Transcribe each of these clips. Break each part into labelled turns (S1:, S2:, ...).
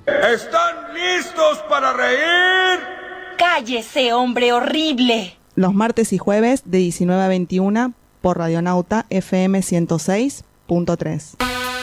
S1: ¿Están listos para reír?
S2: ¡Cállese, hombre horrible!
S3: Los martes y jueves de 19 a 21 por Radionauta FM 106.3.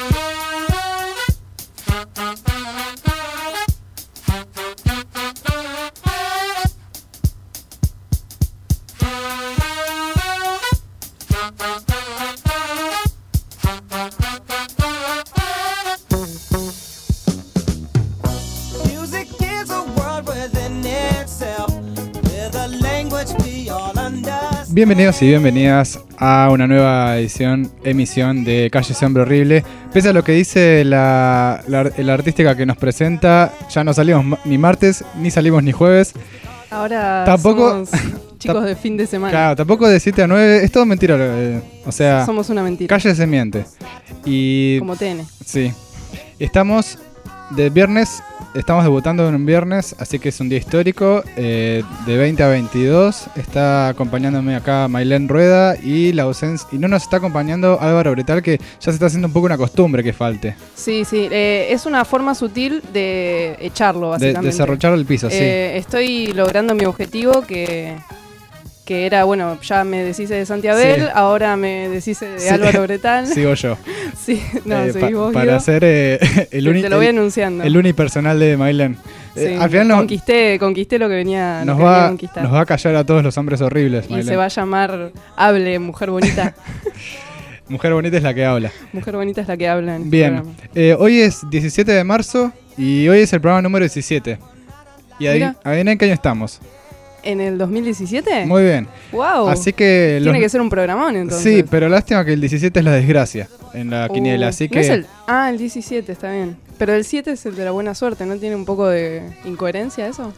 S4: Bienvenidos y bienvenidas a una nueva emisión de Cállese Hombre Horrible. Pese a lo que dice la artística que nos presenta, ya no salimos ni martes, ni salimos ni jueves.
S5: Ahora
S4: tampoco,
S5: somos chicos de fin de semana.
S4: Claro, tampoco de 7 a 9, es todo mentira. O sea,
S5: somos una mentira.
S4: Cállese miente. Y,
S5: como TN.
S4: Sí. Estamos de viernes. Estamos debutando en un viernes, así que es un día histórico, de 20 a 22. Está acompañándome acá Maylén Rueda y la ausencia, y no nos está acompañando Álvaro Bretal, que ya se está haciendo un poco una costumbre que falte.
S5: Sí, es una forma sutil de echarlo, básicamente.
S4: De serruchar el piso, sí.
S5: Estoy logrando mi objetivo que era, bueno, ya me deshice de Santi Abel, sí. Ahora me deshice de Álvaro Bretal.
S4: Sigo yo.
S5: Sí, no, seguís vos,
S4: para hacer
S5: te lo voy anunciando.
S4: El unipersonal de Maylén.
S5: Sí,
S4: al final
S5: conquisté lo que venía
S4: nos
S5: a conquistar.
S4: Nos va a callar a todos los hombres horribles,
S5: y
S4: Maylén.
S5: Se va a llamar Hable, Mujer Bonita.
S4: Mujer bonita es la que habla.
S5: Mujer bonita es la que habla en
S4: Bien, hoy es 17 de marzo y hoy es el programa número 17. Y adivinen en qué año estamos.
S5: ¿En el 2017?
S4: Muy bien.
S5: ¡Wow!
S4: Así que
S5: tiene que ser un programón, entonces.
S4: Sí, pero lástima que el 17 es la desgracia en la quiniela, así que...
S5: ¿No es el 17, está bien. Pero el 7 es el de la buena suerte, ¿no tiene un poco de incoherencia eso?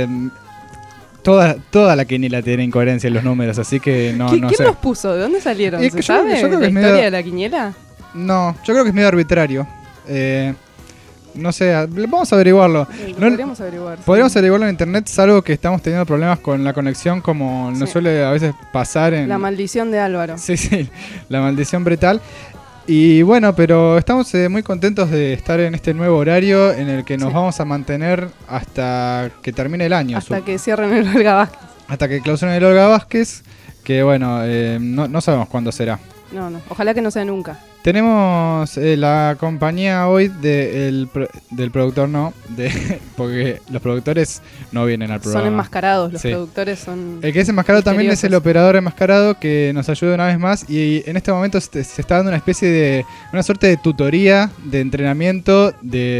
S4: Toda la quiniela tiene incoherencia en los números, así que no sé.
S5: ¿Quién los puso? ¿De dónde salieron? ¿Se sabe?
S4: Yo creo que
S5: ¿La historia de la quiniela?
S4: No, yo creo que es medio arbitrario. No sé, vamos a averiguarlo.
S5: Podríamos averiguar.
S4: Podríamos averiguarlo en internet, salvo que estamos teniendo problemas con la conexión, como nos suele a veces pasar en...
S5: La maldición de Álvaro.
S4: Sí, la maldición Bretal. Y bueno, pero estamos muy contentos de estar en este nuevo horario en el que nos vamos a mantener hasta que termine el año.
S5: Hasta que cierren el Olga Vázquez.
S4: Hasta que clausuren el Olga Vázquez, que bueno, no sabemos cuándo será.
S5: No, ojalá que no sea nunca.
S4: Tenemos la compañía hoy del productor, porque los productores no vienen al programa.
S5: Son enmascarados, los productores son...
S4: El que es enmascarado también es el operador enmascarado, que nos ayuda una vez más, y en este momento se está dando una especie de... una suerte de tutoría, de entrenamiento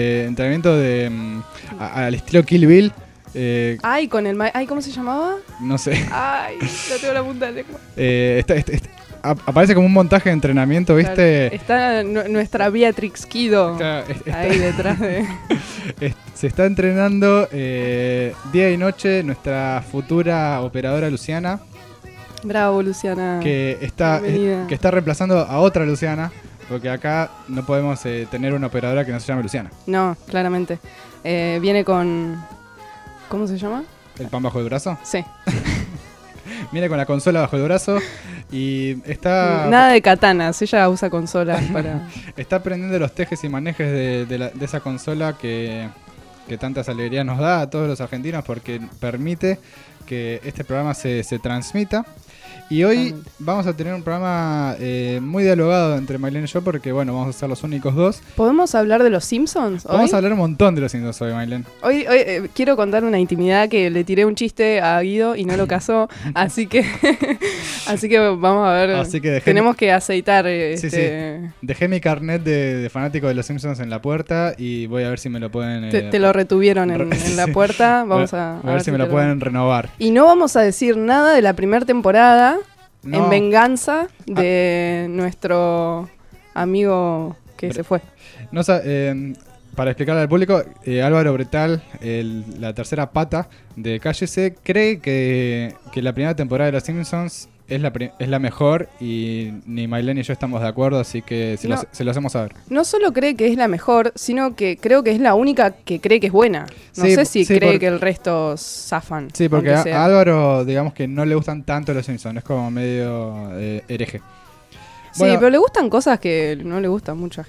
S4: al estilo Kill Bill.
S5: ¿Cómo se llamaba?
S4: No sé.
S5: Ay, no tengo la punta de lengua.
S4: Aparece como un montaje de entrenamiento, ¿viste?
S5: Está nuestra Beatrix Kido ahí detrás de...
S4: Se está entrenando día y noche nuestra futura operadora Luciana.
S5: Bravo, Luciana.
S4: Que está reemplazando a otra Luciana, porque acá no podemos tener una operadora que no se llame Luciana.
S5: No, claramente. Viene con... ¿Cómo se llama?
S4: ¿El pan bajo el brazo?
S5: Sí.
S4: Viene con la consola bajo el brazo y está...
S5: Nada de katanas, ella usa consolas para...
S4: Está aprendiendo los tejes y manejes de esa consola que tantas alegrías nos da a todos los argentinos, porque permite que este programa se transmita. Y hoy vamos a tener un programa muy dialogado entre Maylén y yo, porque bueno, vamos a ser los únicos dos.
S5: ¿Podemos hablar de los Simpsons hoy?
S4: Vamos a hablar un montón de los Simpsons hoy, Maylén.
S5: Hoy quiero contar una intimidad que le tiré un chiste a Guido y no lo casó, así que vamos a ver. Tenemos que aceitar.
S4: Sí. Dejé mi carnet de fanático de los Simpsons en la puerta y voy a ver si me lo pueden...
S5: Te lo retuvieron en la puerta. Vamos a
S4: ver si me lo pueden renovar.
S5: Y no vamos a decir nada de la primera temporada. No. En venganza de nuestro amigo que se fue.
S4: Para explicarle al público, Álvaro Bretal, la tercera pata de Cállese, cree que la primera temporada de Los Simpsons es la mejor, y ni Maylén ni yo estamos de acuerdo, así que se lo hacemos saber.
S5: No solo cree que es la mejor, sino que creo que es la única que cree que es buena. No sé si cree que el resto zafan.
S4: Sí, porque a Álvaro, digamos que no le gustan tanto Los Simpsons, es como medio hereje.
S5: Sí, pero le gustan cosas que no le gustan a mucha gente.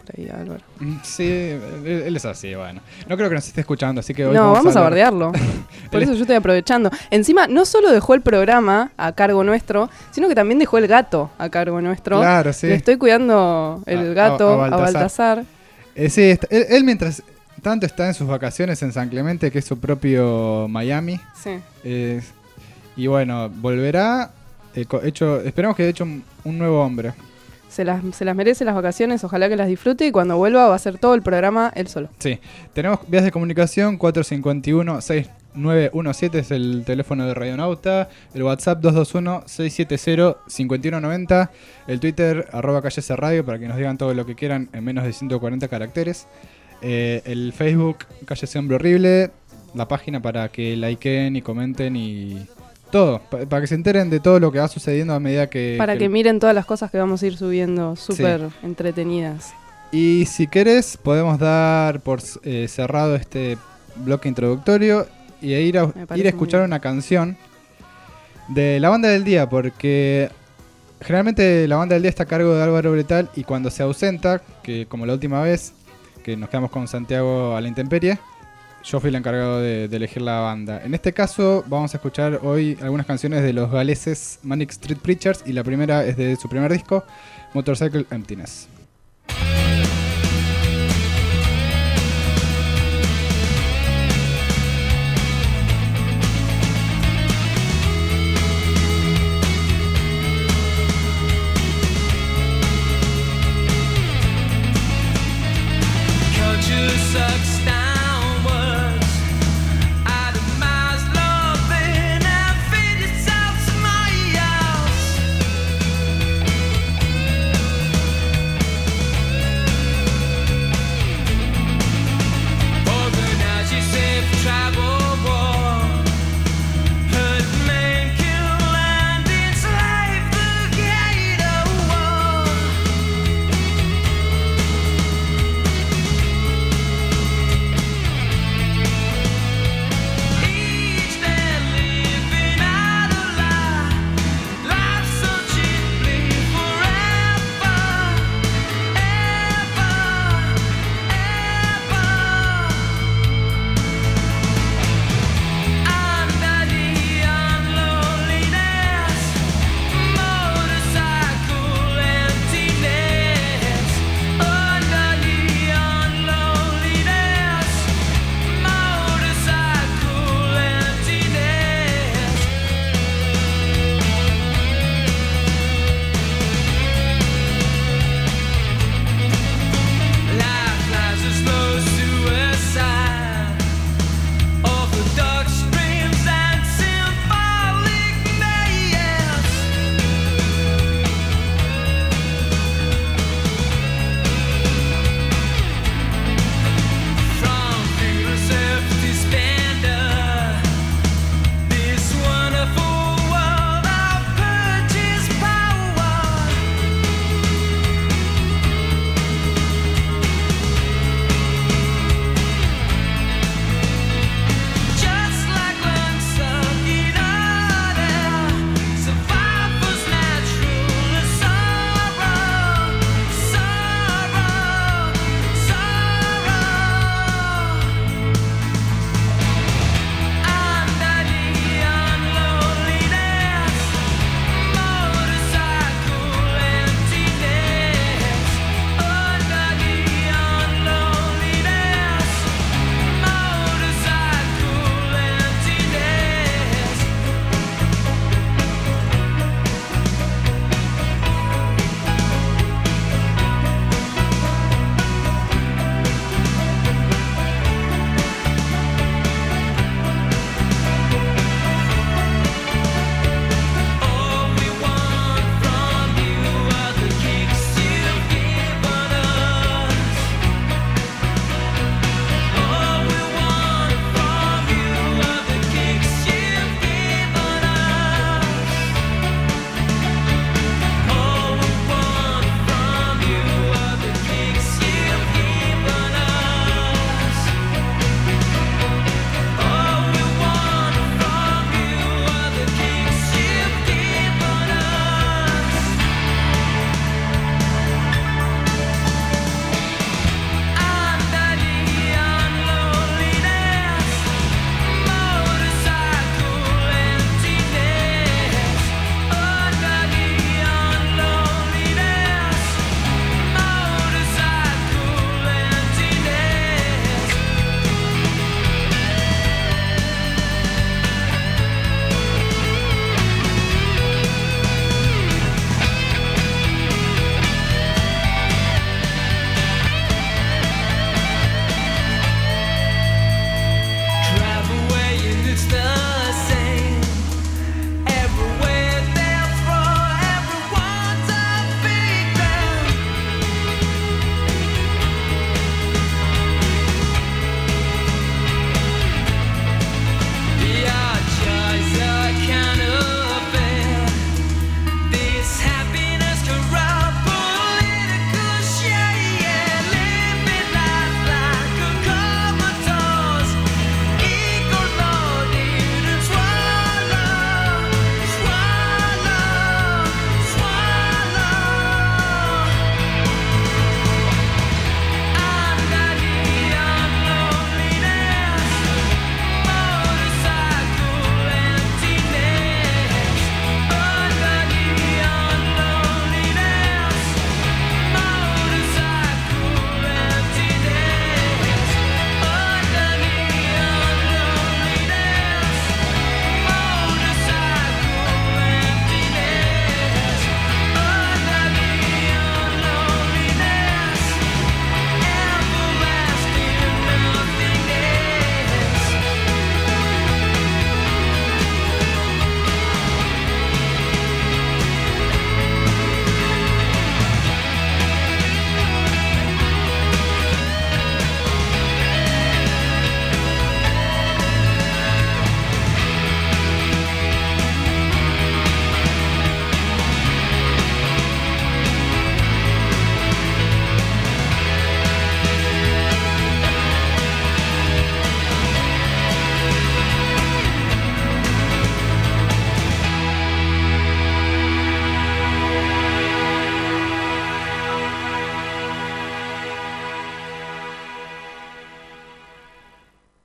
S5: por ahí, Álvaro.
S4: Sí, él es así, bueno. No creo que nos esté escuchando, así que hoy
S5: no, vamos a bardearlo. Por eso yo estoy aprovechando. Encima, no solo dejó el programa a cargo nuestro, sino que también dejó el gato a cargo nuestro.
S4: Claro, sí.
S5: Le estoy cuidando el gato a Baltasar.
S4: Sí, él mientras tanto está en sus vacaciones en San Clemente, que es su propio Miami.
S5: Sí.
S4: Y bueno, volverá, esperamos que haya hecho un nuevo hombre.
S5: Se las merece las vacaciones, ojalá que las disfrute y cuando vuelva va a hacer todo el programa él solo.
S4: Sí, tenemos vías de comunicación, 451-6917 es el teléfono de Radionauta, el WhatsApp 221-670-5190, el Twitter @CalleCRadio para que nos digan todo lo que quieran en menos de 140 caracteres, el Facebook Calle C Hombre Horrible, la página para que likeen y comenten y... todo, para que se enteren de todo lo que va sucediendo a medida que...
S5: Para que miren todas las cosas que vamos a ir subiendo, súper entretenidas.
S4: Y si querés, podemos dar por cerrado este bloque introductorio y ir a escuchar una canción de la banda del día, porque generalmente la banda del día está a cargo de Álvaro Bretal y cuando se ausenta, que como la última vez, que nos quedamos con Santiago a la intemperie, yo fui el encargado de elegir la banda. En este caso vamos a escuchar hoy algunas canciones de los galeses Manic Street Preachers y la primera es de su primer disco, Motorcycle Emptiness.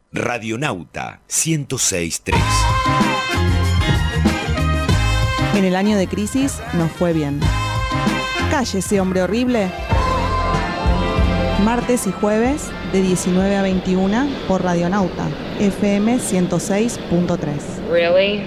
S6: Radionauta 106.3.
S3: En el año de crisis nos fue bien. Cállese, hombre horrible. Martes y jueves de 19 a 21 por Radionauta FM 106.3.
S7: Really?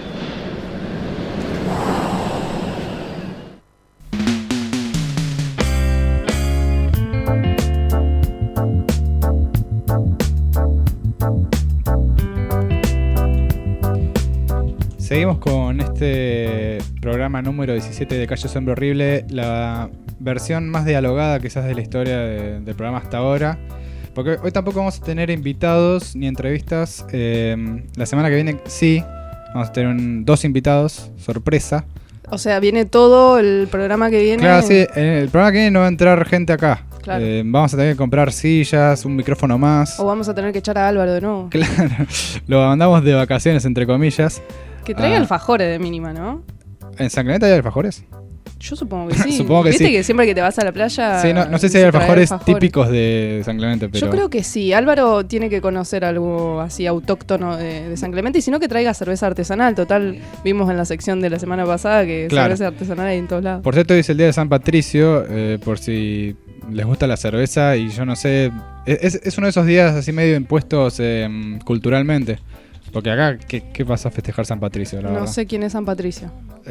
S4: Seguimos con este programa número 17 de Cállese, hombre horrible, la versión más dialogada quizás de la historia del programa hasta ahora, porque hoy tampoco vamos a tener invitados ni entrevistas. La semana que viene sí, vamos a tener dos invitados, sorpresa.
S5: O sea, viene todo el programa que viene.
S4: Claro, sí, en el programa que viene no va a entrar gente acá.
S5: Claro.
S4: Vamos a tener que comprar sillas, un micrófono más.
S5: O vamos a tener que echar a Álvaro de nuevo.
S4: Claro, lo mandamos de vacaciones, entre comillas.
S5: Que traiga alfajores de mínima, ¿no?
S4: ¿En San Clemente hay alfajores?
S5: Yo supongo que sí.
S4: Supongo que
S5: ¿Viste
S4: sí.
S5: que siempre que te vas a la playa...
S4: Sí, no sé si hay alfajores típicos de San Clemente, pero...
S5: Yo creo que sí. Álvaro tiene que conocer algo así autóctono de San Clemente, y si no, que traiga cerveza artesanal. Total, vimos en la sección de la semana pasada que cerveza artesanal hay en todos lados.
S4: Por cierto, hoy es el día de San Patricio, por si les gusta la cerveza, y yo no sé... Es uno de esos días así medio impuestos culturalmente. Porque acá, ¿qué pasa a festejar San Patricio?
S5: No sé quién es San Patricio.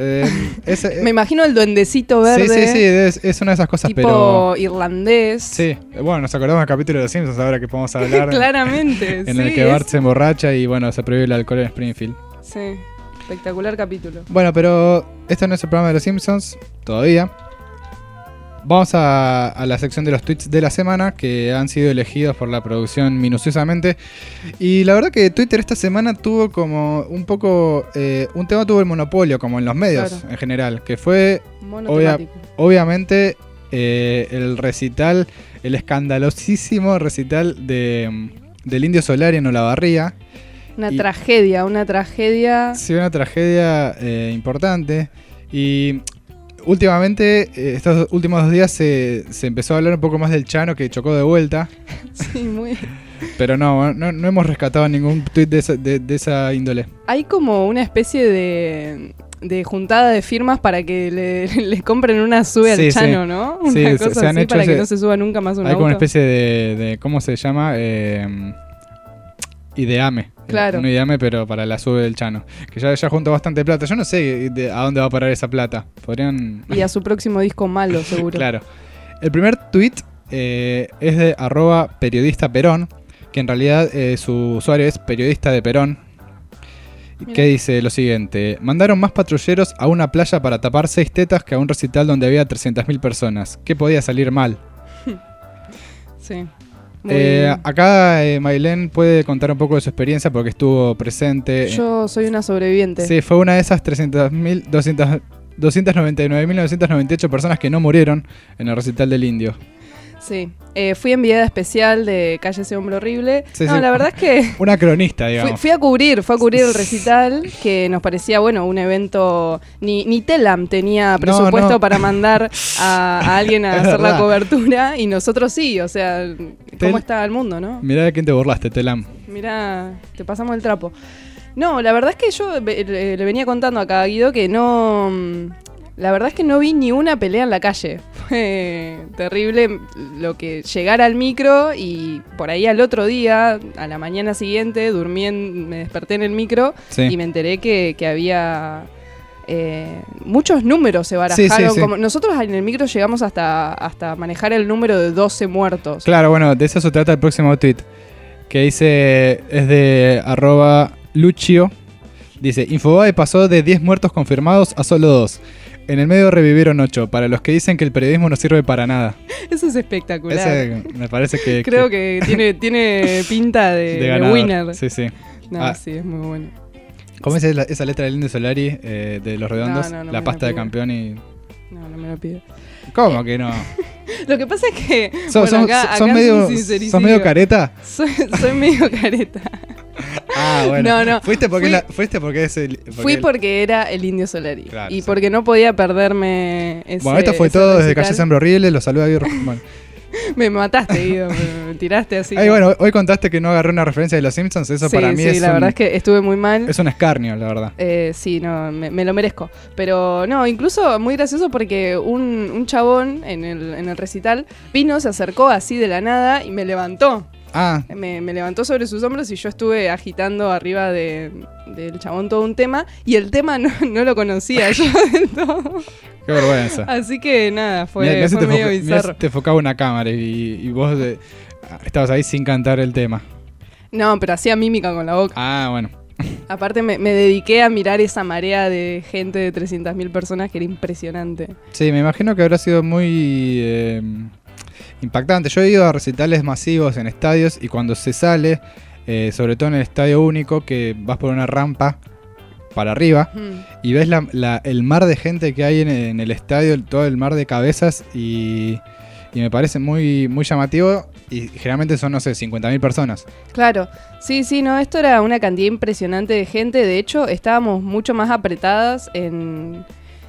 S4: Me
S5: imagino el duendecito verde.
S4: Sí, es una de esas cosas,
S5: tipo
S4: pero...
S5: irlandés.
S4: Sí, bueno, nos acordamos del capítulo de Los Simpsons ahora que podemos hablar.
S5: Claramente,
S4: en el que Bart se emborracha y bueno, se prohíbe el alcohol en Springfield.
S5: Sí, espectacular capítulo.
S4: Bueno, pero este no es el programa de Los Simpsons todavía. Vamos a la sección de los tweets de la semana que han sido elegidos por la producción minuciosamente. Y la verdad que Twitter esta semana tuvo como un poco... un tema tuvo el monopolio, como en los medios en general, que fue obviamente el recital, el escandalosísimo recital del Indio Solari en Olavarría.
S5: Una tragedia.
S4: Sí, una tragedia importante. Y... últimamente, estos últimos 2 días se empezó a hablar un poco más del Chano, que chocó de vuelta.
S5: Sí, muy...
S4: Pero no hemos rescatado ningún tuit de esa índole.
S5: Hay como una especie de juntada de firmas para que le compren una sube al Chano, ¿no? Una cosa así para que no se suba nunca más un auto.
S4: Hay como una especie de ¿cómo se llama? Ideame.
S5: Claro.
S4: Un ideame, pero para la sube del Chano. Que ya juntó bastante plata. Yo no sé a dónde va a parar esa plata. Podrían...
S5: Y a su próximo disco malo, seguro.
S4: Claro. El primer tweet es de @periodistaperón, que en realidad su usuario es periodista de Perón. Mira. Que dice lo siguiente: mandaron más patrulleros a una playa para tapar 6 tetas que a un recital donde había 300.000 personas. ¿Qué podía salir mal?
S5: Sí.
S4: Acá Maylén puede contar un poco de su experiencia porque estuvo presente.
S5: Yo soy una sobreviviente.
S4: Sí, fue una de esas 299.998 personas que no murieron en el recital del Indio.
S5: Sí, fui enviada especial de Cállese, hombre horrible.
S4: Sí,
S5: no, la verdad es que...
S4: Una cronista, digamos.
S5: Fui a cubrir el recital, que nos parecía, bueno, un evento... Ni Telam tenía presupuesto para mandar a alguien a hacer la cobertura, y nosotros sí, o sea, ¿cómo está el mundo, no?
S4: Mirá de quién te burlaste, Telam.
S5: Mirá, te pasamos el trapo. No, la verdad es que yo le venía contando acá a Guido que no... La verdad es que no vi ni una pelea en la calle. Fue terrible lo que llegara al micro, y por ahí al otro día, a la mañana siguiente, me desperté en el micro y me enteré que había muchos números se barajaron. Como nosotros en el micro llegamos hasta manejar el número de 12 muertos.
S4: Claro, bueno, de eso se trata el próximo tweet, que dice, es de @Lucio. Dice: Infobae pasó de 10 muertos confirmados a solo 2. En el medio revivieron 8, para los que dicen que el periodismo no sirve para nada.
S5: Eso es espectacular.
S4: Ese me parece que...
S5: Creo que tiene pinta de winner.
S4: Sí.
S5: No, sí, es muy bueno.
S4: ¿Cómo es esa letra del Indio Solari de Los Redondos?
S5: No,
S4: la pasta de campeón y...
S5: No me lo pido.
S4: ¿Cómo que no?
S5: Lo que pasa es que...
S4: ¿Son medio careta?
S5: Soy medio careta.
S4: Ah, bueno.
S5: No.
S4: ¿Fuiste porque es el...?
S5: Fui porque era el Indio Solari.
S4: Claro,
S5: y porque no podía perderme ese...
S4: Bueno, esto fue todo desde Cállese, hombre horrible. Los saluda Guillermo. Bueno.
S5: Me mataste, Guido, me tiraste así.
S4: Ay, bueno, hoy contaste que no agarré una referencia de Los Simpsons, eso
S5: sí,
S4: para mí es
S5: la verdad es que estuve muy mal.
S4: Es un escarnio, la verdad.
S5: Sí, no, me lo merezco. Pero no, incluso muy gracioso porque un chabón en el recital vino, se acercó así de la nada y me levantó.
S4: Ah,
S5: Me levantó sobre sus hombros y yo estuve agitando arriba del chabón todo un tema y el tema no lo conocía yo del todo.
S4: qué vergüenza.
S5: Así que nada, fue
S4: Mirá si
S5: medio
S4: mirá
S5: bizarro.
S4: si te enfocaba una cámara y vos estabas ahí sin cantar el tema.
S5: No, pero hacía mímica con la boca.
S4: Ah, bueno.
S5: Aparte me dediqué a mirar esa marea de gente de 300.000 personas que era impresionante.
S4: Sí, me imagino que habrá sido muy impactante. Yo he ido a recitales masivos en estadios y cuando se sale, sobre todo en el estadio único, que vas por una rampa para arriba y ves el mar de gente que hay en el estadio, todo el mar de cabezas y me parece muy, muy llamativo y generalmente son, no sé, 50.000 personas.
S5: Claro, sí, no, esto era una cantidad impresionante de gente. De hecho, estábamos mucho más apretadas en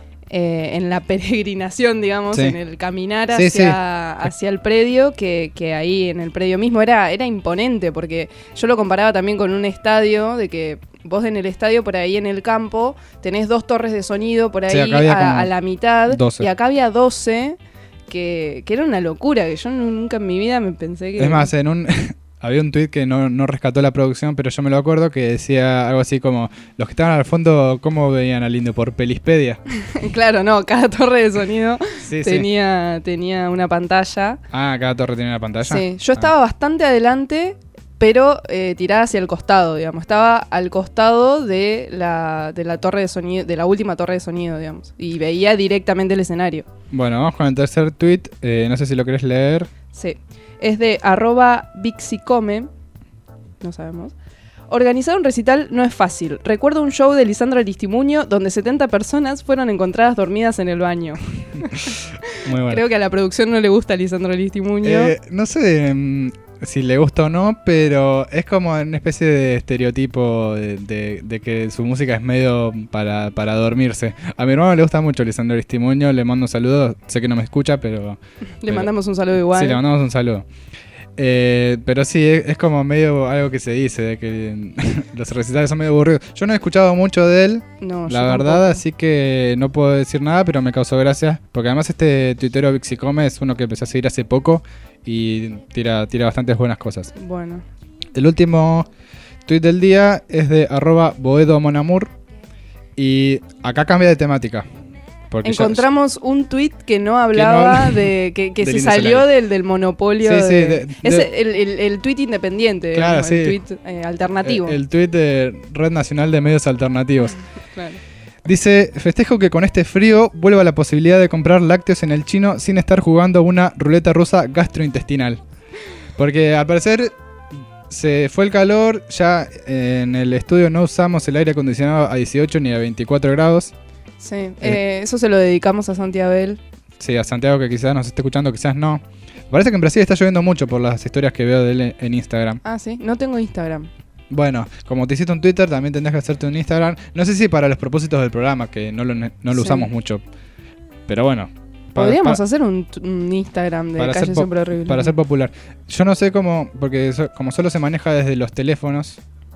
S5: la peregrinación, digamos,
S4: Sí.
S5: en el caminar
S4: Sí,
S5: hacia el predio, que ahí en el predio mismo era imponente, porque yo lo comparaba también con un estadio, de que vos en el estadio, por ahí en el campo, tenés 2 torres de sonido por ahí
S4: Sí, acá había como
S5: a la mitad,
S4: 12.
S5: y acá había 12, que era una locura, que yo nunca en mi vida me pensé que...
S4: Es más, había un tuit que no rescató la producción, pero yo me lo acuerdo, que decía algo así como: los que estaban al fondo, ¿cómo veían al indio? Por Pelispedia.
S5: Claro, no, cada torre de sonido
S4: Sí,
S5: tenía una pantalla.
S4: Ah, cada torre tiene una pantalla.
S5: Sí, yo estaba bastante adelante, pero tirada hacia el costado, digamos. Estaba al costado de la torre de sonido, de la última torre de sonido, digamos. Y veía directamente el escenario.
S4: Bueno, vamos con el tercer tuit. No sé si lo querés leer.
S5: Sí. Es de @Vixicome. No sabemos. Organizar un recital no es fácil. Recuerdo un show de Lisandro Aristimuño donde 70 personas fueron encontradas dormidas en el baño.
S4: Muy bueno.
S5: Creo que a la producción no le gusta Lisandro Aristimuño.
S4: No sé si le gusta o no, pero es como una especie de estereotipo de que su música es medio para dormirse. A mi hermano le gusta mucho Lisandro Aristimuño, le mando un saludo. Sé que no me escucha, pero...
S5: Le mandamos un saludo igual.
S4: Sí, le mandamos un saludo. Pero sí, es como medio algo que se dice, de que los recitales son medio aburridos. Yo no he escuchado mucho de él,
S5: No,
S4: la
S5: yo
S4: verdad,
S5: tampoco.
S4: así que no puedo decir nada, pero me causó gracia. Porque además este tuitero Vixicome es uno que empecé a seguir hace poco y tira bastantes buenas cosas.
S5: Bueno.
S4: El último tuit del día es de @boedomonamur y acá cambia de temática. Porque
S5: Encontramos un tuit que no hablaba de que
S4: del
S5: se
S4: Indio
S5: salió
S4: Solari.
S5: del monopolio.
S4: Sí, sí,
S5: es el tuit independiente,
S4: Claro,
S5: digamos,
S4: sí.
S5: el tuit alternativo.
S4: El tuit de Red Nacional de Medios Alternativos.
S5: Claro.
S4: Dice: festejo que con este frío vuelva la posibilidad de comprar lácteos en el chino sin estar jugando una ruleta rusa gastrointestinal. Porque al parecer se fue el calor, ya en el estudio no usamos el aire acondicionado a 18 ni a 24 grados.
S5: Sí, eso se lo dedicamos a Santiago.
S4: Sí, a Santiago, que quizás nos esté escuchando, quizás no. Parece que en Brasil está lloviendo mucho por las historias que veo de él en Instagram.
S5: Ah, sí, no tengo Instagram.
S4: Bueno, como te hiciste un Twitter, también tendrás que hacerte un Instagram. No sé si para los propósitos del programa, que no lo
S5: Sí.
S4: usamos mucho. Pero bueno.
S5: Podríamos hacer un Instagram de
S4: para
S5: Calle
S4: ser
S5: Siempre Horrible.
S4: Para ser popular. Yo no sé cómo, porque como solo se maneja desde los teléfonos.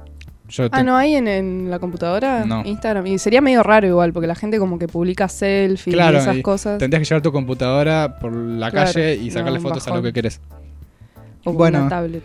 S5: ¿No hay en la computadora?
S4: No.
S5: Instagram. Y sería medio raro igual, porque la gente como que publica selfies
S4: Claro,
S5: y esas
S4: y
S5: cosas.
S4: tendrías que llevar tu computadora por la
S5: Claro,
S4: calle y sacarle
S5: no,
S4: fotos a
S5: bajón.
S4: lo que querés.
S5: O con
S4: bueno.
S5: una tablet.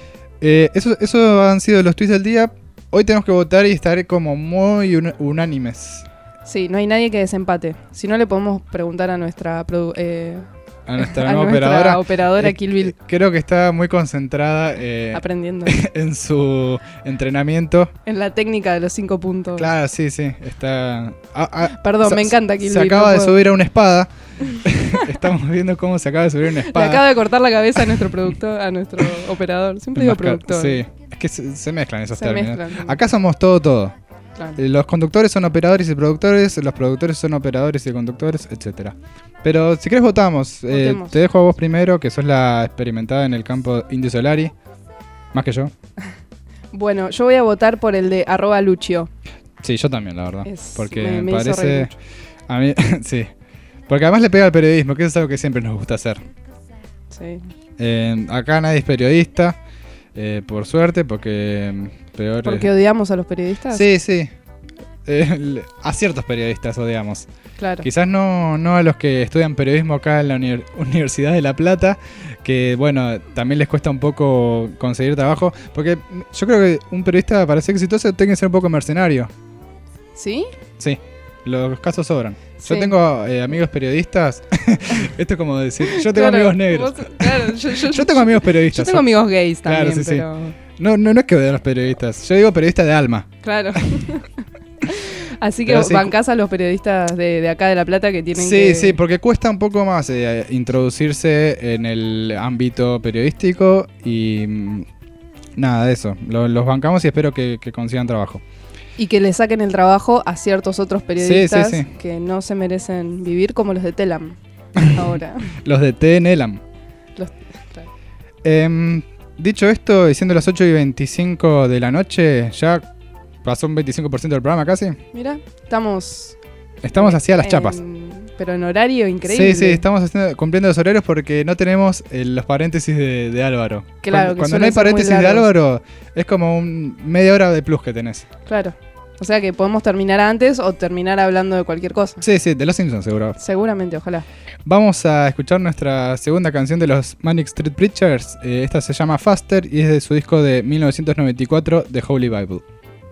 S4: Eso han sido los tweets del día. Hoy tenemos que votar y estar como muy unánimes.
S5: Sí, no hay nadie que desempate. Si no, le podemos preguntar a nuestra
S4: A nuestra
S5: a
S4: nueva
S5: nuestra
S4: operadora.
S5: operadora Kill Bill.
S4: Creo que está muy concentrada
S5: Aprendiendo.
S4: en su entrenamiento.
S5: En la técnica de los 5 puntos.
S4: Claro, sí, está...
S5: Perdón, me encanta Kill
S4: Se
S5: Bill.
S4: acaba
S5: no
S4: de
S5: puedo.
S4: subir a una espada. Estamos viendo cómo se acaba de subir a una
S5: Le
S4: espada.
S5: acaba de cortar la cabeza a nuestro productor, a nuestro operador. Siempre digo productor.
S4: Sí, es que se mezclan esos
S5: Se
S4: términos.
S5: mezclan.
S4: Acá somos todo.
S5: Claro.
S4: Los conductores son operadores y productores, los productores son operadores y conductores, etcétera. Pero si querés votamos.
S5: Votemos.
S4: Te dejo a vos primero, que sos la experimentada en el campo Indio Solari. Más que yo.
S5: Bueno, yo voy a votar por el de @Lucio.
S4: Sí, yo también, la verdad. Porque me
S5: hizo reír
S4: parece...
S5: mucho.
S4: A mí, sí. Porque además le pega al periodismo, que eso es algo que siempre nos gusta hacer.
S5: Sí.
S4: Acá nadie es periodista, por suerte, porque peor.
S5: ¿Porque odiamos a los periodistas?
S4: Sí, sí. A ciertos periodistas odiamos.
S5: Claro.
S4: Quizás no a los que estudian periodismo acá en la Universidad de La Plata, que bueno, también les cuesta un poco conseguir trabajo, porque yo creo que un periodista para ser exitoso tiene que ser un poco mercenario.
S5: ¿Sí?
S4: Sí, los casos sobran.
S5: Sí.
S4: Yo tengo amigos periodistas. Esto es como decir, yo tengo
S5: Claro,
S4: amigos negros.
S5: Claro,
S4: Yo tengo amigos periodistas.
S5: Yo tengo amigos gays también,
S4: Claro, sí, sí.
S5: pero...
S4: No es que odien a los periodistas. Yo digo periodista de alma.
S5: Claro. Así que
S4: Pero sí,
S5: bancás a los periodistas de acá de La Plata que tienen
S4: Sí,
S5: que...
S4: sí, porque cuesta un poco más introducirse en el ámbito periodístico y nada de eso. Los bancamos y espero que consigan trabajo.
S5: Y que le saquen el trabajo a ciertos otros periodistas
S4: Sí.
S5: que no se merecen vivir, como los de Telam ahora.
S4: Los de TNLAM.
S5: Claro.
S4: Dicho esto, y siendo las 8:25 de la noche, ya pasó un 25% del programa casi.
S5: Mira, estamos
S4: Estamos hacia las chapas.
S5: Pero en horario increíble.
S4: Sí, estamos cumpliendo los horarios porque no tenemos los paréntesis de Álvaro.
S5: Claro,
S4: Cuando no hay paréntesis de Álvaro, es como media hora de plus que tenés.
S5: Claro. O sea que podemos terminar antes o terminar hablando de cualquier cosa.
S4: Sí, de los Simpsons seguro.
S5: Seguramente, ojalá.
S4: Vamos a escuchar nuestra segunda canción de los Manic Street Preachers. Esta se llama Faster y es de su disco de 1994, The Holy Bible.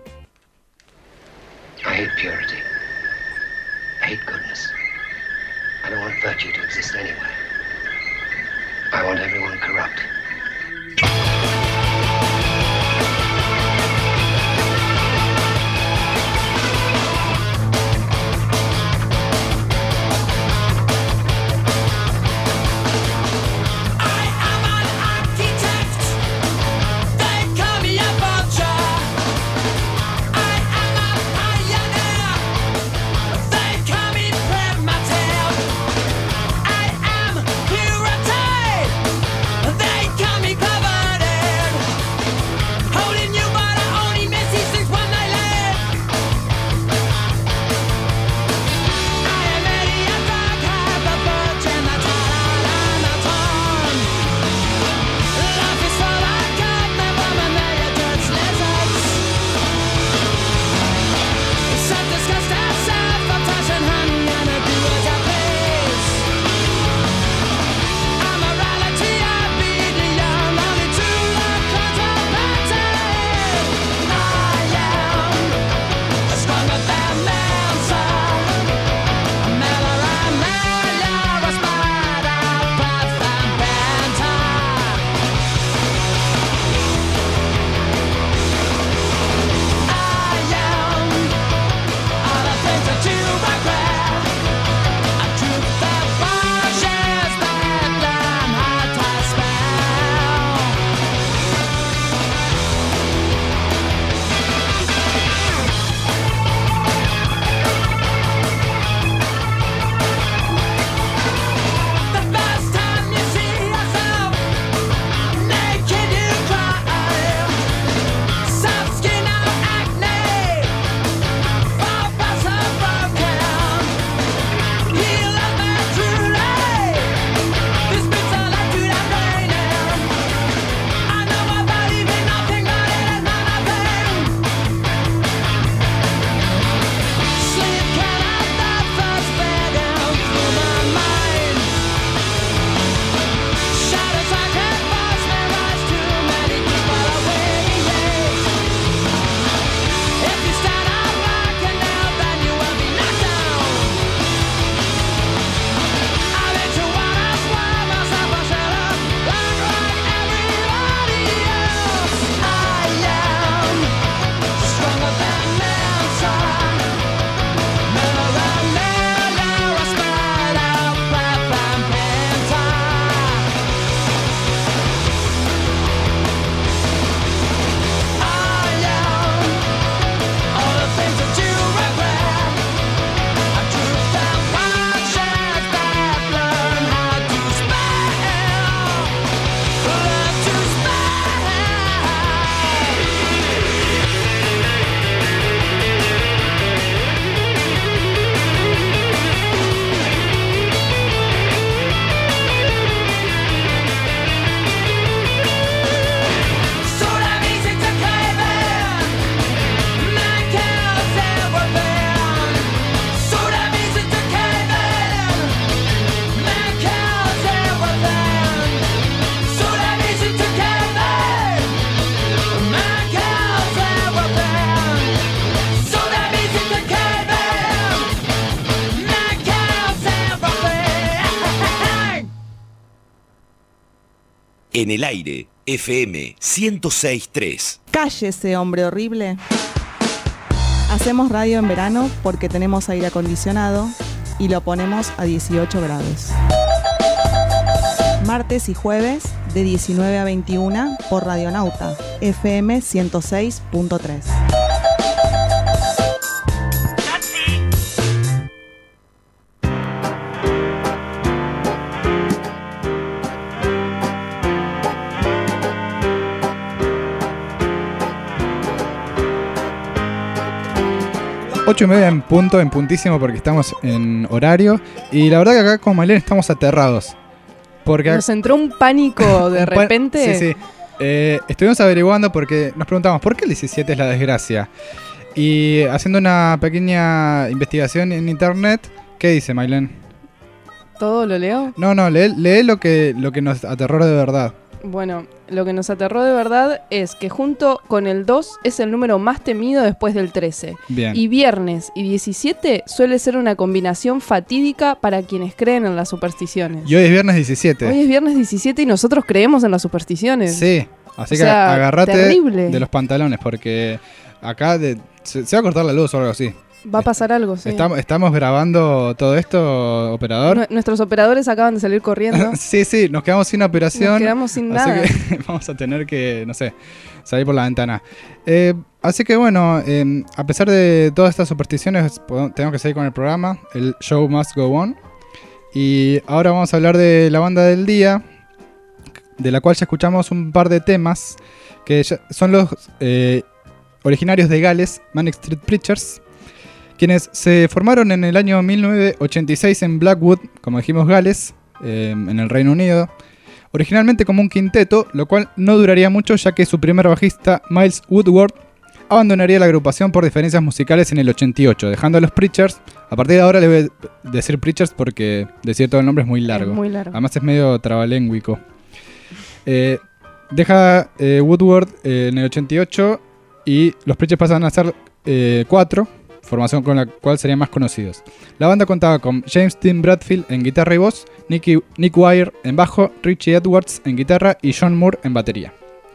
S6: I hate purity. I hate goodness. I don't want virtue to exist anywhere. I want everyone corrupt.
S7: They En el aire, FM 106.3.
S3: Cállese, hombre horrible. Hacemos radio en verano porque tenemos aire acondicionado y lo ponemos a 18 grados. Martes y jueves de 19 a 21 por Radionauta, FM 106.3.
S4: 8:30 en punto, en puntísimo, porque estamos en horario. Y la verdad que acá con Maylene estamos aterrados. Porque
S5: nos entró un pánico de repente.
S4: Sí. Estuvimos averiguando porque nos preguntamos ¿por qué el 17 es la desgracia? Y haciendo una pequeña investigación en internet, ¿qué dice Maylene?
S5: ¿Todo lo leo?
S4: No, lee lo que nos aterró de verdad.
S5: Bueno, lo que nos aterró de verdad es que junto con el 2 es el número más temido después del 13.
S4: Bien.
S5: Y viernes y 17 suele ser una combinación fatídica para quienes creen en las supersticiones.
S4: Y hoy es viernes 17.
S5: Hoy es viernes 17 y nosotros creemos en las supersticiones.
S4: Sí, así que agárrate de los pantalones porque acá se va a cortar la luz o algo así.
S5: Va a pasar algo, sí.
S4: Estamos grabando todo esto, operador.
S5: Nuestros operadores acaban de salir corriendo.
S4: Sí, nos quedamos sin operación.
S5: Nos quedamos sin nada.
S4: Así que vamos a tener que, no sé, salir por la ventana. Así que bueno, a pesar de todas estas supersticiones, tenemos que seguir con el programa. El show must go on. Y ahora vamos a hablar de la banda del día, de la cual ya escuchamos un par de temas, que son los originarios de Gales, Manic Street Preachers, quienes se formaron en el año 1986 en Blackwood, como dijimos, Gales, en el Reino Unido, originalmente como un quinteto, lo cual no duraría mucho ya que su primer bajista, Miles Woodward, abandonaría la agrupación por diferencias musicales en el 88, dejando a los Preachers. A partir de ahora le voy a decir Preachers porque decir todo el nombre es muy largo.
S5: Es muy largo.
S4: Además es medio trabalénguico. Deja Woodward en el 88 y los Preachers pasan a ser 4, formación con la cual serían más conocidos. La banda contaba con James Dean Bradfield en guitarra y voz, Nick Wire en bajo, Richie Edwards en guitarra y John Moore en batería.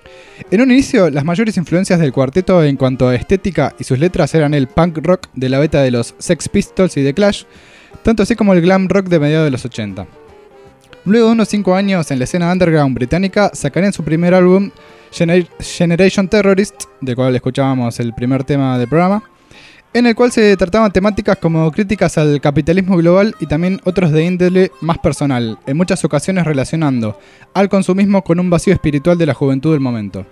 S4: En un inicio, las mayores influencias del cuarteto en cuanto a estética y sus letras eran el punk rock de la beta de los Sex Pistols y The Clash, tanto así como el glam rock de mediados de los 80. Luego de unos 5 años en la escena underground británica, sacarían su primer álbum, Generation Terrorist, de cual escuchábamos el primer tema del programa, en el cual se trataban temáticas como críticas al capitalismo global y también otros de índole más personal, en muchas ocasiones relacionando al consumismo con un vacío espiritual de la juventud del momento.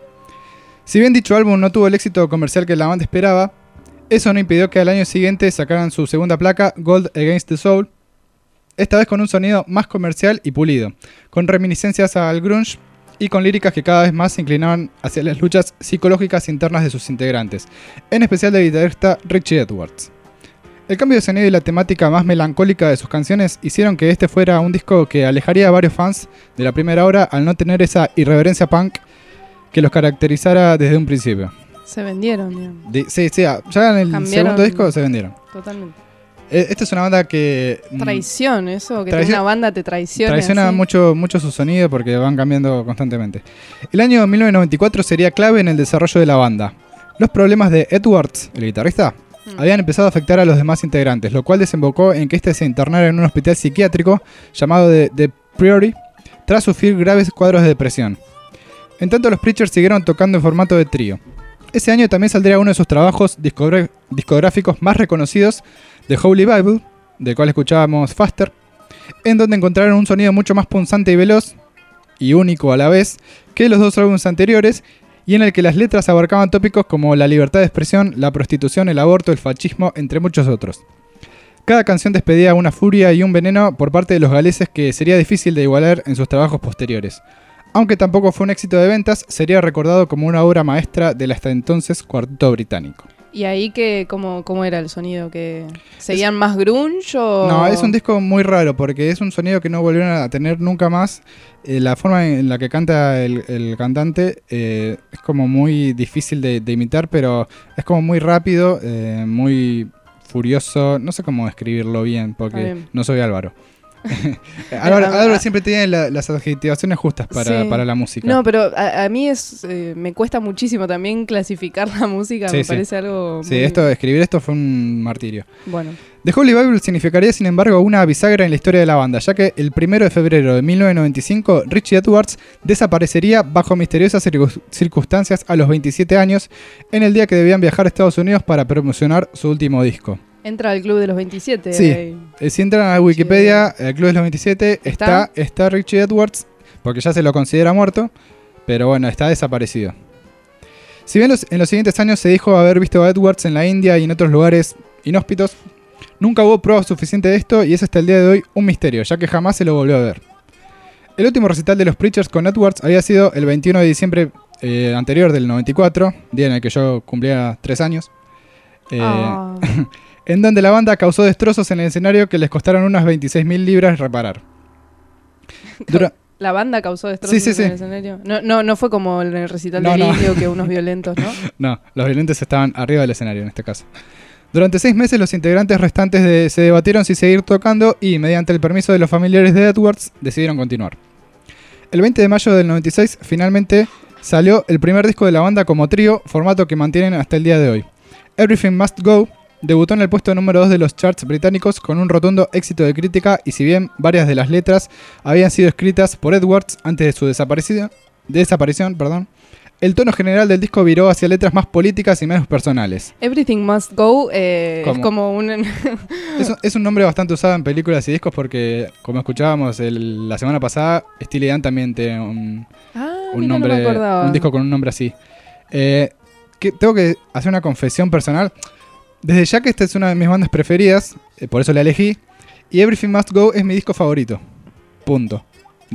S4: Si bien dicho álbum no tuvo el éxito comercial que la banda esperaba, eso no impidió que al año siguiente sacaran su segunda placa, Gold Against the Soul, esta vez con un sonido más comercial y pulido, con reminiscencias al grunge y con líricas que cada vez más se inclinaban hacia las luchas psicológicas internas de sus integrantes, en especial del guitarrista Richie Edwards. El cambio de sonido y la temática más melancólica de sus canciones hicieron que este fuera un disco que alejaría a varios fans de la primera hora al no tener esa irreverencia punk que los caracterizara desde un principio.
S5: Se vendieron, digamos.
S4: Sí, ya en el segundo disco se vendieron.
S5: Totalmente.
S4: Esta es una banda que...
S5: Traición, eso, que una banda te traiciona.
S4: Traiciona mucho su sonido porque van cambiando constantemente. El año 1994 sería clave en el desarrollo de la banda. Los problemas de Edwards, el guitarrista, habían empezado a afectar a los demás integrantes, lo cual desembocó en que este se internara en un hospital psiquiátrico llamado The Priory, tras sufrir graves cuadros de depresión. En tanto, los Preachers siguieron tocando en formato de trío. Ese año también saldría uno de sus trabajos discográficos más reconocidos, The Holy Bible, del cual escuchábamos Faster, en donde encontraron un sonido mucho más punzante y veloz, y único a la vez, que los dos álbumes anteriores, y en el que las letras abarcaban tópicos como la libertad de expresión, la prostitución, el aborto, el fascismo, entre muchos otros. Cada canción despedía una furia y un veneno por parte de los galeses que sería difícil de igualar en sus trabajos posteriores. Aunque tampoco fue un éxito de ventas, sería recordado como una obra maestra del hasta entonces cuarteto británico.
S5: ¿Y ahí cómo era el sonido? ¿Que seguían más grunge o...?
S4: No, es un disco muy raro porque es un sonido que no volvieron a tener nunca más. La forma en la que canta el cantante es como muy difícil de imitar, pero es como muy rápido, muy furioso. No sé cómo describirlo bien porque no soy Álvaro. Álvaro siempre tiene las adjetivaciones justas para la música.
S5: No, pero a mí me cuesta muchísimo también clasificar la música, me parece algo muy...
S4: Sí, escribir esto fue un martirio.
S5: Bueno.
S4: The Holy Bible significaría, sin embargo, una bisagra en la historia de la banda, ya que el 1 de febrero de 1995, Richie Edwards desaparecería bajo misteriosas circunstancias a los 27 años, en el día que debían viajar a Estados Unidos para promocionar su último disco.
S5: Entra al Club de los 27.
S4: Sí, si entran a Wikipedia, el Club de los 27, está Richie Edwards, porque ya se lo considera muerto, pero bueno, está desaparecido. Si bien en los siguientes años se dijo haber visto a Edwards en la India y en otros lugares inhóspitos, nunca hubo pruebas suficientes de esto y es hasta el día de hoy un misterio, ya que jamás se lo volvió a ver. El último recital de los Preachers con Edwards había sido el 21 de diciembre anterior del 94, día en el que yo cumplía 3 años, en donde la banda causó destrozos en el escenario que les costaron unas 26.000 libras reparar.
S5: ¿La banda causó destrozos en el escenario? No fue como en el recital de Indio, que unos violentos, ¿no? No,
S4: los violentos estaban arriba del escenario en este caso. Durante 6 meses los integrantes restantes se debatieron si seguir tocando y, mediante el permiso de los familiares de Edwards, decidieron continuar. El 20 de mayo del 96 finalmente salió el primer disco de la banda como trío, formato que mantienen hasta el día de hoy. Everything Must Go debutó en el puesto número 2 de los charts británicos con un rotundo éxito de crítica, y si bien varias de las letras habían sido escritas por Edwards antes de su desaparición, el tono general del disco viró hacia letras más políticas y menos personales.
S5: Everything Must Go es como un...
S4: es un nombre bastante usado en películas y discos porque, como escuchábamos la semana pasada, Steely Dan también tiene un nombre, un disco con un nombre así. Tengo que hacer una confesión personal. Desde ya que esta es una de mis bandas preferidas, por eso la elegí, y Everything Must Go es mi disco favorito. Punto.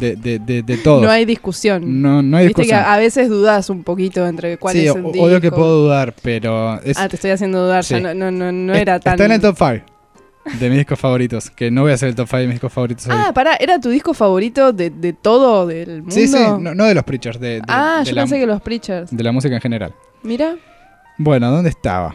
S4: De todos.
S5: No hay discusión.
S4: No hay discusión.
S5: Viste que a veces dudas un poquito entre cuál es el disco. Sí,
S4: obvio que puedo dudar, pero...
S5: te estoy haciendo dudar, sí. Ya no era tan...
S4: Está en el top 5 de mis discos favoritos, que no voy a hacer el top 5 de mis discos favoritos hoy.
S5: Pará, ¿era tu disco favorito de todo del mundo?
S4: Sí, no de los Preachers.
S5: Yo pensé que los Preachers.
S4: De la música en general.
S5: Mira.
S4: Bueno, ¿dónde estaba?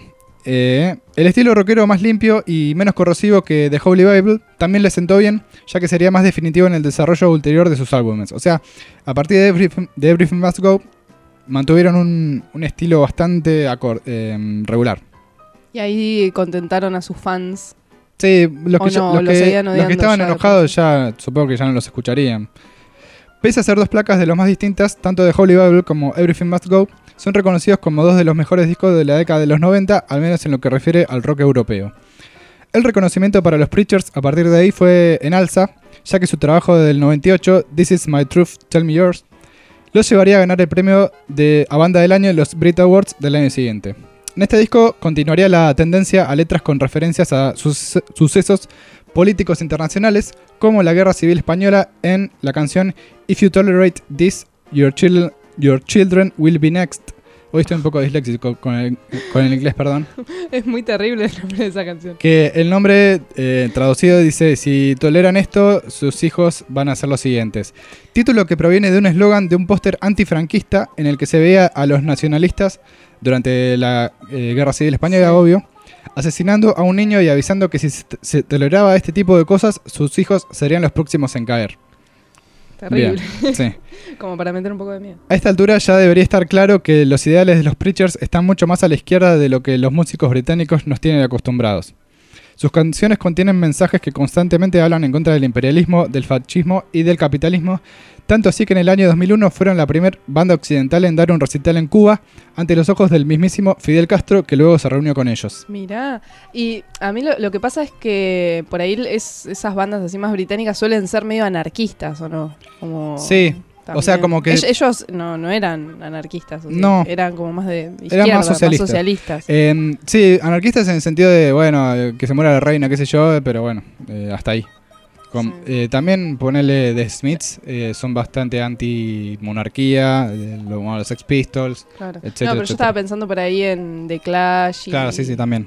S4: El estilo rockero más limpio y menos corrosivo que The Holy Bible también le sentó bien, ya que sería más definitivo en el desarrollo ulterior de sus álbumes. O sea, a partir de Everything Must Go, mantuvieron un estilo bastante regular.
S5: Y ahí contentaron a sus fans.
S4: Sí, los que estaban enojados ya supongo que ya no los escucharían. Pese a ser dos placas de lo más distintas, tanto The Holy Bible como Everything Must Go son reconocidos como dos de los mejores discos de la década de los 90, al menos en lo que refiere al rock europeo. El reconocimiento para los Preachers a partir de ahí fue en alza, ya que su trabajo del 98, This Is My Truth, Tell Me Yours, los llevaría a ganar el premio a Banda del Año en los Brit Awards del año siguiente. En este disco continuaría la tendencia a letras con referencias a sucesos políticos internacionales, como la Guerra Civil Española en la canción If You Tolerate This, Your Children Will Be Next. Hoy estoy un poco disléxico con el inglés, perdón.
S5: Es muy terrible el nombre de esa canción.
S4: Que el nombre traducido dice: si toleran esto, sus hijos van a hacer los siguientes. Título que proviene de un eslogan de un póster antifranquista en el que se veía a los nacionalistas durante la Guerra Civil Española, obvio, asesinando a un niño y avisando que si se toleraba este tipo de cosas, sus hijos serían los próximos en caer.
S5: Terrible.
S4: Bien, sí.
S5: Como para meter un poco de miedo.
S4: A esta altura ya debería estar claro que los ideales de los Preachers están mucho más a la izquierda de lo que los músicos británicos nos tienen acostumbrados. Sus canciones contienen mensajes que constantemente hablan en contra del imperialismo, del fascismo y del capitalismo, tanto así que en el año 2001 fueron la primera banda occidental en dar un recital en Cuba ante los ojos del mismísimo Fidel Castro, que luego se reunió con ellos.
S5: Mirá, y a mí lo que pasa es que por ahí esas bandas así más británicas suelen ser medio anarquistas, ¿o no? Como
S4: sí, también. O sea, como que...
S5: Ellos no eran anarquistas, o sea,
S4: no,
S5: eran como más de izquierda,
S4: eran más socialistas. Sí, anarquistas en el sentido de, bueno, que se muera la reina, qué sé yo, pero bueno, hasta ahí. Sí. También ponerle The Smiths, son bastante anti-monarquía, los Sex Pistols,
S5: claro.
S4: etcétera.
S5: No, pero yo estaba pensando por ahí en The Clash.
S4: Claro, sí, también.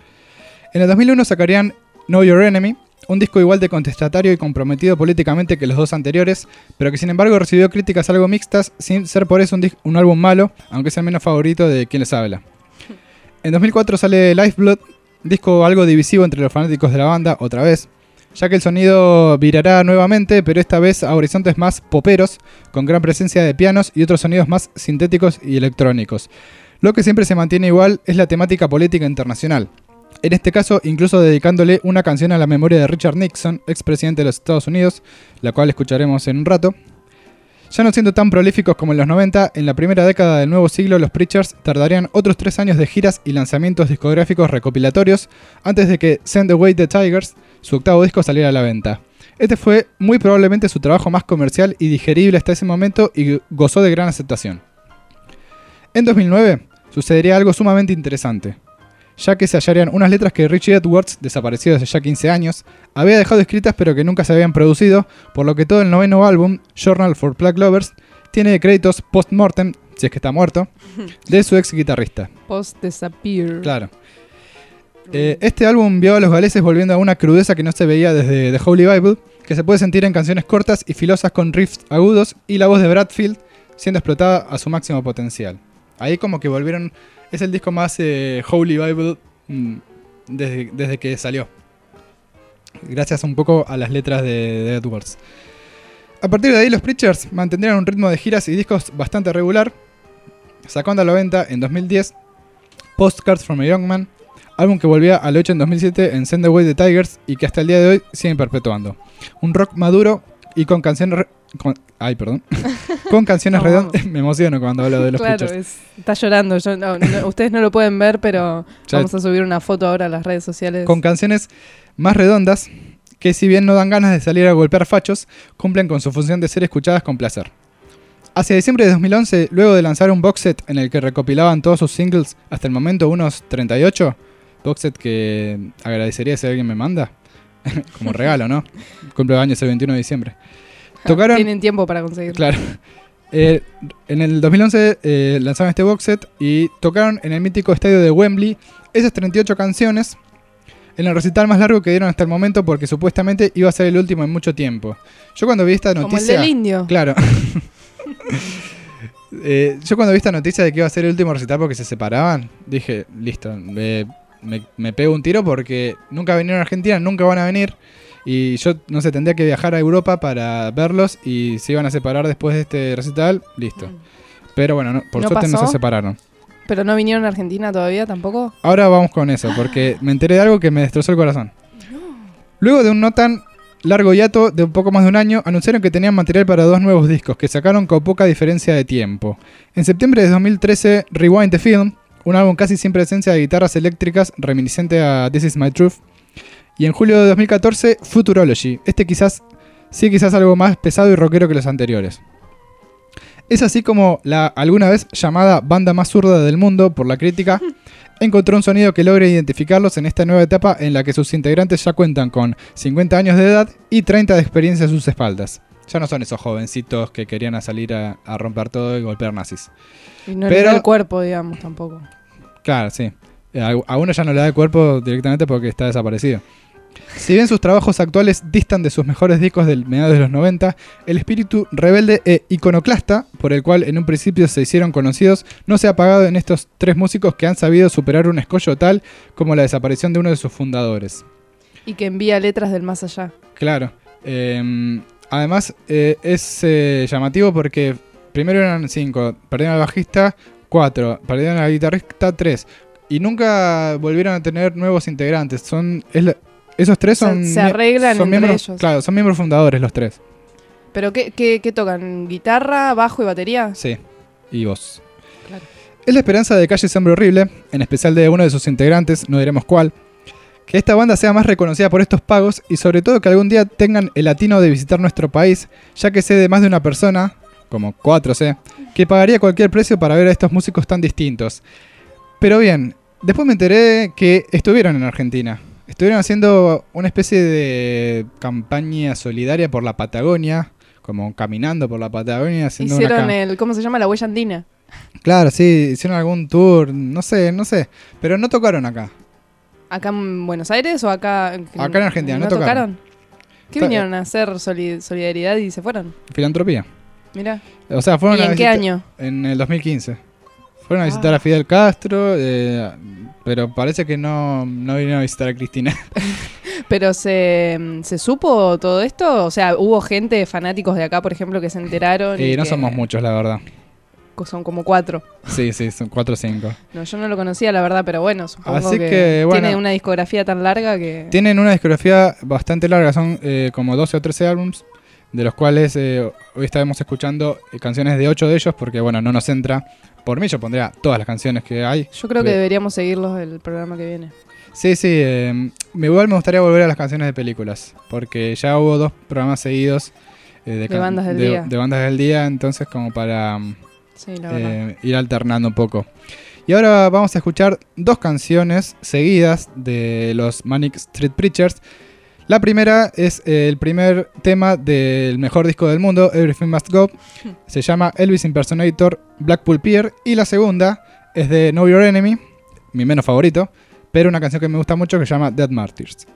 S4: En el 2001 sacarían Know Your Enemy, un disco igual de contestatario y comprometido políticamente que los dos anteriores, pero que sin embargo recibió críticas algo mixtas, sin ser por eso un álbum malo, aunque es el menos favorito de quien les habla. En 2004 sale Lifeblood, disco algo divisivo entre los fanáticos de la banda, otra vez. ya que el sonido virará nuevamente, pero esta vez a horizontes más poperos, con gran presencia de pianos y otros sonidos más sintéticos y electrónicos. Lo que siempre se mantiene igual es la temática política internacional. En este caso, incluso dedicándole una canción a la memoria de Richard Nixon, expresidente de los Estados Unidos, la cual escucharemos en un rato. Ya no siendo tan prolíficos como en los 90, en la primera década del nuevo siglo los Preachers tardarían otros 3 años de giras y lanzamientos discográficos recopilatorios antes de que Send Away the Tigers, su octavo disco, saliera a la venta. Este fue muy probablemente su trabajo más comercial y digerible hasta ese momento y gozó de gran aceptación. En 2009 sucedería algo sumamente interesante, ya que se hallarían unas letras que Richie Edwards, desaparecido hace ya 15 años, había dejado escritas pero que nunca se habían producido, por lo que todo el noveno álbum, Journal for Plague Lovers, tiene créditos post-mortem, si es que está muerto, de su ex guitarrista.
S5: Post-disappear.
S4: Claro. Este álbum vio a los galeses volviendo a una crudeza que no se veía desde The Holy Bible, que se puede sentir en canciones cortas y filosas con riffs agudos y la voz de Bradfield siendo explotada a su máximo potencial. Ahí como que volvieron... Es el disco más Holy Bible desde que salió. Gracias un poco a las letras de Edwards. A partir de ahí los Preachers mantendrían un ritmo de giras y discos bastante regular, sacando a la venta en 2010 Postcards from a Young Man, álbum que volvía al 8 en 2007 en Send Away the Tigers y que hasta el día de hoy siguen perpetuando. Un rock maduro y con canciones... con canciones redondas. Me emociono cuando hablo de los Preachers.
S5: Está llorando. Ustedes no lo pueden ver, pero vamos a subir una foto ahora a las redes sociales.
S4: Con canciones más redondas, que si bien no dan ganas de salir a golpear fachos, cumplen con su función de ser escuchadas con placer. Hacia diciembre de 2011, luego de lanzar un box set en el que recopilaban todos sus singles, hasta el momento unos 38, box set que agradecería si alguien me manda, como regalo, ¿no? Cumple años el 21 de diciembre. Tocaron,
S5: tienen tiempo para conseguirlo.
S4: Claro. En el 2011 lanzaron este box set y tocaron en el mítico estadio de Wembley esas 38 canciones en el recital más largo que dieron hasta el momento, porque supuestamente iba a ser el último en mucho tiempo. Yo cuando vi esta noticia...
S5: Como el del indio.
S4: Claro. Yo cuando vi esta noticia de que iba a ser el último recital porque se separaban, dije, listo, me pego un tiro porque nunca vinieron a Argentina, nunca van a venir. Y yo, no sé, tendría que viajar a Europa para verlos y se iban a separar después de este recital, listo. Pero bueno, por suerte no se separaron.
S5: ¿Pero no vinieron a Argentina todavía tampoco?
S4: Ahora vamos con eso, porque me enteré de algo que me destrozó el corazón. Luego de un no tan largo hiato de un poco más de un año, anunciaron que tenían material para 2 nuevos discos, que sacaron con poca diferencia de tiempo. En septiembre de 2013, Rewind the Film, un álbum casi sin presencia de guitarras eléctricas, reminiscente a This Is My Truth. Y en julio de 2014, Futurology. Este quizás algo más pesado y rockero que los anteriores. Es así como la alguna vez llamada banda más zurda del mundo por la crítica encontró un sonido que logre identificarlos en esta nueva etapa en la que sus integrantes ya cuentan con 50 años de edad y 30 de experiencia a sus espaldas. Ya no son esos jovencitos que querían salir a romper todo y golpear nazis.
S5: Y no le da el cuerpo, digamos, tampoco.
S4: Claro, sí. A uno ya no le da el cuerpo directamente porque está desaparecido. Si bien sus trabajos actuales distan de sus mejores discos del mediados de los 90, el espíritu rebelde e iconoclasta, por el cual en un principio se hicieron conocidos, no se ha apagado en estos 3 músicos que han sabido superar un escollo tal como la desaparición de uno de sus fundadores.
S5: Y que envía letras del más allá.
S4: Claro. Además, es llamativo porque primero eran 5, perdieron al bajista 4, perdieron al guitarrista 3, y nunca volvieron a tener nuevos integrantes. Esos 3
S5: se arreglan entre
S4: miembros,
S5: ellos.
S4: Claro, son miembros fundadores los 3.
S5: ¿Pero qué tocan? ¿Guitarra, bajo y batería?
S4: Sí, y voz.
S5: Claro.
S4: Es la esperanza de Calle Hombre Horrible, en especial de uno de sus integrantes, no diremos cuál, que esta banda sea más reconocida por estos pagos y sobre todo que algún día tengan el atino de visitar nuestro país, ya que sé de más de una persona, como 4C, que pagaría cualquier precio para ver a estos músicos tan distintos. Pero bien, después me enteré que estuvieron en Argentina. Estuvieron haciendo una especie de campaña solidaria por la Patagonia, como caminando por la Patagonia.
S5: Hicieron ¿cómo se llama? La huella andina.
S4: Claro, sí, hicieron algún tour, no sé, pero no tocaron acá.
S5: ¿Acá en Buenos Aires o acá?
S4: Acá en Argentina, no tocaron.
S5: ¿Qué vinieron a hacer? ¿Solidaridad y se fueron?
S4: Filantropía.
S5: Mirá.
S4: O sea, fueron
S5: ¿Y en qué año?
S4: En el 2015. Fueron a visitar a Fidel Castro, pero parece que no vinieron a visitar a Cristina.
S5: Pero ¿se supo todo esto? O sea, ¿hubo gente, fanáticos de acá, por ejemplo, que se enteraron?
S4: Y no
S5: que
S4: somos muchos, la verdad.
S5: Son como 4.
S4: Sí, son 4 o 5.
S5: No, yo no lo conocía, la verdad, pero bueno, supongo
S4: Así que, bueno,
S5: tiene una discografía tan larga que...
S4: Tienen una discografía bastante larga, son como 12 o 13 álbums, de los cuales hoy estaremos escuchando canciones de 8 de ellos, porque bueno, no nos entra. Por mí yo pondría todas las canciones que hay.
S5: Yo creo que deberíamos seguirlos el programa que viene.
S4: Sí, igual me gustaría volver a las canciones de películas, porque ya hubo 2 programas seguidos
S5: de bandas del día.
S4: De bandas del día, entonces como para
S5: sí, la verdad.
S4: Ir alternando un poco. Y ahora vamos a escuchar 2 canciones seguidas de los Manic Street Preachers. La primera es el primer tema del mejor disco del mundo, Everything Must Go. Se llama Elvis Impersonator Blackpool Pier. Y la segunda es de Know Your Enemy, mi menos favorito, pero una canción que me gusta mucho que se llama Dead Martyrs.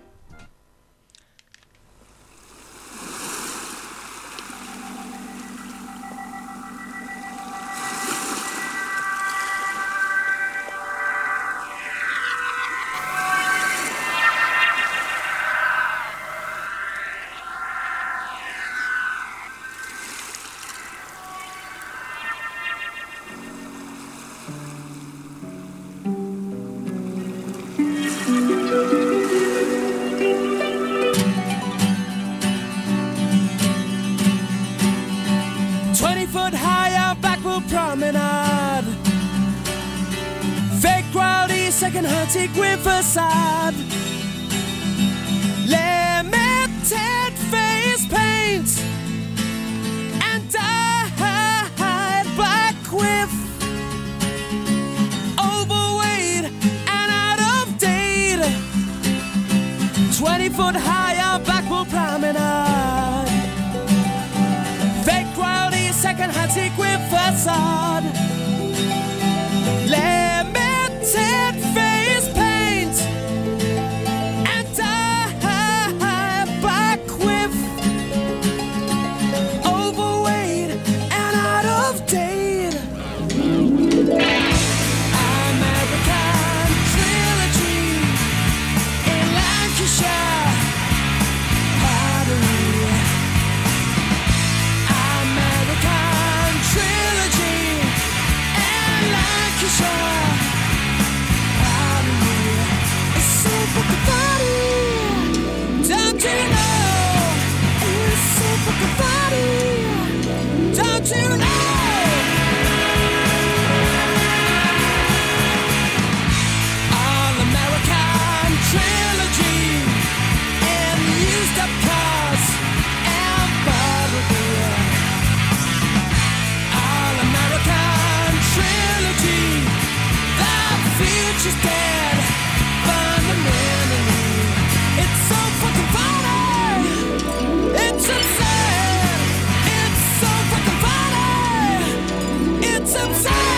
S8: Second hunting with facade, limited face paint, and dyed black quiff, overweight and out of date, 20-foot high on Blackpool Promenade, fake quality second hunting with facade, limited face paint and dyed black quiff, overweight and out of date. American trilogy in Lancashire, pottery. American trilogy in Lancashire. Don't you know? It's so fucking funny. Don't you know? All American trilogy and used up cars and bottled beer. All American trilogy. The future's dead. Fundamentally, it's so fucking funny. It's absurd. It's so fucking funny. It's absurd.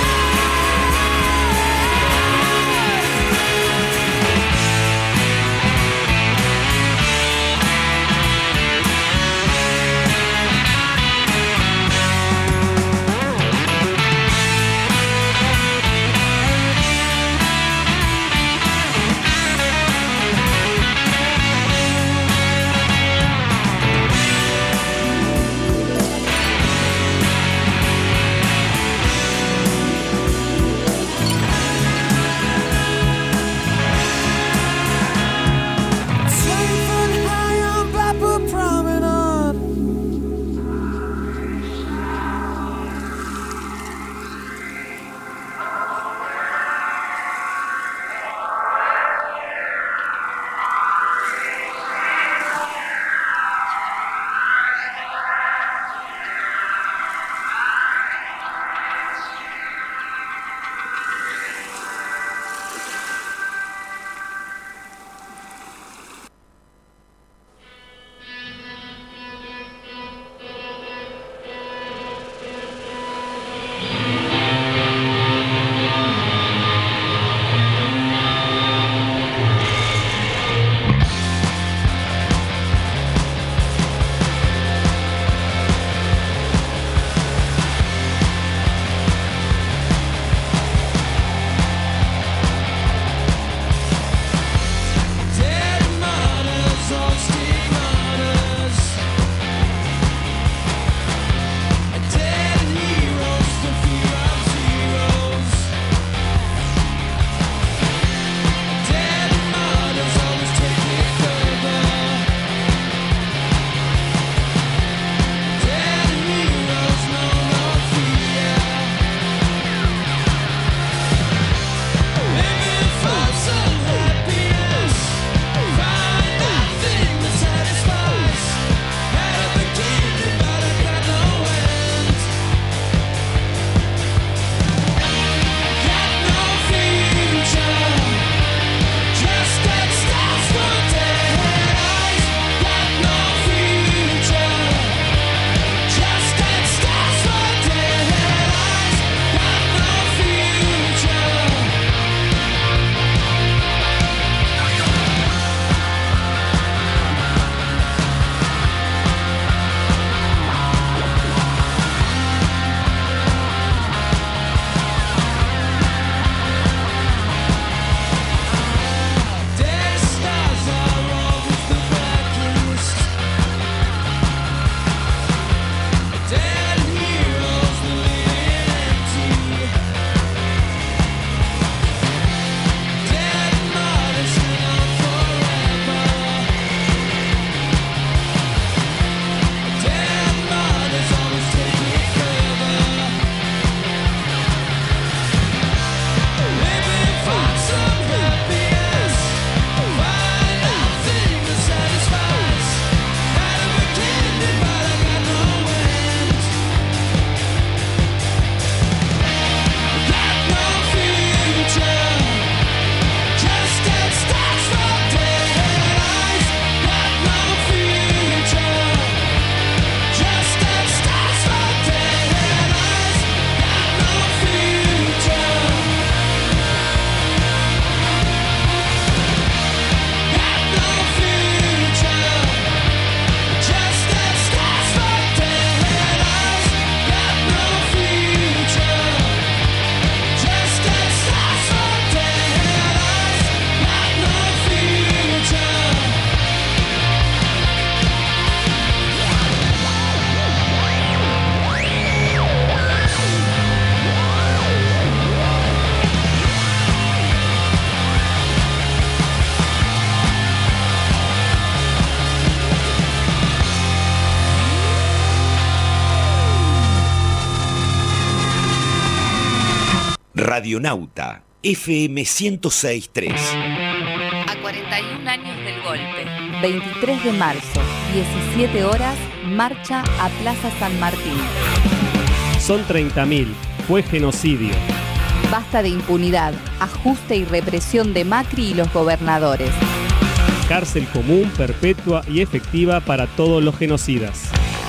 S7: Radionauta, FM 106.3.
S9: A 41 años del golpe, 23 de marzo, 17 horas, marcha a Plaza San Martín.
S10: Son 30.000, fue genocidio.
S9: Basta de impunidad, ajuste y represión de Macri y los gobernadores.
S10: Cárcel común, perpetua y efectiva para todos los genocidas.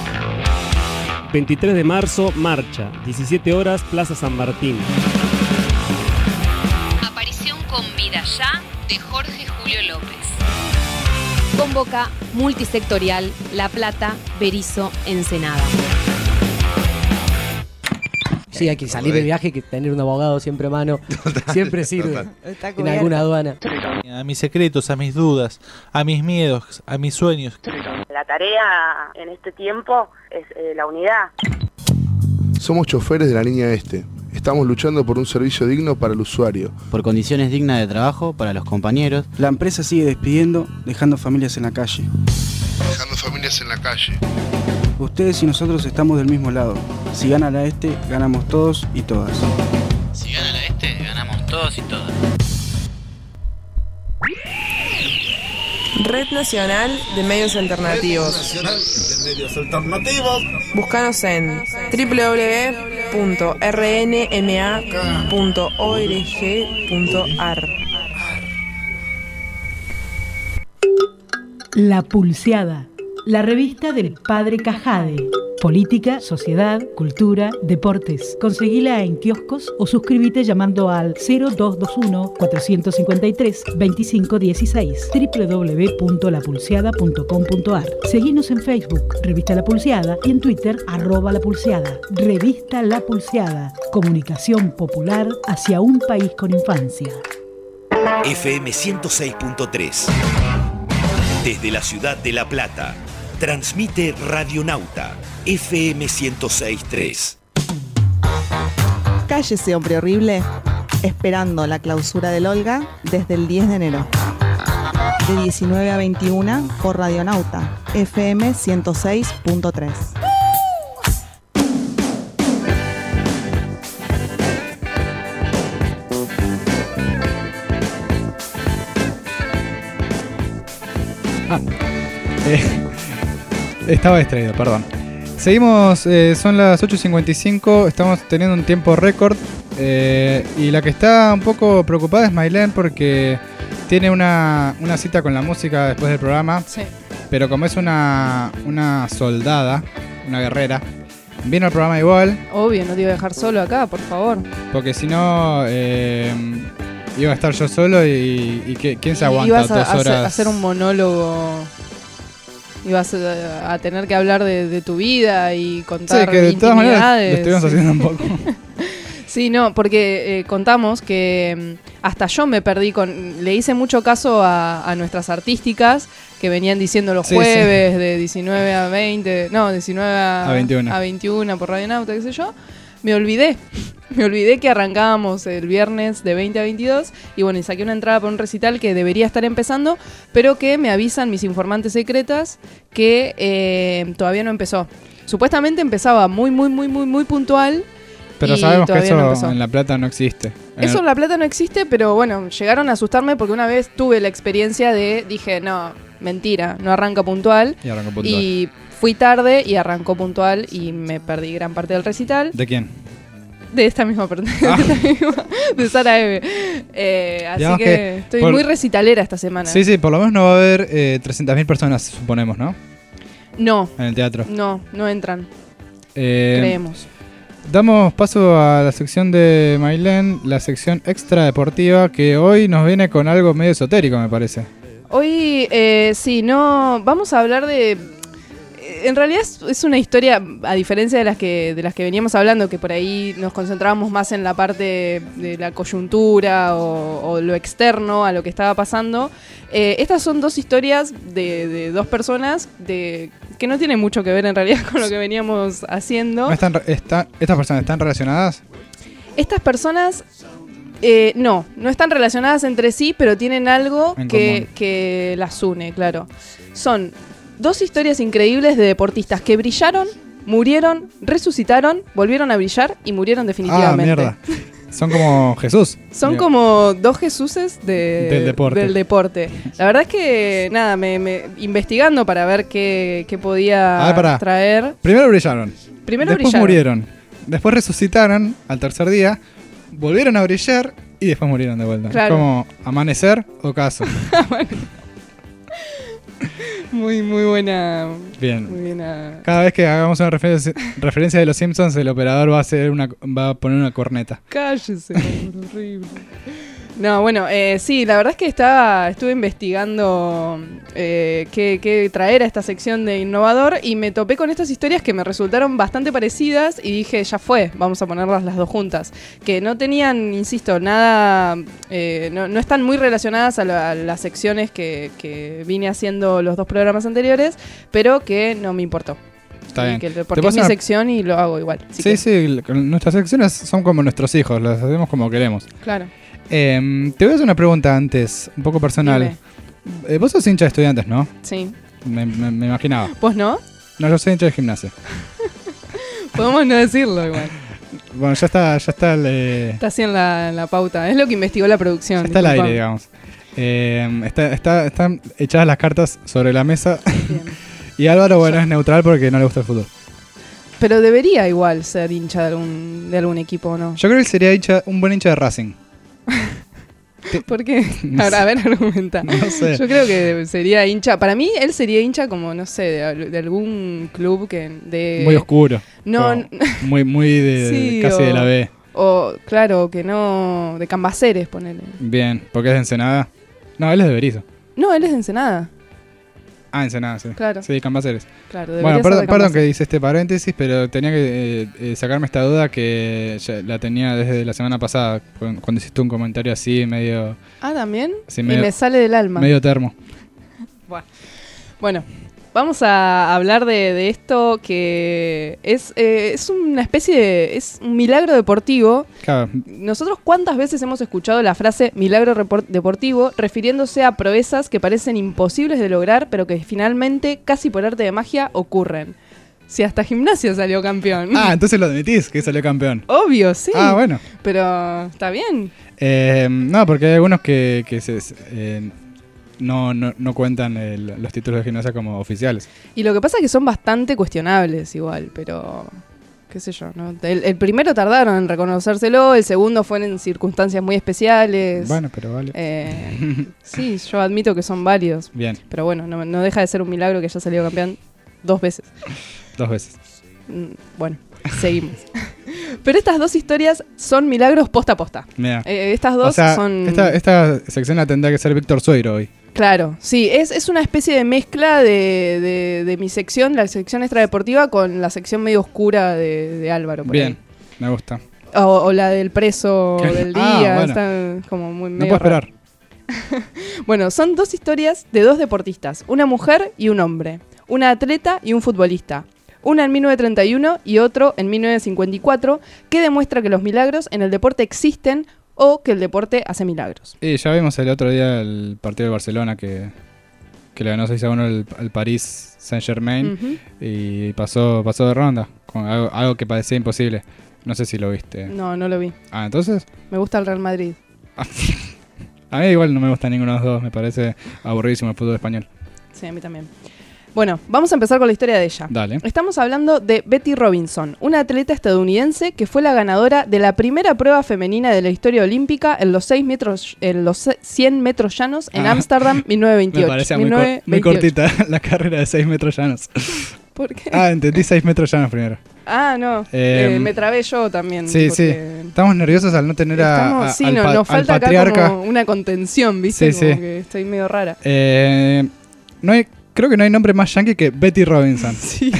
S10: 23 de marzo, marcha, 17 horas, Plaza San Martín.
S9: Aparición con vida ya de Jorge Julio López. Convoca multisectorial La Plata, Berisso, Ensenada.
S11: Sí, hay que salir de viaje, que tener un abogado siempre a mano, siempre sirve en alguna aduana.
S12: A mis secretos, a mis dudas, a mis miedos, a mis sueños.
S13: La tarea en este tiempo es la unidad.
S14: Somos choferes de la línea este. Estamos luchando por un servicio digno para el usuario.
S15: Por condiciones dignas de trabajo para los compañeros.
S16: La empresa sigue despidiendo, dejando familias en la calle.
S14: Dejando familias en la calle.
S16: Ustedes y nosotros estamos del mismo lado. Si gana la este, ganamos todos y todas.
S15: Si gana la este, ganamos todos y todas.
S17: Red Nacional de Medios Alternativos.
S18: Red Nacional de Medios Alternativos.
S17: Búscanos en www.rnma.org.ar.
S19: La Pulseada, la revista del Padre Cajade. Política, sociedad, cultura, deportes. Conseguila en kioscos o suscríbete llamando al 0221-453-2516 www.lapulseada.com.ar. Seguinos en Facebook, Revista La Pulseada, y en Twitter, @lapulseada. Revista La Pulseada. Comunicación popular hacia un país con infancia.
S7: FM 106.3. Desde la ciudad de La Plata, transmite Radionauta, FM 106.3.
S3: Cállese, hombre horrible, esperando la clausura del Olga desde el 10 de enero. De 19 a 21 por Radionauta, FM 106.3.
S4: Estaba distraído, perdón. Seguimos, son las 8:55, estamos teniendo un tiempo récord y la que está un poco preocupada es Maylén porque tiene una cita con la música después del programa.
S5: Sí.
S4: Pero como es una soldada, una guerrera, viene al programa igual.
S5: Obvio, no te iba a dejar solo acá, por favor.
S4: Porque si no, iba a estar yo solo y ¿quién se aguanta
S5: ibas
S4: 2 horas?
S5: A hacer un monólogo. Ibas a tener que hablar de tu vida y contar
S4: que de todas maneras lo estuvimos
S5: sí.
S4: haciendo un poco.
S5: Sí, no, porque contamos que hasta yo me perdí le hice mucho caso a nuestras artísticas que venían diciendo los jueves de 19 a 20, no, 19 a 21 por Radionauta, qué sé yo. Me olvidé que arrancábamos el viernes de 20 a 22 y bueno, y saqué una entrada para un recital que debería estar empezando, pero que me avisan mis informantes secretas que todavía no empezó. Supuestamente empezaba muy puntual.
S4: Pero sabemos que eso
S5: no
S4: en La Plata no existe.
S5: Eso en La Plata no existe, pero bueno, llegaron a asustarme porque una vez tuve la experiencia dije, no, mentira, no arranca puntual.
S4: Y arrancó puntual.
S5: Y fui tarde y arrancó puntual y me perdí gran parte del recital.
S4: ¿De quién?
S5: De esta misma persona, de Sara Eve. Así
S4: digamos
S5: que estoy muy recitalera esta semana.
S4: Sí, por lo menos no va a haber 300.000 personas, suponemos, ¿no?
S5: No.
S4: En el teatro.
S5: No entran. Creemos.
S4: Damos paso a la sección de Maylén, la sección extra deportiva, que hoy nos viene con algo medio esotérico, me parece.
S5: Hoy, vamos a hablar de... En realidad es una historia, a diferencia de las que veníamos hablando, que por ahí nos concentrábamos más en la parte de la coyuntura o lo externo a lo que estaba pasando. Estas son dos historias de dos personas que no tienen mucho que ver en realidad con lo que veníamos haciendo.
S4: ¿Estas personas están relacionadas?
S5: Estas personas no están relacionadas entre sí, pero tienen algo que las une, claro. Son dos historias increíbles de deportistas que brillaron, murieron, resucitaron, volvieron a brillar y murieron definitivamente.
S4: Ah, mierda. Son como Jesús.
S5: Son como dos Jesuses
S4: Del deporte.
S5: La verdad es que, nada, me investigando para ver qué podía traer.
S4: Primero brillaron.
S5: Después
S4: murieron. Después resucitaron al tercer día. Volvieron a brillar y después murieron de vuelta.
S5: Claro.
S4: Como amanecer, ocaso.
S5: Muy buena.
S4: Bien.
S5: Muy buena.
S4: Cada vez que hagamos una referencia de los Simpsons, el operador va a poner una corneta.
S5: Cállese, horrible. No, bueno, sí, la verdad es que estuve investigando qué traer a esta sección de Innovador y me topé con estas historias que me resultaron bastante parecidas y dije, ya fue, vamos a ponerlas las dos juntas. Que no tenían, insisto, nada, no están muy relacionadas a las secciones que vine haciendo los dos programas anteriores, pero que no me importó.
S4: Está bien.
S5: Porque es mi sección y lo hago igual.
S4: Sí, nuestras secciones son como nuestros hijos, las hacemos como queremos.
S5: Claro.
S4: Te voy a hacer una pregunta antes, un poco personal. Vos sos hincha de Estudiantes, ¿no?
S5: Sí.
S4: Me imaginaba.
S5: ¿Vos no?
S4: No, yo soy hincha de Gimnasia.
S5: Podemos no decirlo igual.
S4: Bueno, ya está.
S5: Está así en la pauta. Es lo que investigó la producción.
S4: Ya está al aire, digamos. Están echadas las cartas sobre la mesa. Bien. Y Álvaro, bueno, es neutral porque no le gusta el fútbol.
S5: Pero debería igual ser hincha de algún equipo, ¿no?
S4: Yo creo que sería un buen hincha de Racing.
S5: ¿Por qué? A ver, argumenta.
S4: No sé.
S5: Yo creo que sería hincha. Para mí, él sería hincha como, no sé, de algún club
S4: muy oscuro.
S5: No.
S4: Muy
S5: sí,
S4: casi de la B.
S5: O, claro, que no. De Cambaceres, ponele.
S4: Bien, ¿porque es de Ensenada? No, él es de Berizo.
S5: No, él es de Ensenada.
S4: Ah, Ensenada, sí.
S5: Claro.
S4: Sí, Cambaceres.
S5: Claro,
S4: bueno, perdón que hice este paréntesis, pero tenía que sacarme esta duda que ya la tenía desde la semana pasada, cuando hiciste un comentario así, medio...
S5: Ah, ¿también?
S4: Sí,
S5: medio, y me sale del alma.
S4: Medio termo.
S5: Bueno, vamos a hablar de esto que es una especie de... Es un milagro deportivo.
S4: Claro.
S5: Nosotros, ¿cuántas veces hemos escuchado la frase milagro deportivo refiriéndose a proezas que parecen imposibles de lograr, pero que finalmente, casi por arte de magia, ocurren? Si hasta Gimnasia salió campeón.
S4: Ah, entonces lo admitís, que salió campeón.
S5: Obvio, sí.
S4: Ah, bueno.
S5: Pero está bien.
S4: No, porque hay algunos que no cuentan los títulos de Gimnasia como oficiales.
S5: Y lo que pasa es que son bastante cuestionables igual, pero qué sé yo, ¿no? El primero tardaron en reconocérselo, el segundo fue en circunstancias muy especiales.
S4: Bueno, pero vale.
S5: Sí, yo admito que son válidos.
S4: Bien.
S5: Pero bueno, no deja de ser un milagro que haya salido campeón 2 veces.
S4: 2 veces.
S5: Bueno, seguimos. Pero estas dos historias son milagros posta a posta.
S4: Mira.
S5: Estas dos son...
S4: Esta sección la tendrá que ser Víctor Sueiro hoy.
S5: Claro, sí, es una especie de mezcla de mi sección, la sección extradeportiva, con la sección medio oscura de Álvaro. Por
S4: bien,
S5: ahí.
S4: Me gusta.
S5: O la del preso del día,
S4: bueno.
S5: Está como muy
S4: no
S5: medio
S4: puedo esperar.
S5: Bueno, son dos historias de dos deportistas, una mujer y un hombre, una atleta y un futbolista. Una en 1931 y otro en 1954, que demuestra que los milagros en el deporte existen o que el deporte hace milagros.
S4: Y ya vimos el otro día el partido de Barcelona que le ganó 6-1 al Paris Saint-Germain y pasó de ronda, con algo que parecía imposible. No sé si lo viste.
S5: No lo vi.
S4: Ah, ¿entonces?
S5: Me gusta el Real Madrid.
S4: A mí igual no me gusta ninguno de los dos, me parece aburridísimo el fútbol español.
S5: Sí, a mí también. Bueno, vamos a empezar con la historia de ella.
S4: Dale.
S5: Estamos hablando de Betty Robinson, una atleta estadounidense que fue la ganadora de la primera prueba femenina de la historia olímpica en los 100 metros llanos en Ámsterdam, 1928.
S4: Me parecía muy cortita la carrera de 6 metros llanos.
S5: ¿Por qué?
S4: Entendí 6 metros llanos primero.
S5: No, me trabé yo también.
S4: Sí. Estamos nerviosos al no tener
S5: nos falta
S4: patriarca.
S5: Acá como una contención, ¿viste?
S4: Sí.
S5: Como que estoy medio rara.
S4: Creo que no hay nombre más yankee que Betty Robinson.
S5: Sí.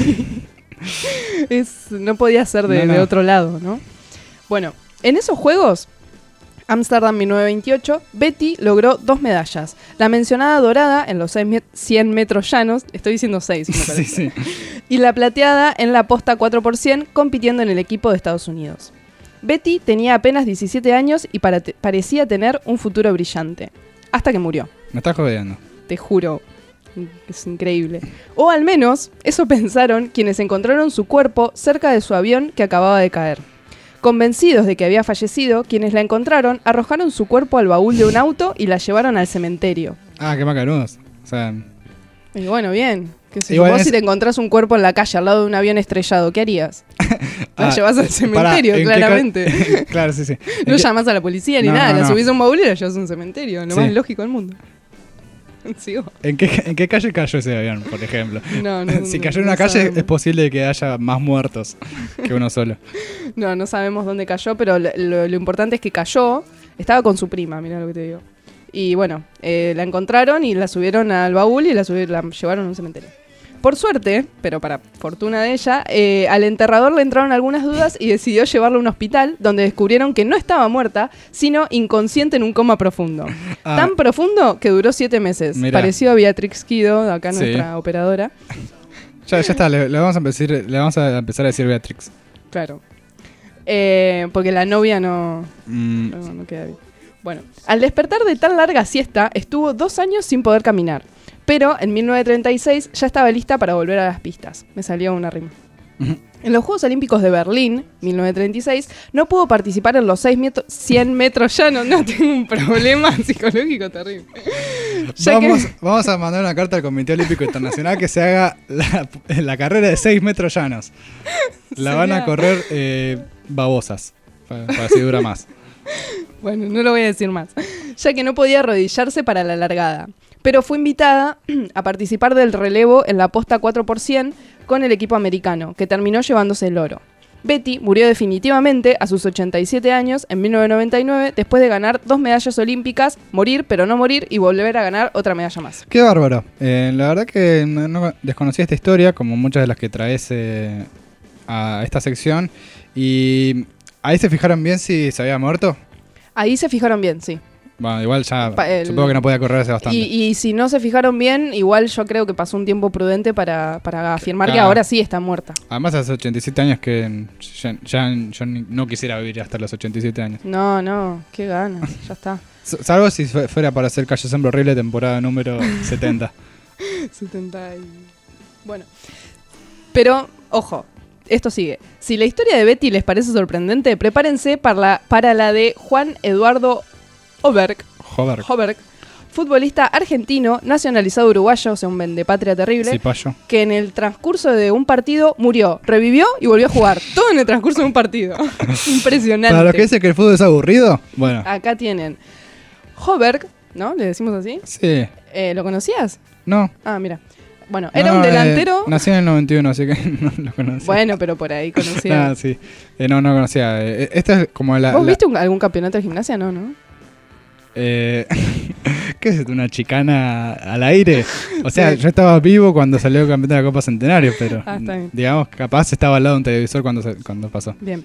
S5: No podía ser de otro lado, ¿no? Bueno, en esos Juegos, Ámsterdam 1928, Betty logró 2 medallas. La mencionada dorada en los 100 metros llanos, estoy diciendo 6, me parece.
S4: Sí.
S5: Y la plateada en la posta 4x100, compitiendo en el equipo de Estados Unidos. Betty tenía apenas 17 años y parecía tener un futuro brillante. Hasta que murió.
S4: Me estás jodiendo.
S5: Te juro. Es increíble. O al menos, eso pensaron quienes encontraron su cuerpo cerca de su avión que acababa de caer. Convencidos de que había fallecido, quienes la encontraron arrojaron su cuerpo al baúl de un auto y la llevaron al cementerio.
S4: Ah, qué macanudos. O sea,
S5: Y bueno, bien. ¿Qué sé yo?
S4: Igual
S5: Vos
S4: es-
S5: si te encontrás un cuerpo en la calle al lado de un avión estrellado, ¿qué harías? La llevás al cementerio,
S4: ¿en qué
S5: claramente.
S4: claro, sí, sí.
S5: No llamás a la policía ni
S4: No,
S5: nada,
S4: no,
S5: la
S4: no.
S5: subís a un baúl y la llevas a un cementerio. Lo
S4: Sí.
S5: más lógico del mundo. Sigo.
S4: ¿En qué calle cayó ese avión, por ejemplo?
S5: No,
S4: si
S5: no,
S4: cayó en
S5: no
S4: una calle,
S5: sabemos.
S4: es posible que haya más muertos que uno solo.
S5: No sabemos dónde cayó, pero lo importante es que cayó. Estaba con su prima, mirá lo que te digo. Y bueno, la encontraron y la subieron al baúl y la llevaron a un cementerio. Por suerte, pero para fortuna de ella, al enterrador le entraron algunas dudas y decidió llevarla a un hospital donde descubrieron que no estaba muerta, sino inconsciente en un coma profundo.
S4: Ah.
S5: Tan profundo que duró 7 meses.
S4: Mirá.
S5: Pareció a Beatrix Kido, acá
S4: Sí.
S5: nuestra operadora.
S4: Ya está, le vamos a empezar a decir Beatrix.
S5: Claro. Porque la novia no queda bien. Bueno, al despertar de tan larga siesta, estuvo 2 años sin poder caminar. Pero en 1936 ya estaba lista para volver a las pistas. Me salió una rima. En los Juegos Olímpicos de Berlín, 1936, no pudo participar en los 100 metros llanos. No, tengo un problema psicológico terrible. Ya
S4: Vamos a mandar una carta al Comité Olímpico Internacional que se haga la carrera de 6 metros llanos. La van a correr babosas, para si dura más.
S5: Bueno, no lo voy a decir más. Ya que no podía arrodillarse para la largada. Pero fue invitada a participar del relevo en la posta 4x100 con el equipo americano, que terminó llevándose el oro. Betty murió definitivamente a sus 87 años en 1999 después de ganar 2 medallas olímpicas, morir pero no morir y volver a ganar otra medalla más.
S4: Qué bárbaro. La verdad que no desconocía esta historia, como muchas de las que traes a esta sección. Y ahí se fijaron bien si se había muerto.
S5: Ahí se fijaron bien, sí.
S4: Bueno, igual ya supongo que no podía correr hace bastante.
S5: Y si no se fijaron bien, igual yo creo que pasó un tiempo prudente para afirmar que ahora sí está muerta.
S4: Además hace 87 años que ya yo no quisiera vivir hasta los 87 años.
S5: No, qué ganas, ya está.
S4: Salvo si fuera para hacer Calle Hombre Horrible temporada número 70.
S5: 70 y... Bueno. Pero, ojo, esto sigue. Si la historia de Betty les parece sorprendente, prepárense para la de Juan Eduardo Hoberg, futbolista argentino, nacionalizado uruguayo, o sea, un vendepatria terrible,
S4: Cipayo.
S5: que en el transcurso de un partido murió, revivió y volvió a jugar. Todo en el transcurso de un partido. Impresionante.
S4: Para los que dicen que el fútbol es aburrido, bueno.
S5: Acá tienen Hoberg, ¿no? ¿Le decimos así?
S4: Sí.
S5: ¿Lo conocías?
S4: No.
S5: Ah, mira. Bueno, era un delantero...
S4: nací en el 91, así que no lo conocía.
S5: Bueno, pero por ahí conocía.
S4: Ah, sí. No conocía. Esta es como la...
S5: ¿Vos viste algún campeonato de gimnasia? No.
S4: ¿Qué es esto? ¿Una chicana al aire? O sea, yo estaba vivo cuando salió el campeón de la Copa Centenario, pero
S5: está bien.
S4: digamos, capaz estaba al lado de un televisor cuando pasó.
S5: Bien.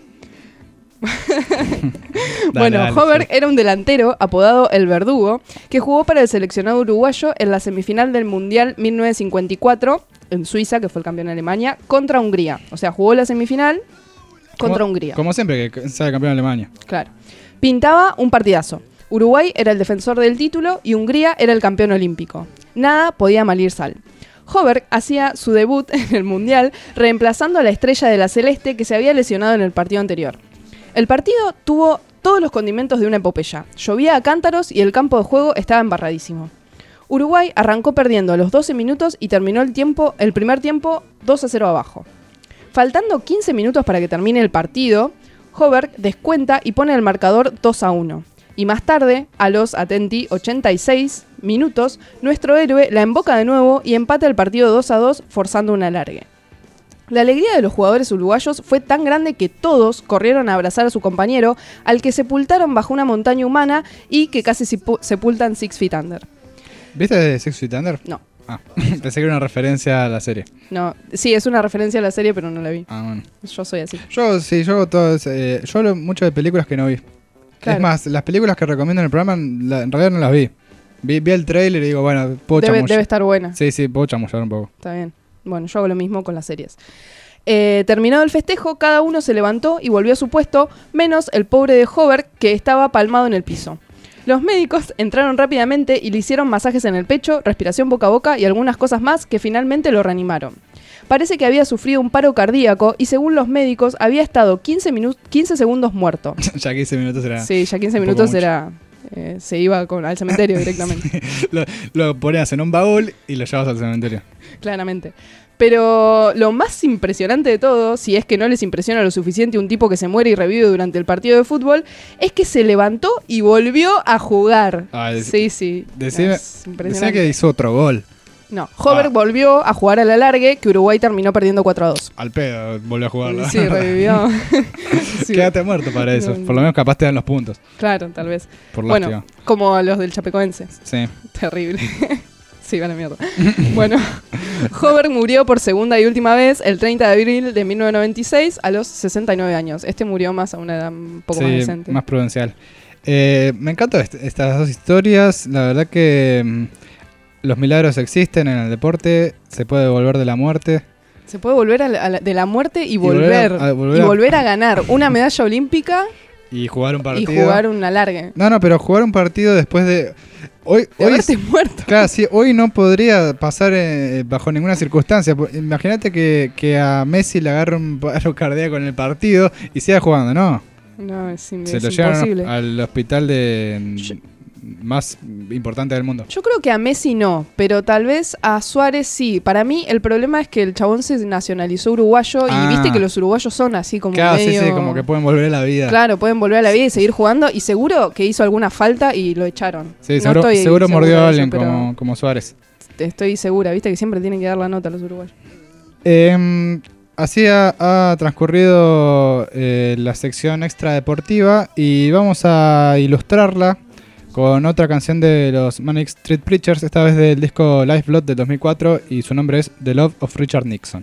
S5: Bueno, Hoberg era un delantero apodado El Verdugo, que jugó para el seleccionado uruguayo en la semifinal del Mundial 1954 en Suiza, que fue el campeón de Alemania, contra Hungría. O sea, jugó la semifinal contra Hungría.
S4: Como siempre que sale campeón de Alemania.
S5: Claro. Pintaba un partidazo. Uruguay era el defensor del título y Hungría era el campeón olímpico. Nada podía malir sal. Hoberg hacía su debut en el Mundial reemplazando a la estrella de la Celeste que se había lesionado en el partido anterior. El partido tuvo todos los condimentos de una epopeya. Llovía a cántaros y el campo de juego estaba embarradísimo. Uruguay arrancó perdiendo a los 12 minutos y terminó el primer tiempo 2-0 abajo. Faltando 15 minutos para que termine el partido, Hoberg descuenta y pone el marcador 2-1. Y más tarde, a los 86 minutos, nuestro héroe la emboca de nuevo y empata el partido 2-2, forzando un alargue. La alegría de los jugadores uruguayos fue tan grande que todos corrieron a abrazar a su compañero, al que sepultaron bajo una montaña humana y que casi sepultan 6 Feet Under.
S4: ¿Viste 6 Feet Under?
S5: No.
S4: Ah, pensé que era una referencia a la serie.
S5: No, sí, es una referencia a la serie, pero no la vi.
S4: Ah, bueno.
S5: Yo soy así.
S4: Yo hablo mucho de películas que no vi. Claro. Es más, las películas que recomiendo en el programa, en realidad no las vi. Vi el trailer y digo, bueno, puedo chamullar.
S5: Debe estar buena.
S4: Sí, puedo chamullar un poco.
S5: Está bien. Bueno, yo hago lo mismo con las series. Terminado el festejo, cada uno se levantó y volvió a su puesto, menos el pobre de Hoberg, que estaba palmado en el piso. Los médicos entraron rápidamente y le hicieron masajes en el pecho, respiración boca a boca y algunas cosas más que finalmente lo reanimaron. parece que había sufrido un paro cardíaco y según los médicos había estado 15 segundos muerto.
S4: Ya 15 minutos era.
S5: Sí, ya 15 minutos era... se iba al cementerio directamente.
S4: Sí, lo ponías en un baúl y lo llevabas al cementerio.
S5: Claramente. Pero lo más impresionante de todo, si es que no les impresiona lo suficiente un tipo que se muere y revive durante el partido de fútbol, es que se levantó y volvió a jugar. Sí.
S4: Decía que hizo otro gol.
S5: No, Hover volvió a jugar al alargue, que Uruguay terminó perdiendo 4-2.
S4: Al pedo, volvió a jugarla.
S5: Sí, revivió.
S4: Sí. Quédate muerto para eso. Por lo menos capaz te dan los puntos.
S5: Claro, tal vez.
S4: Bueno,
S5: lástima. Como a los del Chapecoense.
S4: Sí.
S5: Terrible. Sí, vale mierda. Bueno, Hover murió por segunda y última vez el 30 de abril de 1996 a los 69 años. Este murió más a una edad un poco más decente.
S4: Más prudencial. Me encantan estas dos historias. La verdad que los milagros existen en el deporte. Se puede volver de la muerte.
S5: Se puede volver de la muerte y volver a ganar una medalla olímpica.
S4: Y jugar un partido.
S5: Y jugar un alargue.
S4: No, pero jugar un partido después de... Hoy
S5: muerto.
S4: Claro, sí, hoy no podría pasar bajo ninguna circunstancia. Imagínate que a Messi le agarre un paro cardíaco en el partido y siga jugando, ¿no?
S5: No, es
S4: Se lo llevan al hospital más importante del mundo.
S5: Yo creo que a Messi no, pero tal vez a Suárez sí. Para mí el problema es que el chabón se nacionalizó uruguayo y viste que los uruguayos son así como medio...
S4: Sí, como que pueden volver a la vida.
S5: Claro, pueden volver a la vida y seguir jugando y seguro que hizo alguna falta y lo echaron.
S4: Sí, seguro mordió a alguien como Suárez.
S5: Estoy segura, viste que siempre tienen que dar la nota a los uruguayos.
S4: Así ha transcurrido la sección extra deportiva y vamos a ilustrarla con otra canción de los Manic Street Preachers, esta vez del disco Live Blood de 2004 y su nombre es The Love of Richard Nixon.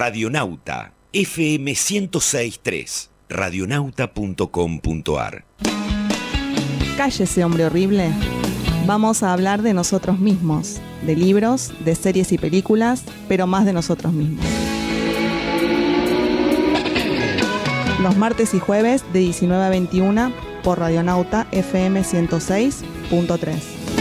S7: Radionauta, FM 106.3, radionauta.com.ar.
S3: Cállese, hombre horrible. Vamos a hablar de nosotros mismos, de libros, de series y películas, pero más de nosotros mismos. Los martes y jueves de 19 a 21 por Radionauta FM 106.3.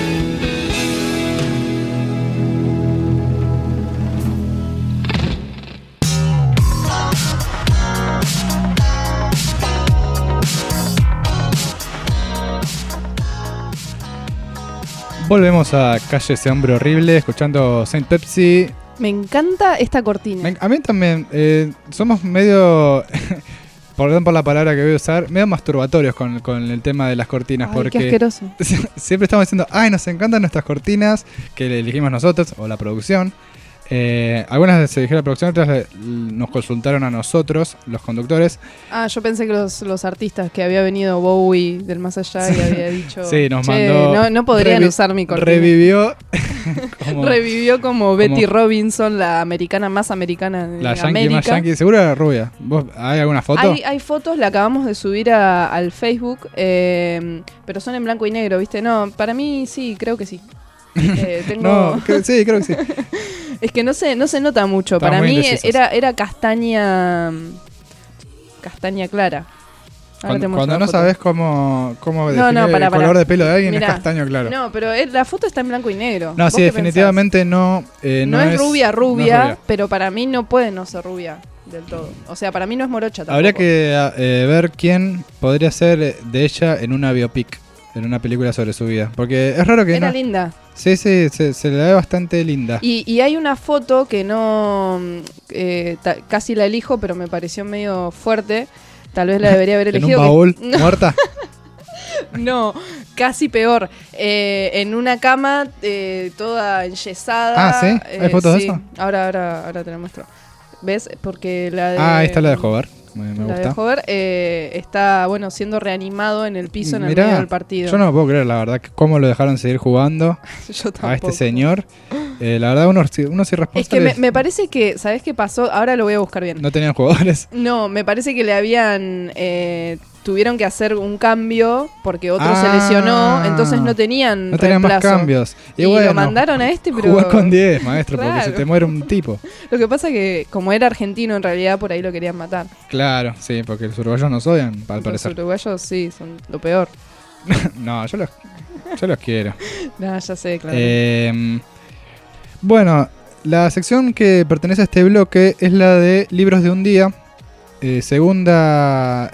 S4: Volvemos a Calle ese hombre horrible, escuchando Saint Pepsi.
S5: Me encanta esta cortina.
S4: A mí también. Somos medio, perdón por la palabra que voy a usar, medio masturbatorios con el tema de las cortinas.
S5: Ay,
S4: porque
S5: qué asqueroso.
S4: Siempre estamos diciendo, ay, nos encantan nuestras cortinas, que le elegimos nosotros, o la producción. Algunas se dijeron la producción, otras nos consultaron a nosotros, los conductores.
S5: Yo pensé que los artistas, que había venido Bowie del más allá y había dicho,
S4: sí, nos mandó,
S5: no podrían usar mi cortina.
S4: Revivió
S5: como Betty Robinson, la americana más americana de
S4: la yankee
S5: América.
S4: Más yankee, seguro era rubia. ¿Hay alguna foto?
S5: Hay fotos, la acabamos de subir al Facebook, pero son en blanco y negro, ¿viste? No, para mí sí, creo que sí.
S4: Sí, creo que sí.
S5: Es que no se nota mucho.
S4: Estamos
S5: para mí
S4: indecisos.
S5: era castaña clara.
S4: Cuando no sabes cómo definir
S5: el
S4: color de pelo de alguien,
S5: mirá,
S4: es castaño claro.
S5: No, pero la foto está en blanco y negro.
S4: No, sí, definitivamente no
S5: es rubia,
S4: no es rubia,
S5: pero para mí no puede no ser rubia del todo. O sea, para mí no es morocha tampoco.
S4: Habría que ver quién podría ser de ella en una biopic, en una película sobre su vida. Porque es raro que
S5: Era linda.
S4: Sí, se la ve bastante linda.
S5: Y hay una foto que no... casi la elijo, pero me pareció medio fuerte. Tal vez la debería haber elegido.
S4: ¿En un baúl muerta?
S5: No, casi peor. En una cama toda enyesada.
S4: ¿Sí? ¿Hay fotos de eso?
S5: Ahora te la muestro. ¿Ves? Porque la de...
S4: ahí está la de Hover. Me
S5: la
S4: gusta.
S5: de Hover está, siendo reanimado en el piso en el medio del partido.
S4: Yo no puedo creer, la verdad, cómo lo dejaron seguir jugando a este señor. La verdad, unos irresponsables.
S5: Es que me parece que, ¿sabés qué pasó? Ahora lo voy a buscar bien.
S4: ¿No tenían jugadores?
S5: No, me parece que le habían... tuvieron que hacer un cambio porque otro se lesionó, entonces no tenían
S4: más cambios.
S5: Y lo mandaron a este, pero...
S4: Jugá con 10, maestro,
S5: Claro.
S4: porque se te muere un tipo.
S5: Lo que pasa que, como era argentino, en realidad por ahí lo querían matar.
S4: Claro, sí, porque los uruguayos nos odian, al parecer.
S5: Los uruguayos sí, son lo peor.
S4: No, yo los quiero.
S5: No, ya sé, claro.
S4: Bueno, la sección que pertenece a este bloque es la de libros de un día. Segunda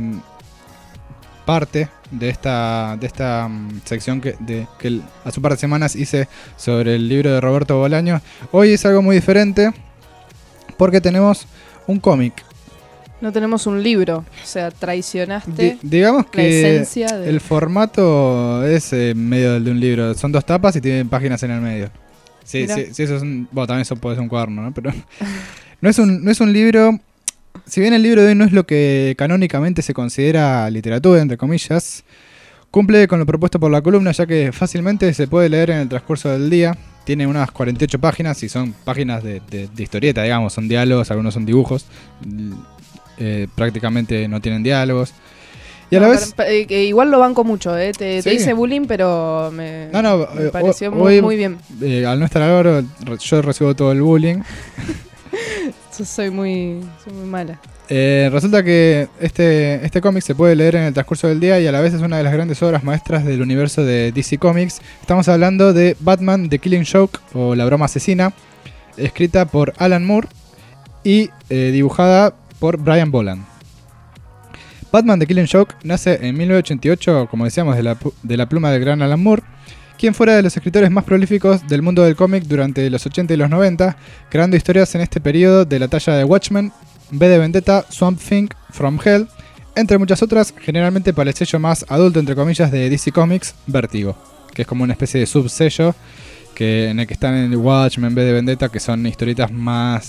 S4: parte de esta sección que hace un par de semanas hice sobre el libro de Roberto Bolaño. Hoy es algo muy diferente porque tenemos un cómic.
S5: No tenemos un libro, o sea, traicionaste
S4: digamos que
S5: la esencia de...
S4: el formato es medio del de un libro. Son 2 tapas y tienen páginas en el medio. Sí, eso es también eso puede ser un cuaderno, ¿no? Pero no es un libro. Si bien el libro de hoy no es lo que canónicamente se considera literatura, entre comillas, cumple con lo propuesto por la columna, ya que fácilmente se puede leer en el transcurso del día. Tiene unas 48 páginas y son páginas de historieta, digamos, son diálogos, algunos son dibujos, prácticamente no tienen diálogos. Y a la vez...
S5: igual lo banco mucho, te
S4: Sí.
S5: hice bullying, pero me pareció
S4: hoy,
S5: muy bien.
S4: Al no estar Álvaro, yo recibo todo el bullying.
S5: Soy muy mala.
S4: Resulta que este cómic se puede leer en el transcurso del día y a la vez es una de las grandes obras maestras del universo de DC Comics. Estamos hablando de Batman The Killing Joke, o La Broma Asesina, escrita por Alan Moore y dibujada por Brian Boland. Batman The Killing Joke nace en 1988, como decíamos, de la pluma del gran Alan Moore, quien fuera de los escritores más prolíficos del mundo del cómic durante los 80 y los 90, creando historias en este periodo de la talla de Watchmen, V de Vendetta, Swamp Thing, From Hell, entre muchas otras, generalmente para el sello más adulto, entre comillas, de DC Comics, Vértigo, que es como una especie de subsello en el que están en Watchmen, V de Vendetta, que son historietas más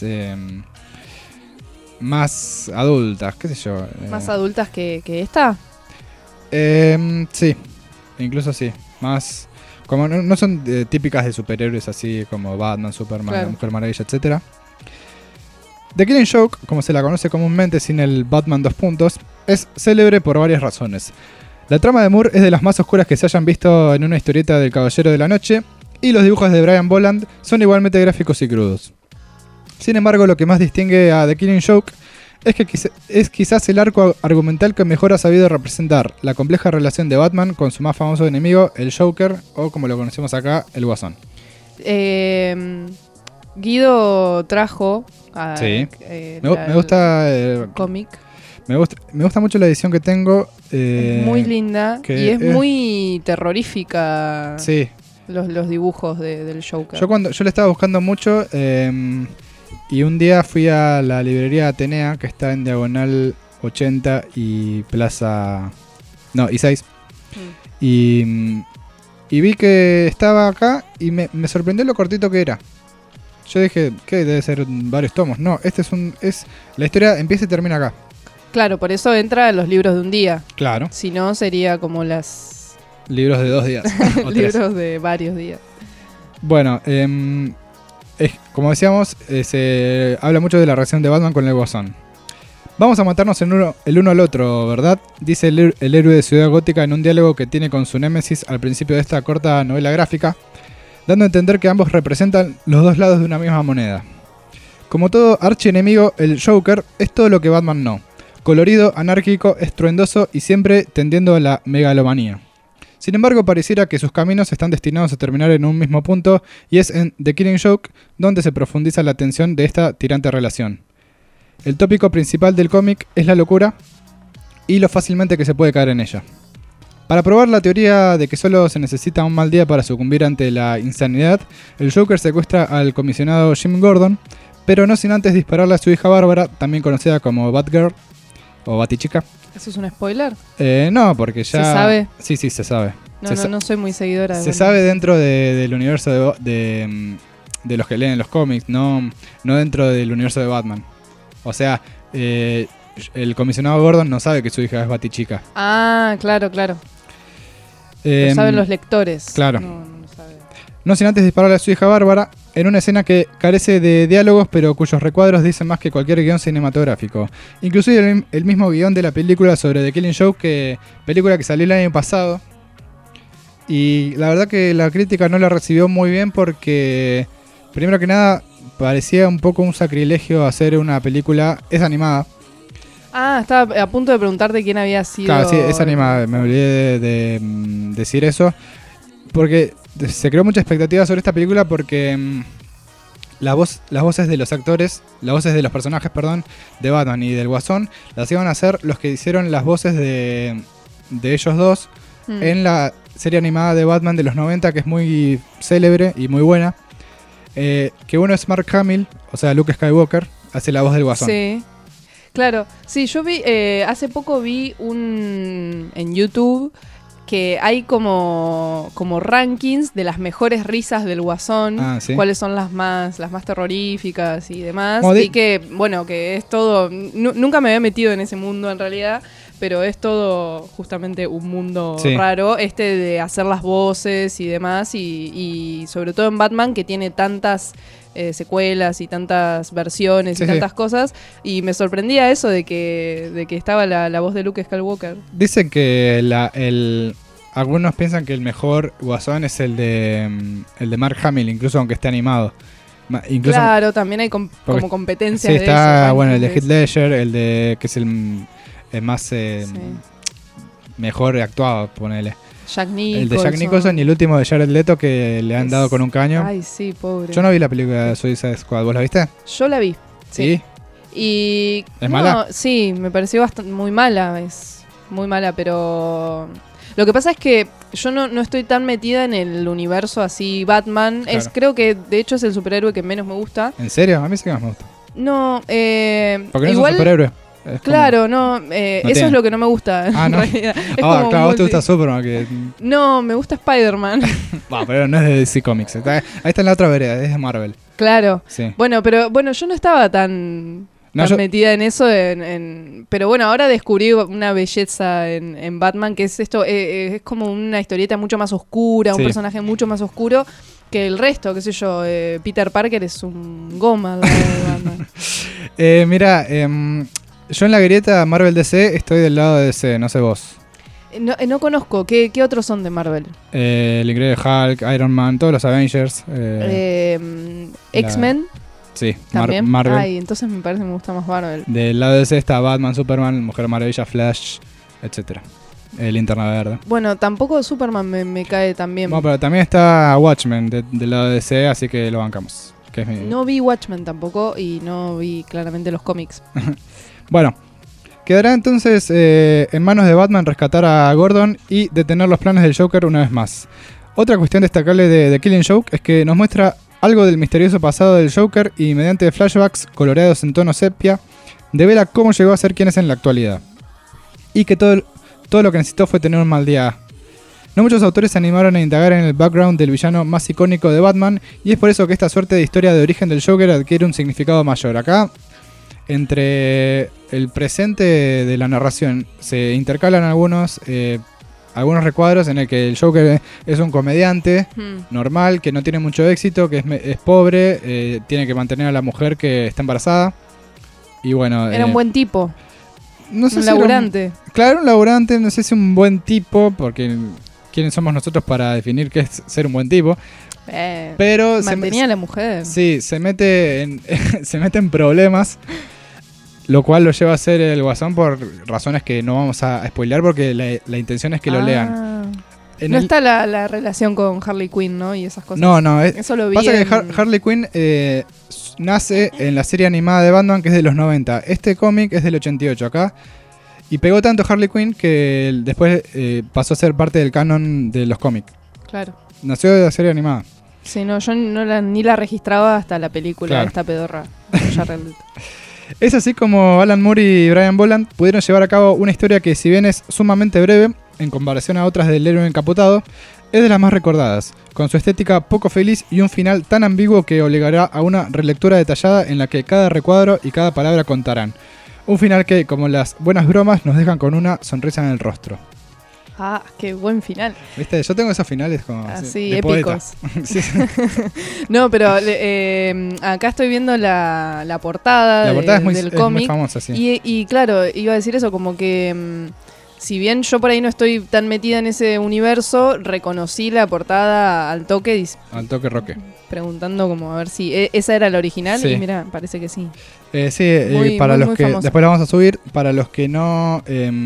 S4: adultas, qué sé yo.
S5: ¿Más adultas que esta?
S4: Sí, incluso sí, más... Como no son típicas de superhéroes así como Batman, Superman,
S5: Claro.
S4: La Mujer Maravilla, etcétera. The Killing Joke, como se la conoce comúnmente sin el Batman 2 puntos, es célebre por varias razones. La trama de Moore es de las más oscuras que se hayan visto en una historieta del Caballero de la Noche, y los dibujos de Brian Bolland son igualmente gráficos y crudos. Sin embargo, lo que más distingue a The Killing Joke es que es quizás el arco argumental que mejor ha sabido representar la compleja relación de Batman con su más famoso enemigo, el Joker, o como lo conocemos acá, el Guasón.
S5: Guido trajo
S4: sí. Me gusta
S5: cómic.
S4: Me gusta mucho la edición que tengo.
S5: Es muy linda y es muy terrorífica.
S4: Sí.
S5: Los dibujos del Joker.
S4: Yo le estaba buscando mucho y un día fui a la librería Atenea, que está en Diagonal 80 y Plaza... No, y 6. Y vi que estaba acá y me sorprendió lo cortito que era. Yo dije, ¿qué? Debe ser varios tomos. No, la historia empieza y termina acá.
S5: Claro, por eso entra en los libros de un día.
S4: Claro.
S5: Si no, sería como
S4: libros de 2 días.
S5: Libros de varios días.
S4: Bueno, como decíamos, se habla mucho de la relación de Batman con el Guasón. Vamos a matarnos el uno al otro, ¿verdad? Dice el héroe de Ciudad Gótica en un diálogo que tiene con su némesis al principio de esta corta novela gráfica, dando a entender que ambos representan los dos lados de una misma moneda. Como todo archienemigo, el Joker es todo lo que Batman no. Colorido, anárquico, estruendoso y siempre tendiendo a la megalomanía. Sin embargo, pareciera que sus caminos están destinados a terminar en un mismo punto, y es en The Killing Joke donde se profundiza la tensión de esta tirante relación. El tópico principal del cómic es la locura y lo fácilmente que se puede caer en ella. Para probar la teoría de que solo se necesita un mal día para sucumbir ante la insanidad, el Joker secuestra al comisionado Jim Gordon, pero no sin antes dispararle a su hija Bárbara, también conocida como Batgirl o Batichica.
S5: ¿Eso es un spoiler?
S4: No, porque ya...
S5: ¿Se sabe?
S4: Sí, se sabe.
S5: No soy muy seguidora.
S4: Se sabe dentro del universo de los que leen los cómics, no dentro del universo de Batman. O sea, el comisionado Gordon no sabe que su hija es Batichica.
S5: Ah, claro. Lo saben los lectores.
S4: Claro.
S5: No sabe.
S4: No sin antes dispararle a su hija Bárbara, en una escena que carece de diálogos, pero cuyos recuadros dicen más que cualquier guión cinematográfico. Inclusive el mismo guión de la película sobre The Killing Joke, película que salió el año pasado. Y la verdad que la crítica no la recibió muy bien porque, primero que nada, parecía un poco un sacrilegio hacer una película... Es animada.
S5: Ah, estaba a punto de preguntarte quién había sido...
S4: Claro, sí, es animada. Me olvidé de decir eso. Porque se creó mucha expectativa sobre esta película porque las voces de los actores, las voces de los personajes, de Batman y del Guasón, las iban a hacer los que hicieron las voces de ellos dos en la serie animada de Batman de los 90, que es muy célebre y muy buena. Que uno es Mark Hamill, o sea, Luke Skywalker, hace la voz del Guasón.
S5: Sí, claro. Sí, yo vi, hace poco vi en YouTube que hay como rankings de las mejores risas del Guasón, ¿sí? Cuáles son las más terroríficas y demás. Y que, bueno, que es todo... Nunca me había metido en ese mundo en realidad, pero es todo justamente un mundo raro, de hacer las voces y demás, y sobre todo en Batman, que tiene tantas secuelas y tantas versiones y tantas cosas, y me sorprendía eso de que estaba la voz de Luke Skywalker.
S4: Dicen que algunos piensan que el mejor Guasón es el de Mark Hamill, incluso aunque esté animado. Incluso,
S5: claro, también hay como competencias de
S4: está,
S5: eso.
S4: Bueno, el de Heath Ledger, que es el más mejor actuado, ponele.
S5: Jack Nicholson.
S4: El de Jack Nicholson y el último de Jared Leto, que le han dado con un caño.
S5: Ay, sí, pobre.
S4: Yo no vi la película de Suicide Squad, ¿vos la viste?
S5: Yo la vi.
S4: ¿Sí?
S5: Y
S4: ¿Es mala?
S5: Sí, me pareció muy mala. Es muy mala, pero... Lo que pasa es que yo no estoy tan metida en el universo así Batman. Claro. Creo que de hecho es el superhéroe que menos me gusta.
S4: ¿En serio? A mí sí que más me gusta.
S5: No,
S4: porque no es un superhéroe.
S5: Claro, eso es lo que no me gusta.
S4: Ah, ¿no? Claro, a vos te gusta Superman.
S5: No, me gusta Spider-Man.
S4: Pero no es de DC Comics. Ahí está en la otra vereda, es de Marvel.
S5: Claro.
S4: Sí.
S5: Bueno, pero yo no estaba tan tan metida en eso. Pero bueno, ahora descubrí una belleza en Batman, que es esto, es como una historieta mucho más oscura, un personaje mucho más oscuro que el resto, qué sé yo. Peter Parker es un goma al lado de Batman.
S4: Mira, yo en la grieta Marvel DC estoy del lado de DC, no sé vos.
S5: No conozco, ¿qué otros son de Marvel?
S4: El increíble Hulk, Iron Man, todos los Avengers.
S5: X-Men.
S4: Sí,
S5: también.
S4: Marvel.
S5: Ay, entonces me parece que me gusta más Marvel.
S4: Del lado de DC está Batman, Superman, Mujer Maravilla, Flash, etcétera. Linterna Verde.
S5: Bueno, tampoco Superman me cae tan bien.
S4: Bueno, pero también está Watchmen del lado de DC, así que lo bancamos. Que es
S5: No vi Watchmen tampoco y no vi claramente los cómics.
S4: Bueno, quedará entonces en manos de Batman rescatar a Gordon y detener los planes del Joker una vez más. Otra cuestión destacable de The Killing Joke es que nos muestra algo del misterioso pasado del Joker y mediante flashbacks coloreados en tono sepia, devela cómo llegó a ser quien es en la actualidad. Y que todo lo que necesitó fue tener un mal día. No muchos autores se animaron a indagar en el background del villano más icónico de Batman, y es por eso que esta suerte de historia de origen del Joker adquiere un significado mayor. Acá, entre el presente de la narración, se intercalan algunos recuadros en el que el Joker es un comediante normal, que no tiene mucho éxito, que es pobre, tiene que mantener a la mujer que está embarazada. Y bueno,
S5: era un buen tipo.
S4: No sé
S5: un
S4: si
S5: laburante.
S4: Claro, un laburante, no sé si un buen tipo, porque ¿quiénes somos nosotros para definir qué es ser un buen tipo? Pero
S5: mantenía a la mujer.
S4: Sí, se mete en problemas, lo cual lo lleva a ser el Guasón por razones que no vamos a spoilear porque la intención es que lo lean.
S5: No está la relación con Harley Quinn, ¿no? Y esas cosas.
S4: No.
S5: Eso lo vi.
S4: Pasa que Harley Quinn nace en la serie animada de Batman, que es de los 90. Este cómic es del 88 acá. Y pegó tanto Harley Quinn que después pasó a ser parte del canon de los cómics.
S5: Claro.
S4: Nació de la serie animada.
S5: Sí, no, yo ni la registraba hasta la película,
S4: claro.
S5: Esta pedorra.
S4: Es así como Alan Moore y Brian Boland pudieron llevar a cabo una historia que, si bien es sumamente breve, en comparación a otras del héroe encapotado, es de las más recordadas, con su estética poco feliz y un final tan ambiguo que obligará a una relectura detallada en la que cada recuadro y cada palabra contarán. Un final que, como las buenas bromas, nos dejan con una sonrisa en el rostro.
S5: Ah, qué buen final.
S4: ¿Viste? Yo tengo esos finales como
S5: así,
S4: de
S5: épicos.
S4: Sí.
S5: No, pero acá estoy viendo la portada, del cómic.
S4: Es muy famosa, sí.
S5: Y claro, iba a decir eso, como que si bien yo por ahí no estoy tan metida en ese universo, reconocí la portada al toque.
S4: Al toque Roque.
S5: Preguntando como a ver si esa era la original, sí. Y mira, parece que sí.
S4: Para los
S5: muy
S4: que
S5: famosa.
S4: después la vamos a subir, para los que no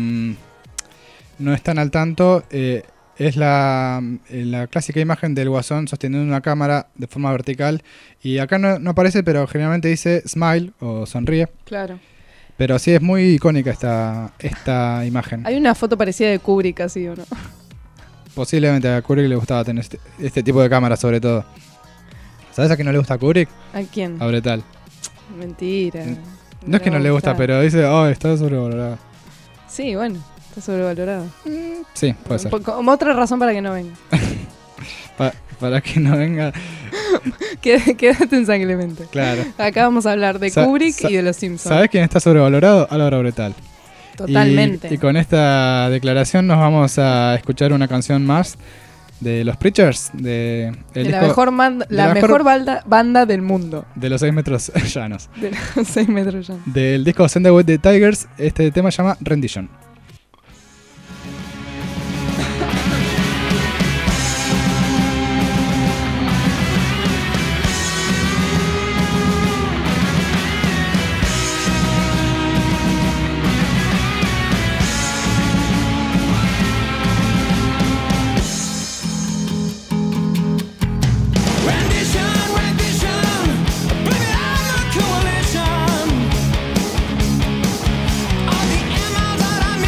S4: están al tanto, es la clásica imagen del Guasón sosteniendo una cámara de forma vertical, y acá no aparece, pero generalmente dice smile o sonríe.
S5: Claro.
S4: Pero sí, es muy icónica esta imagen.
S5: Hay una foto parecida de Kubrick, así, ¿o no?
S4: Posiblemente a Kubrick le gustaba tener este tipo de cámara, sobre todo. ¿Sabes a quién no le gusta a Kubrick?
S5: ¿A quién?
S4: A Bretal.
S5: Mentira.
S4: No es que no le gusta, pero dice, está sobrevalorado.
S5: Sí, bueno, está sobrevalorado.
S4: Sí, puede ser.
S5: Como otra razón para que no venga.
S4: Para que no venga.
S5: Quédate en San Clemente.
S4: Claro.
S5: Acá vamos a hablar de Kubrick y de los Simpsons.
S4: ¿Sabes quién está sobrevalorado? Álvaro Bretal.
S5: Totalmente.
S4: Y con esta declaración nos vamos a escuchar una canción más de los Preachers. De
S5: la mejor banda del mundo.
S4: De los 6 metros llanos.
S5: De los 6 metros llanos.
S4: Del disco Send Away the Tigers, este tema se llama Rendition.
S8: Coalition of the emeralds that I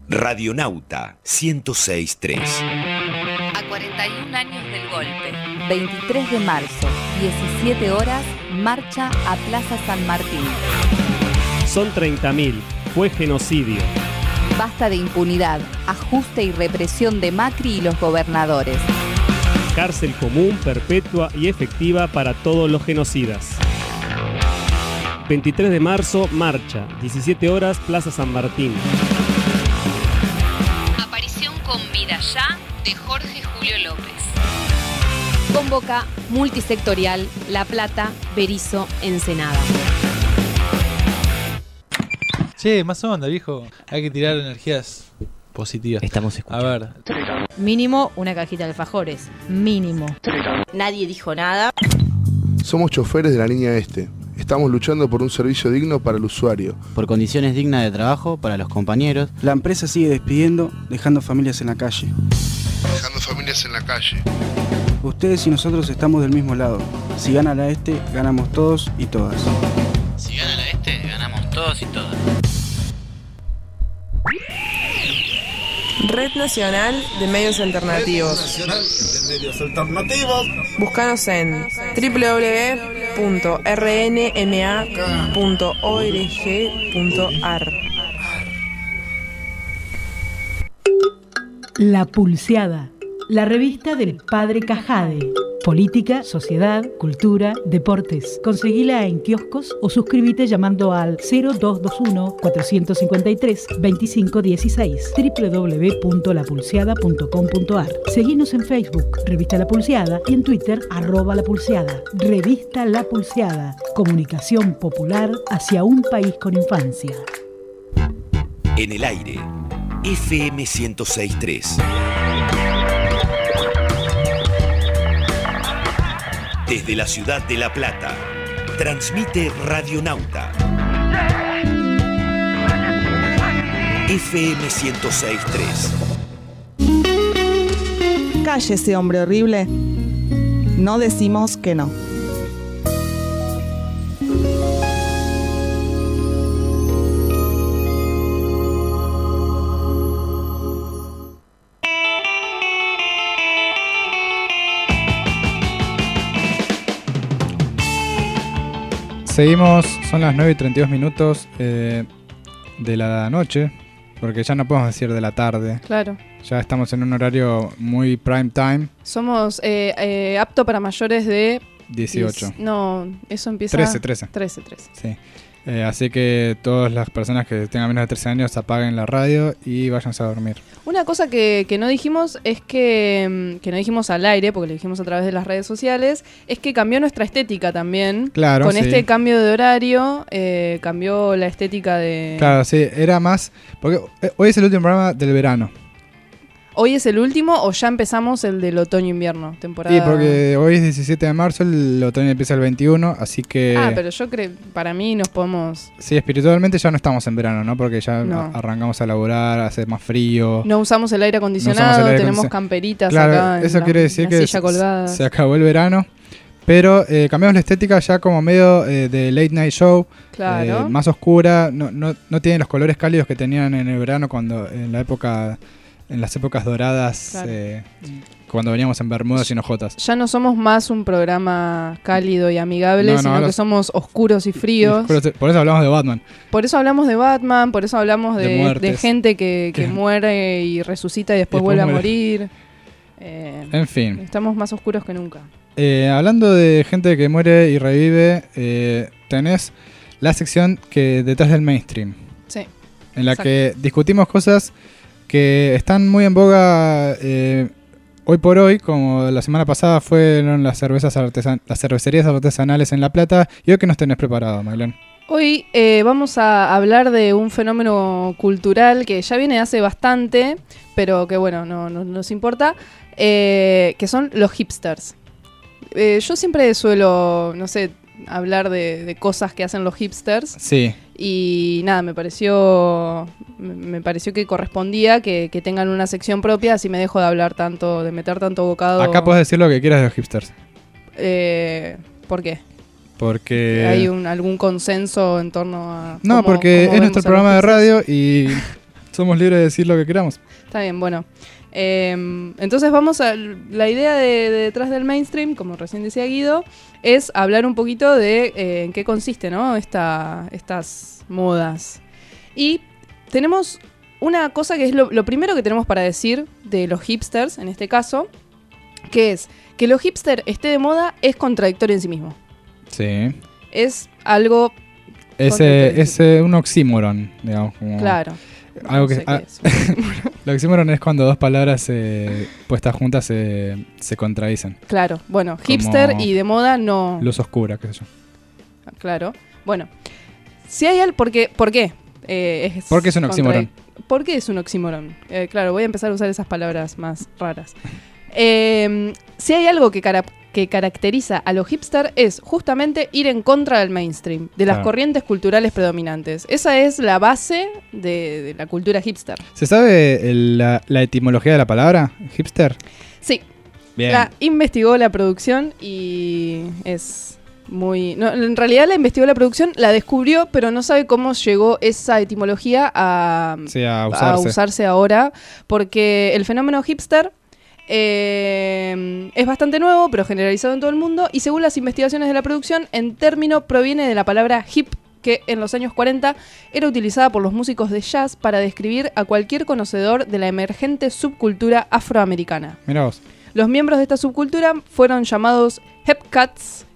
S7: Radionauta 106.3.
S9: A 41 años del golpe, 23 de marzo, 17 horas, marcha a Plaza San Martín.
S10: Son 30.000. Fue genocidio.
S9: Basta de impunidad, ajuste y represión de Macri y los gobernadores.
S10: Cárcel común, perpetua y efectiva para todos los genocidas. 23 de marzo, marcha, 17 horas, Plaza San Martín.
S9: Aparición con vida ya de Jorge Julio López. Convoca multisectorial La Plata, Berisso, Ensenada.
S12: Che, más onda, viejo. Hay que tirar energías positivas.
S11: Estamos escuchando.
S12: A ver.
S20: Mínimo una cajita de alfajores. Mínimo.
S2: Nadie dijo nada.
S14: Somos choferes de la línea este. Estamos luchando por un servicio digno para el usuario.
S15: Por condiciones dignas de trabajo para los compañeros.
S16: La empresa sigue despidiendo, dejando familias en la calle.
S14: Dejando familias en la calle.
S16: Ustedes y nosotros estamos del mismo lado. Si gana la este, ganamos todos y todas.
S15: Si gana la este, ganamos todos y todas.
S17: Red Nacional de Medios Alternativos. Búscanos en www.rnma.org.ar.
S19: La Pulseada, la revista del Padre Cajade. Política, sociedad, cultura, deportes. Conseguila en kioscos o suscríbete llamando al 0221-453-2516 www.lapulseada.com.ar. Seguinos en Facebook, Revista La Pulseada, y en Twitter, @lapulseada. Revista La Pulseada. Comunicación popular hacia un país con infancia.
S7: En el aire, FM 106.3. Desde la ciudad de La Plata, transmite Radionauta. FM 106.3.
S3: Cállese, hombre horrible. No decimos que no.
S4: Seguimos, son las 9:32 de la noche, porque ya no podemos decir de la tarde.
S5: Claro.
S4: Ya estamos en un horario muy prime time.
S5: Somos apto para mayores de
S4: 18.
S5: No, eso empieza
S4: 13.
S5: Sí.
S4: Así que todas las personas que tengan menos de 13 años apaguen la radio y váyanse a dormir.
S5: Una cosa que no dijimos es que no dijimos al aire, porque lo dijimos a través de las redes sociales, es que cambió nuestra estética también.
S4: Claro,
S5: con
S4: sí.
S5: este cambio de horario, cambió la estética de...
S4: Claro, sí, era más... Porque hoy es el último programa del verano.
S5: ¿Hoy es el último o ya empezamos el del otoño-invierno, temporada?
S4: Sí, porque hoy es 17 de marzo, el otoño empieza el 21, así que...
S5: pero yo creo, para mí nos podemos...
S4: Sí, espiritualmente ya no estamos en verano, ¿no? Porque ya
S5: No.
S4: arrancamos a laburar, hace más frío.
S5: No usamos el aire acondicionado, tenemos camperitas
S4: claro,
S5: acá en
S4: eso quiere decir que
S5: silla colgada.
S4: se acabó el verano, pero cambiamos la estética ya como medio de late night show,
S5: Claro.
S4: más oscura, no tienen los colores cálidos que tenían en el verano cuando en las épocas doradas,
S5: Claro.
S4: cuando veníamos en bermudas y en ojotas.
S5: Ya no somos más un programa cálido y amigable, sino que somos oscuros y fríos.
S4: Por eso hablamos de Batman.
S5: Por eso hablamos de Batman, por eso hablamos
S4: De
S5: de
S4: muertes.
S5: gente que muere y resucita y después vuelve a morir.
S4: En fin.
S5: Estamos más oscuros que nunca.
S4: Hablando de gente que muere y revive, tenés la sección que detrás del mainstream.
S5: Sí.
S4: En la que discutimos cosas que están muy en boga hoy por hoy, como la semana pasada fueron las cervecerías artesanales en La Plata. ¿Y hoy qué nos tenés preparado, Maylén?
S5: Hoy vamos a hablar de un fenómeno cultural que ya viene hace bastante, pero que bueno, no nos importa, que son los hipsters. Yo siempre suelo, hablar de cosas que hacen los hipsters.
S4: Sí.
S5: Y nada, me pareció que correspondía que tengan una sección propia, así me dejo de hablar tanto, de meter tanto bocado.
S4: Acá puedes decir lo que quieras de los hipsters.
S5: ¿Por qué?
S4: Porque...
S5: ¿Hay algún consenso en torno a...?
S4: No, porque es nuestro programa de radio y Somos libres de decir lo que queramos.
S5: Está bien, bueno. Entonces vamos a... La idea de detrás del mainstream, como recién decía Guido, es hablar un poquito de en qué consiste, ¿no? Estas modas. Y tenemos una cosa que es lo primero que tenemos para decir de los hipsters, en este caso, que es que lo hipster esté de moda es contradictorio en sí mismo.
S4: Sí.
S5: Es algo...
S4: Es un oxímoron, digamos. Como
S5: claro.
S4: Algo que, el oxímoron es cuando dos palabras puestas juntas se contradicen.
S5: Claro, bueno, hipster
S4: como
S5: y de moda no...
S4: luz oscura, qué sé yo.
S5: Claro, bueno. Si hay algo... ¿Por qué?
S4: ¿Por qué es un oxímoron?
S5: ¿Por qué es un oxímoron? Claro, voy a empezar a usar esas palabras más raras. Si hay algo que caracteriza a los hipster es justamente ir en contra del mainstream, de las corrientes culturales predominantes. Esa es la base de la cultura hipster.
S4: ¿Se sabe la etimología de la palabra hipster?
S5: Sí.
S4: Bien.
S5: La investigó la producción y es muy... No, en realidad la investigó la producción, la descubrió, pero no sabe cómo llegó esa etimología a usarse ahora, porque el fenómeno hipster... es bastante nuevo, pero generalizado en todo el mundo, y según las investigaciones de la producción, en término proviene de la palabra hip, que en los años 40 era utilizada por los músicos de jazz para describir a cualquier conocedor de la emergente subcultura afroamericana.
S4: Mirá vos.
S5: Los miembros de esta subcultura fueron llamados hipcats,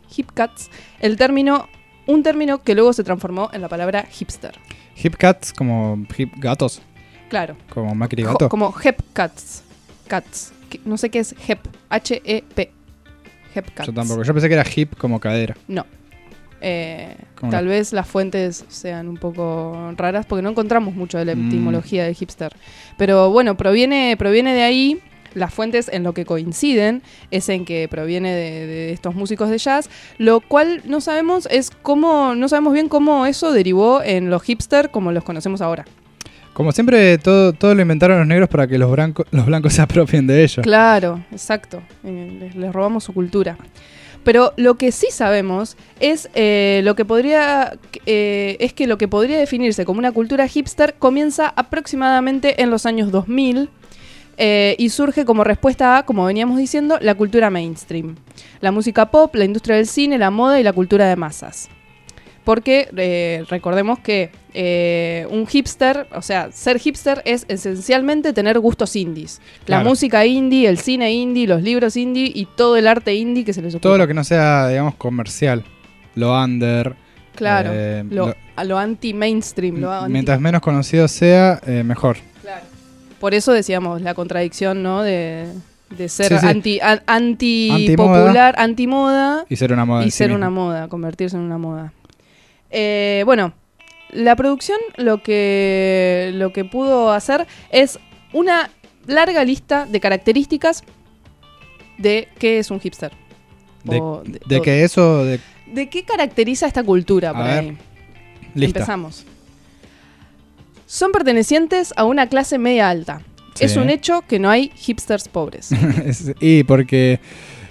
S5: un término que luego se transformó en la palabra hipster.
S4: Hipcats como hip gatos.
S5: Claro.
S4: Como Macri gato.
S5: Como hipcats. Cats. No sé qué es hep. H-E-P. Hepcats.
S4: Yo tampoco. Yo pensé que era hip como cadera.
S5: No. Tal vez las fuentes sean un poco raras porque no encontramos mucho de la etimología de hipster. Pero bueno, proviene de ahí. Las fuentes en lo que coinciden es en que proviene de estos músicos de jazz. Lo cual no sabemos bien cómo eso derivó en los hipster como los conocemos ahora.
S4: Como siempre, todo lo inventaron los negros para que los blancos se apropien de ellos.
S5: Claro, exacto. Les robamos su cultura. Pero lo que sí sabemos es que lo que podría definirse como una cultura hipster comienza aproximadamente en los años 2000 y surge como respuesta a, como veníamos diciendo, la cultura mainstream. La música pop, la industria del cine, la moda y la cultura de masas. Porque recordemos que un hipster, o sea, ser hipster es esencialmente tener gustos indies. Claro. La música indie, el cine indie, los libros indie y todo el arte indie que se les ocurra.
S4: Todo lo que no sea, digamos, comercial. Lo under.
S5: Claro, lo anti-mainstream.
S4: Mientras menos conocido sea, mejor.
S5: Claro. Por eso decíamos la contradicción, ¿no? De ser anti-popular, anti-moda.
S4: Y ser una moda.
S5: Y ser una moda, convertirse en una moda. Bueno, la producción lo que pudo hacer es una larga lista de características de qué es un hipster.
S4: ¿De qué es o de...?
S5: ¿De qué caracteriza esta cultura? Por ahí.
S4: Lista.
S5: Empezamos. Son pertenecientes a una clase media alta. Sí. Es un hecho que no hay hipsters pobres.
S4: Y porque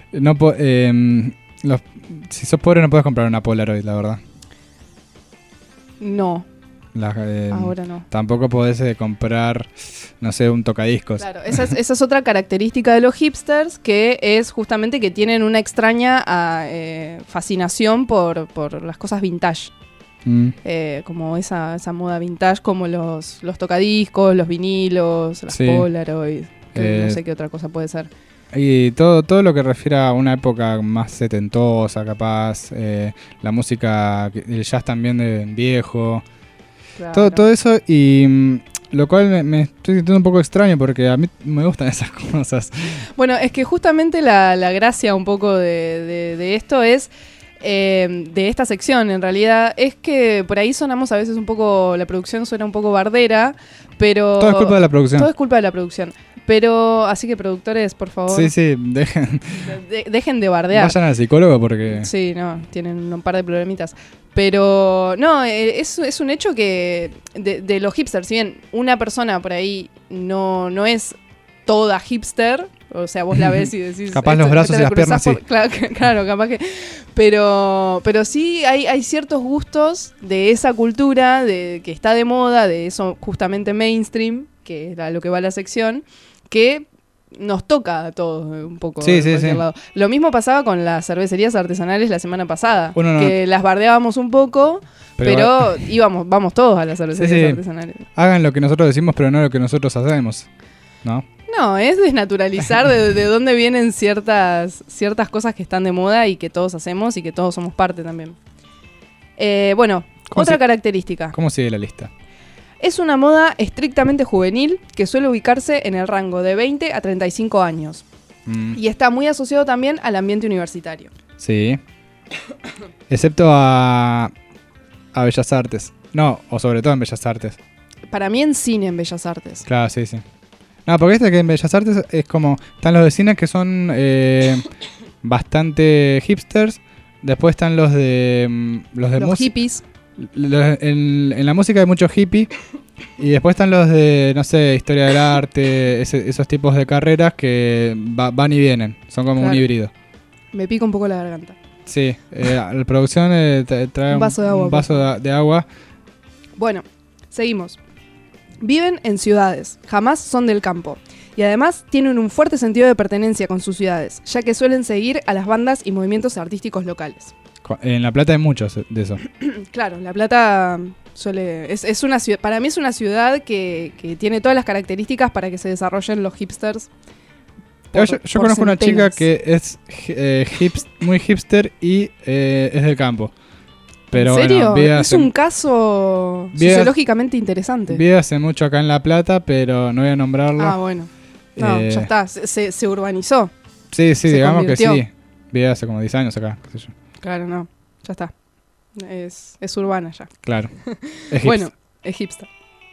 S4: si sos pobre no puedes comprar una Polaroid, la verdad.
S5: No. Ahora no.
S4: Tampoco podés comprar, no sé, un tocadiscos.
S5: Claro, esa es otra característica de los hipsters, que es justamente que tienen una extraña fascinación por las cosas vintage. Como esa moda vintage, como los tocadiscos, los vinilos, las Polaroid, no sé qué otra cosa puede ser.
S4: Y todo lo que refiere a una época más setentosa, capaz, la música, el jazz también de viejo, claro. todo eso, y lo cual me estoy sintiendo un poco extraño porque a mí me gustan esas cosas.
S5: Bueno, es que justamente la gracia un poco de esto es... de esta sección en realidad es que por ahí sonamos a veces un poco, la producción suena un poco bardera, pero
S4: todo es culpa de la producción.
S5: Todo es culpa de la producción. Pero así que productores, por favor.
S4: Sí,
S5: dejen de bardear.
S4: Vayan al psicólogo porque
S5: sí, no, tienen un par de problemitas. Pero no, es un hecho que de los hipsters, si bien una persona por ahí no es toda hipster, O sea, vos la ves y decís...
S4: Capaz los brazos y las piernas, sí.
S5: Claro, capaz que... Pero sí hay ciertos gustos de esa cultura que está de moda, de eso justamente mainstream, que es a lo que va la sección, que nos toca a todos un poco.
S4: Sí, sí, sí.
S5: Lado. Lo mismo pasaba con las cervecerías artesanales la semana pasada,
S4: Uno
S5: que las bardeábamos un poco, pero vamos todos a las cervecerías artesanales.
S4: Hagan lo que nosotros decimos, pero no lo que nosotros hacemos, ¿no?
S5: No, es desnaturalizar de dónde vienen ciertas cosas que están de moda y que todos hacemos y que todos somos parte también. Bueno, otra característica.
S4: ¿Cómo sigue la lista?
S5: Es una moda estrictamente juvenil que suele ubicarse en el rango de 20 a 35 años. Y está muy asociado también al ambiente universitario.
S4: Sí. Excepto a Bellas Artes. No, o sobre todo en Bellas Artes.
S5: Para mí en cine en Bellas Artes.
S4: Claro, sí, sí. No, porque que en Bellas Artes es como... Están los de cine que son bastante hipsters. Después están los de
S5: los hippies.
S4: En la música hay muchos hippies. Y después están los de, no sé, historia del arte, esos tipos de carreras que van y vienen. Son como un híbrido.
S5: Me pica un poco la garganta.
S4: Sí, la producción trae
S5: un vaso de agua.
S4: Un vaso de agua.
S5: Bueno, seguimos. Viven en ciudades, jamás son del campo. Y además tienen un fuerte sentido de pertenencia con sus ciudades, ya que suelen seguir a las bandas y movimientos artísticos locales.
S4: En La Plata hay muchos de eso.
S5: Claro, La Plata es una ciudad, para mí es una ciudad que tiene todas las características para que se desarrollen los hipsters.
S4: Yo conozco una chica que es muy hipster y es del campo. Pero,
S5: ¿en serio?
S4: Bueno,
S5: es un caso sociológicamente interesante.
S4: Vive hace mucho acá en La Plata, pero no voy a nombrarla.
S5: Ah, bueno. No, ya está. Se urbanizó.
S4: Sí, digamos convirtió. Que sí. Vive hace como 10 años acá, qué sé yo.
S5: Claro, no. Ya está. Es urbana ya.
S4: Claro. Es
S5: bueno, es hipster.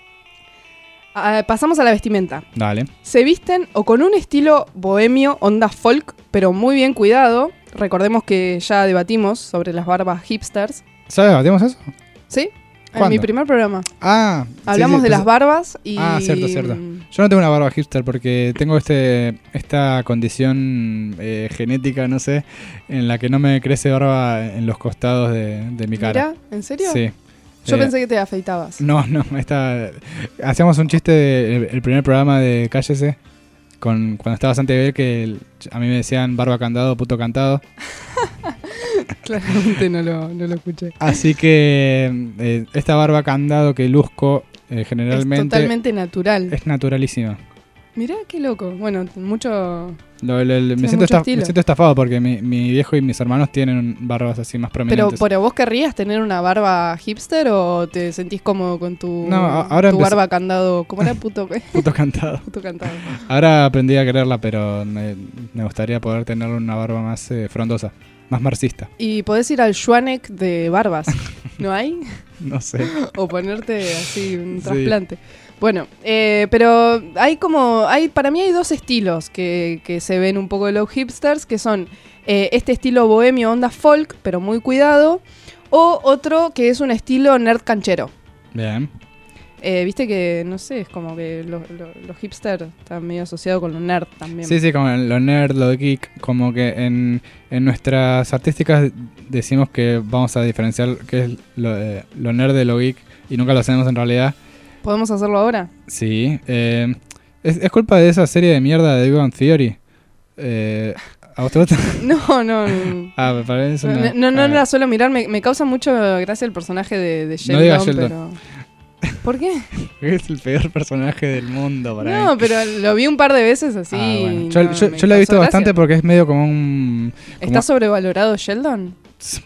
S5: Pasamos a la vestimenta.
S4: Dale.
S5: Se visten o con un estilo bohemio, onda folk, pero muy bien cuidado. Recordemos que ya debatimos sobre las barbas hipsters.
S4: ¿Sabes? ¿Debatimos eso?
S5: Sí,
S4: ¿cuándo?
S5: En mi primer programa.
S4: Ah,
S5: hablamos de las barbas y...
S4: Ah, cierto. Yo no tengo una barba hipster porque tengo esta condición genética, no sé, en la que no me crece barba en los costados de mi cara.
S5: ¿Mira? ¿En serio?
S4: Sí.
S5: Yo pensé que te afeitabas.
S4: No, hacíamos un chiste del primer programa de Cállese cuando estaba Santi Bebé, que a mí me decían barba candado, puto cantado.
S5: Claramente no lo escuché.
S4: Así que esta barba candado que luzco generalmente...
S5: Es totalmente natural.
S4: Es naturalísima.
S5: Mirá qué loco. Bueno, mucho...
S4: Me siento estafado porque mi viejo y mis hermanos tienen barbas así más prominentes.
S5: ¿Pero vos querrías tener una barba hipster o te sentís cómodo con tu barba candado? ¿Cómo era? Puto
S4: cantado.
S5: Puto cantado.
S4: Ahora aprendí a quererla, pero me gustaría poder tener una barba más frondosa, más marxista.
S5: Y podés ir al Schwanek de barbas, ¿no hay?
S4: No sé.
S5: O ponerte así un trasplante. Bueno, pero para mí hay dos estilos que se ven un poco de los hipsters, que son este estilo bohemio, onda folk, pero muy cuidado, o otro que es un estilo nerd canchero.
S4: Bien.
S5: Viste que, no sé, es como que los hipsters están medio asociados con lo nerd también.
S4: Sí, como lo nerd, lo geek, como que en nuestras artísticas decimos que vamos a diferenciar qué es lo nerd de lo geek y nunca lo hacemos en realidad.
S5: ¿Podemos hacerlo ahora?
S4: Sí. ¿Es culpa de esa serie de mierda de Big Bang Theory? ¿A vos te gusta?
S5: No.
S4: Ah, me parece
S5: no la suelo mirar. Me causa mucho gracia el personaje de Sheldon.
S4: No digas Sheldon.
S5: Pero... ¿Por qué?
S4: Es el peor personaje del mundo para mí.
S5: No, pero lo vi un par de veces así.
S4: Bueno. Yo lo he visto bastante porque es medio como un...
S5: ¿Está sobrevalorado Sheldon?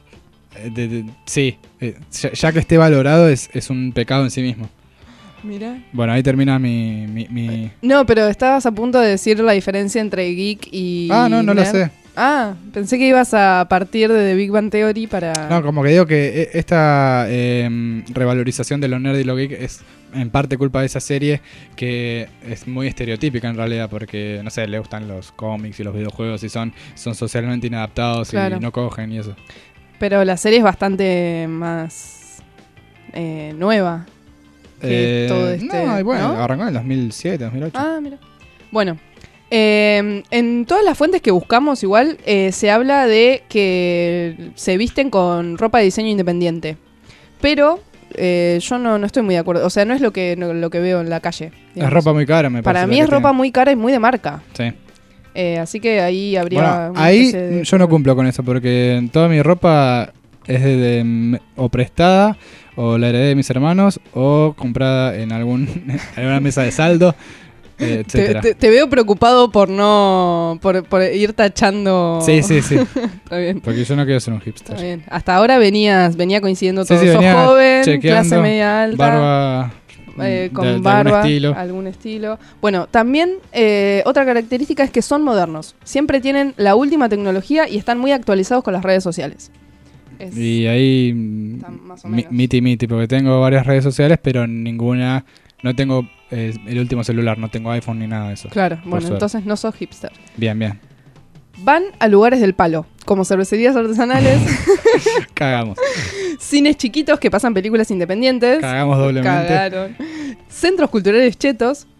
S4: Sí. Ya que esté valorado es un pecado en sí mismo.
S5: Mira.
S4: Bueno, ahí termina mi...
S5: No, pero estabas a punto de decir la diferencia entre geek y...
S4: Ah, no lo sé.
S5: Ah, pensé que ibas a partir de The Big Bang Theory para...
S4: No, como que digo que esta revalorización de lo nerd y lo geek es en parte culpa de esa serie, que es muy estereotípica en realidad, porque, no sé, le gustan los cómics y los videojuegos y son socialmente inadaptados, claro, y no cogen y eso.
S5: Pero la serie es bastante más nueva. Todo
S4: bueno, ¿no? Arrancó en 2007, 2008.
S5: Ah, mira. Bueno, En todas las fuentes que buscamos igual se habla de que se visten con ropa de diseño independiente. Pero yo no estoy muy de acuerdo. O sea, no es lo que veo en la calle. Digamos.
S4: Es ropa muy cara, me parece.
S5: Para mí es ropa muy cara y muy de marca.
S4: Sí.
S5: Así que ahí habría...
S4: Bueno, ahí yo no cumplo con eso porque toda mi ropa es o prestada o la heredé de mis hermanos o comprada en alguna mesa de saldo. Etcétera.
S5: Te veo preocupado por ir tachando.
S4: Sí.
S5: Está bien.
S4: Porque yo no quiero ser un hipster.
S5: Está bien. Hasta ahora venía coincidiendo todo.
S4: Sí,
S5: Sos
S4: venía
S5: joven, clase media alta.
S4: Barba.
S5: Con barba, algún estilo. Bueno, también otra característica es que son modernos. Siempre tienen la última tecnología y están muy actualizados con las redes sociales.
S4: Y ahí miti, porque tengo varias redes sociales, pero ninguna... No tengo el último celular, no tengo iPhone ni nada de eso.
S5: Claro, bueno, entonces no sos hipster.
S4: Bien.
S5: Van a lugares del palo, como cervecerías artesanales.
S4: Cagamos.
S5: Cines chiquitos que pasan películas independientes.
S4: Cagamos doblemente.
S5: Cagaron. Centros culturales chetos.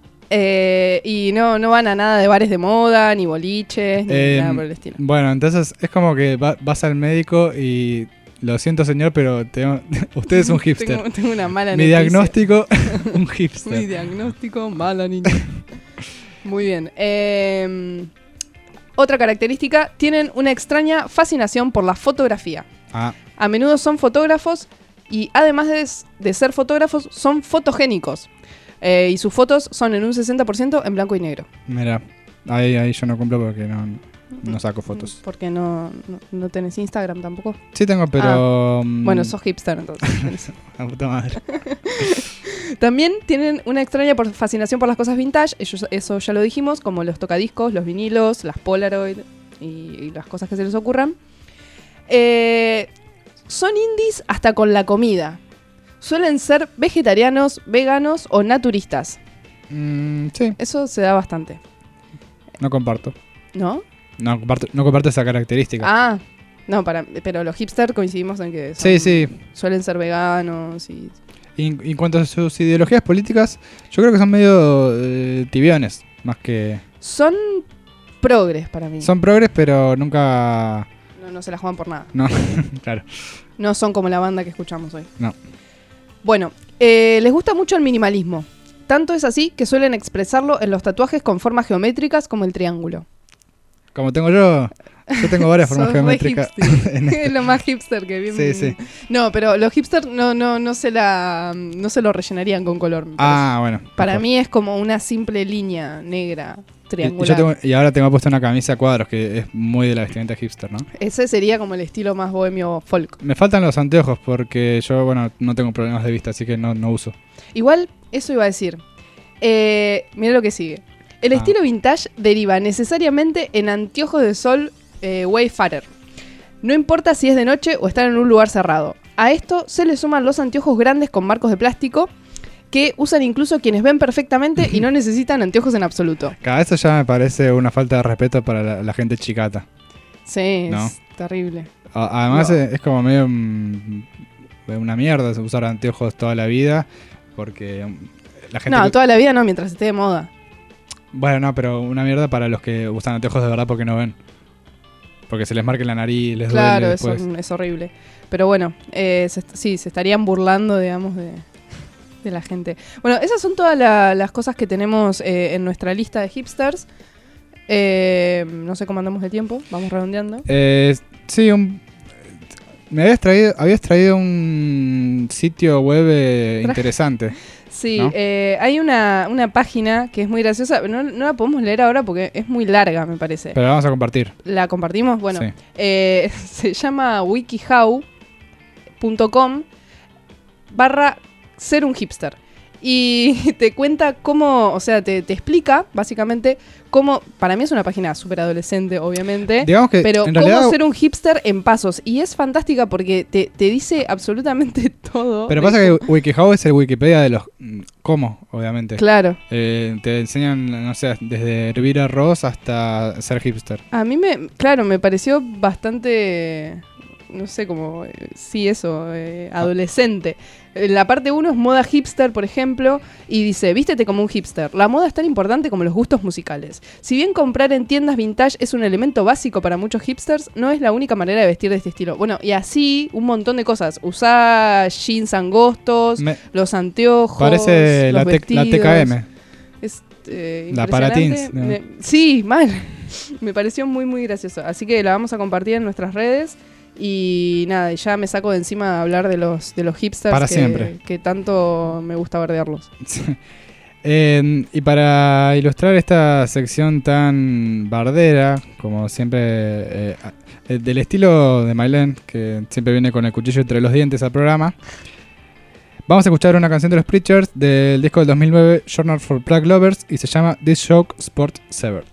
S5: Y no van a nada de bares de moda, ni boliches, ni nada por el estilo.
S4: Bueno, entonces es como que vas al médico y... Lo siento, señor, pero usted es un hipster.
S5: tengo una mala noticia.
S4: Mi diagnóstico, un hipster.
S5: Mi diagnóstico, mala niña. Muy bien. Otra característica, tienen una extraña fascinación por la fotografía. A menudo son fotógrafos y además de ser fotógrafos, son fotogénicos. Y sus fotos son en un 60% en blanco y negro.
S4: Mira, ahí yo no cumplo porque no saco fotos.
S5: Porque no tenés Instagram tampoco.
S4: Sí tengo, pero...
S5: Bueno, sos hipster entonces.
S4: La puta madre.
S5: También tienen una extraña fascinación por las cosas vintage. Eso ya lo dijimos, como los tocadiscos, los vinilos, las Polaroid y las cosas que se les ocurran. Son indies hasta con la comida. Suelen ser vegetarianos, veganos o naturistas.
S4: Sí.
S5: Eso se da bastante.
S4: No comparto.
S5: ¿No?
S4: No comparto esa característica.
S5: No, pero los hipsters coincidimos en que suelen ser veganos y
S4: en cuanto a sus ideologías políticas, yo creo que son medio tibiones, más que...
S5: Son progres para mí.
S4: Son progres, pero nunca...
S5: No se la juegan por nada.
S4: No, claro.
S5: No son como la banda que escuchamos hoy.
S4: No.
S5: Bueno, les gusta mucho el minimalismo. Tanto es así que suelen expresarlo en los tatuajes con formas geométricas como el triángulo.
S4: Como tengo yo tengo varias formas geométricas.
S5: Es lo más hipster que vi.
S4: Sí.
S5: No, pero los hipsters no se lo rellenarían con color.
S4: Bueno.
S5: Para mí es como una simple línea negra triangular.
S4: Y ahora tengo puesto una camisa a cuadros que es muy de la vestimenta hipster, ¿no?
S5: Ese sería como el estilo más bohemio folk.
S4: Me faltan los anteojos porque yo, no tengo problemas de vista, así que no uso.
S5: Igual, eso iba a decir. Mira lo que sigue. El estilo vintage deriva necesariamente en anteojos de sol Wayfarer. No importa si es de noche o están en un lugar cerrado. A esto se le suman los anteojos grandes con marcos de plástico que usan incluso quienes ven perfectamente y no necesitan anteojos en absoluto.
S4: Eso ya me parece una falta de respeto para la gente chicata.
S5: Sí,
S4: ¿no?
S5: Es terrible.
S4: Además es como medio una mierda usar anteojos toda la vida porque la gente...
S5: No, toda la vida no, mientras esté de moda.
S4: Bueno, no, pero una mierda para los que usan anteojos de verdad porque no ven. Porque se les marca la nariz, les duele después.
S5: Claro, es horrible. Pero bueno, se estarían burlando, digamos, de la gente. Bueno, esas son todas las cosas que tenemos en nuestra lista de hipsters. No sé cómo andamos de tiempo, vamos redondeando.
S4: Sí, habías traído un sitio web interesante.
S5: Sí,
S4: ¿no?
S5: hay una página que es muy graciosa. No la podemos leer ahora porque es muy larga, me parece.
S4: Pero la vamos a compartir.
S5: ¿La compartimos? Bueno,
S4: sí.
S5: Se llama wikihow.com/ser un hipster. Y te cuenta cómo, o sea, te explica básicamente cómo, para mí es una página súper adolescente, obviamente,
S4: digamos que
S5: pero
S4: en
S5: cómo
S4: realidad,
S5: ser un hipster en pasos. Y es fantástica porque te dice absolutamente todo.
S4: Pero pasa que WikiHow es el Wikipedia de los cómo, obviamente.
S5: Claro.
S4: Te enseñan, no sé, desde hervir arroz hasta ser hipster.
S5: A mí me pareció bastante no sé, como, sí, eso, adolescente. La parte 1 es moda hipster, por ejemplo, y dice, vístete como un hipster. La moda es tan importante como los gustos musicales. Si bien comprar en tiendas vintage es un elemento básico para muchos hipsters, no es la única manera de vestir de este estilo. Bueno, y así un montón de cosas. Usá jeans angostos, los anteojos,
S4: parece
S5: los
S4: la TKM.
S5: Es
S4: la Paratins.
S5: ¿No? Sí, mal. Me pareció muy, muy gracioso. Así que la vamos a compartir en nuestras redes. Y nada, ya me saco de encima hablar de los hipsters
S4: para siempre,
S5: que tanto me gusta bardearlos.
S4: Y para ilustrar esta sección tan bardera, como siempre, del estilo de Mailén, que siempre viene con el cuchillo entre los dientes al programa, vamos a escuchar una canción de los Preachers del disco del 2009, Journal for Plug Lovers, y se llama This Shock Sport Severed.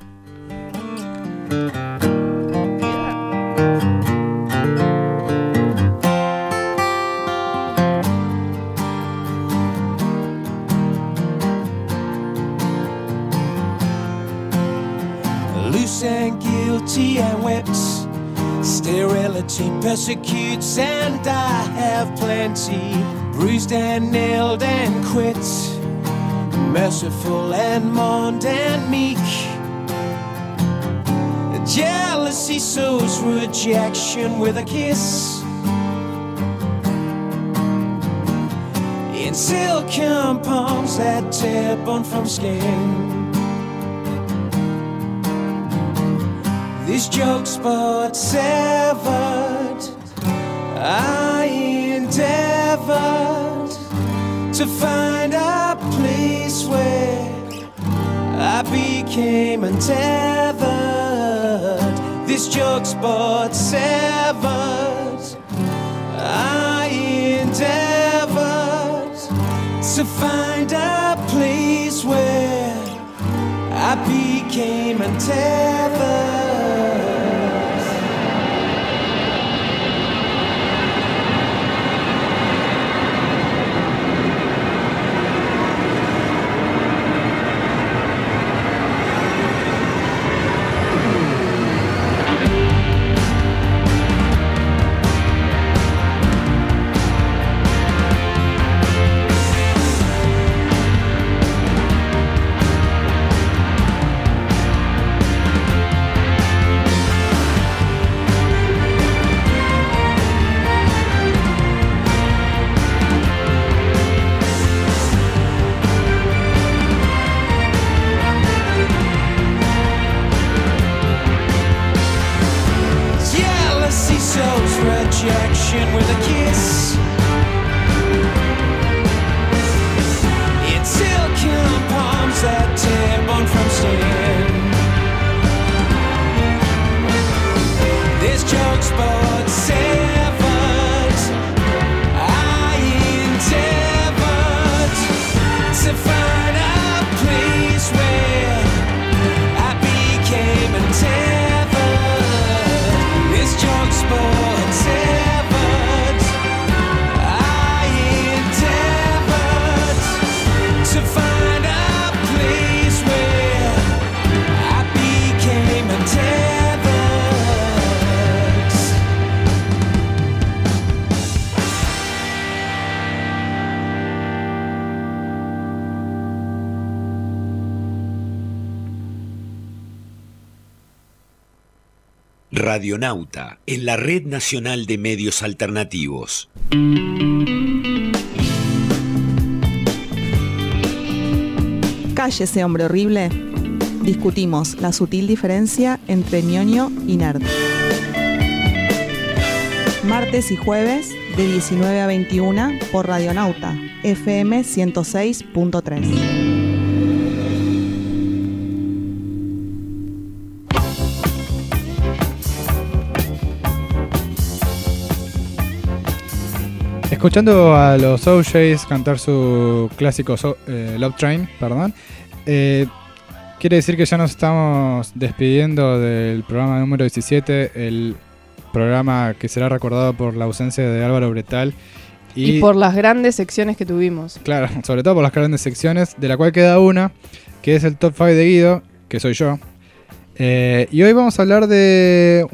S8: Loose and guilty and whipped, sterility persecutes, and I have plenty, bruised and nailed and quit, merciful and mourned and meek. Jealousy sows rejection with a kiss, in silken palms that tear bone from skin. This joke spot severed, I endeavored to find a place where I became untethered. This joke spot severed, I endeavored to find a place where I became untethered. Rejection with a kiss, in silken palms that tear bone from skin. This joke spot severed, I endeavored to find a place where I became untethered. This joke spot severed, I endeavored to find a place where I became untethered.
S7: Radionauta, en la Red Nacional de Medios Alternativos.
S3: Cállese, hombre horrible. Discutimos la sutil diferencia entre ñoño y nerd. Martes y jueves de 19 a 21 por Radionauta, FM 106.3.
S4: Escuchando a los OJs cantar su clásico Love Train, quiere decir que ya nos estamos despidiendo del programa número 17, el programa que será recordado por la ausencia de Álvaro Bretal.
S5: Y por las grandes secciones que tuvimos.
S4: Claro, sobre todo por las grandes secciones, de la cual queda una, que es el Top 5 de Guido, que soy yo. Y hoy vamos a hablar de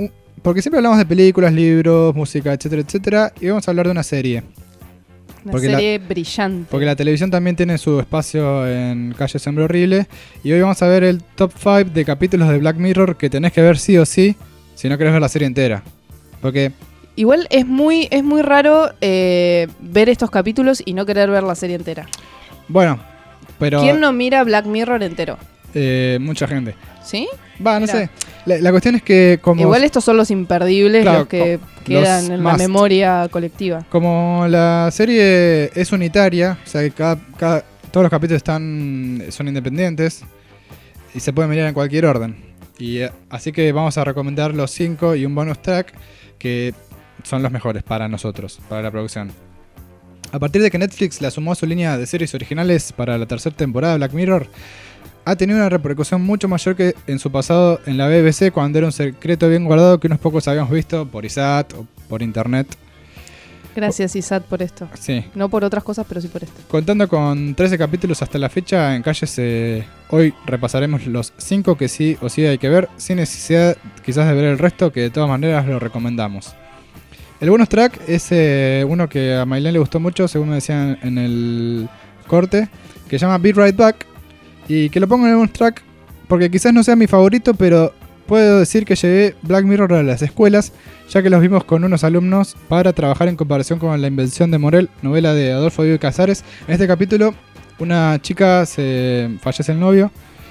S4: porque siempre hablamos de películas, libros, música, etcétera, etcétera, y vamos a hablar de una serie.
S5: Una serie brillante.
S4: Porque la televisión también tiene su espacio en Calle Hombre Horrible. Y hoy vamos a ver el top 5 de capítulos de Black Mirror que tenés que ver sí o sí si no querés ver la serie entera. Porque
S5: igual es muy raro ver estos capítulos y no querer ver la serie entera.
S4: Bueno, pero...
S5: ¿Quién no mira Black Mirror entero?
S4: Mucha gente.
S5: ¿Sí?
S4: Va, no sé. La cuestión es que como...
S5: Igual estos son los imperdibles,
S4: claro,
S5: los que quedan en la memoria colectiva.
S4: Como la serie es unitaria, o sea que todos los capítulos son independientes y se pueden mirar en cualquier orden. Y así que vamos a recomendar los 5 y un bonus track que son los mejores para nosotros, para la producción. A partir de que Netflix la sumó a su línea de series originales para la tercera temporada de Black Mirror, ha tenido una repercusión mucho mayor que en su pasado en la BBC, cuando era un secreto bien guardado que unos pocos habíamos visto por ISAT o por internet.
S5: Gracias ISAT por esto.
S4: Sí.
S5: No por otras cosas, pero sí por esto.
S4: Contando con 13 capítulos hasta la fecha, en Calles hoy repasaremos los 5 que sí o sí hay que ver, sin necesidad quizás de ver el resto, que de todas maneras lo recomendamos. El bonus track es uno que a Maylene le gustó mucho, según me decían en el corte, que se llama Be Right Back. Y que lo pongo en el bonus track porque quizás no sea mi favorito, pero puedo decir que llevé Black Mirror a las escuelas, ya que los vimos con unos alumnos para trabajar en comparación con La Invención de Morel, novela de Adolfo Bioy Casares. En este capítulo, una chica fallece el novio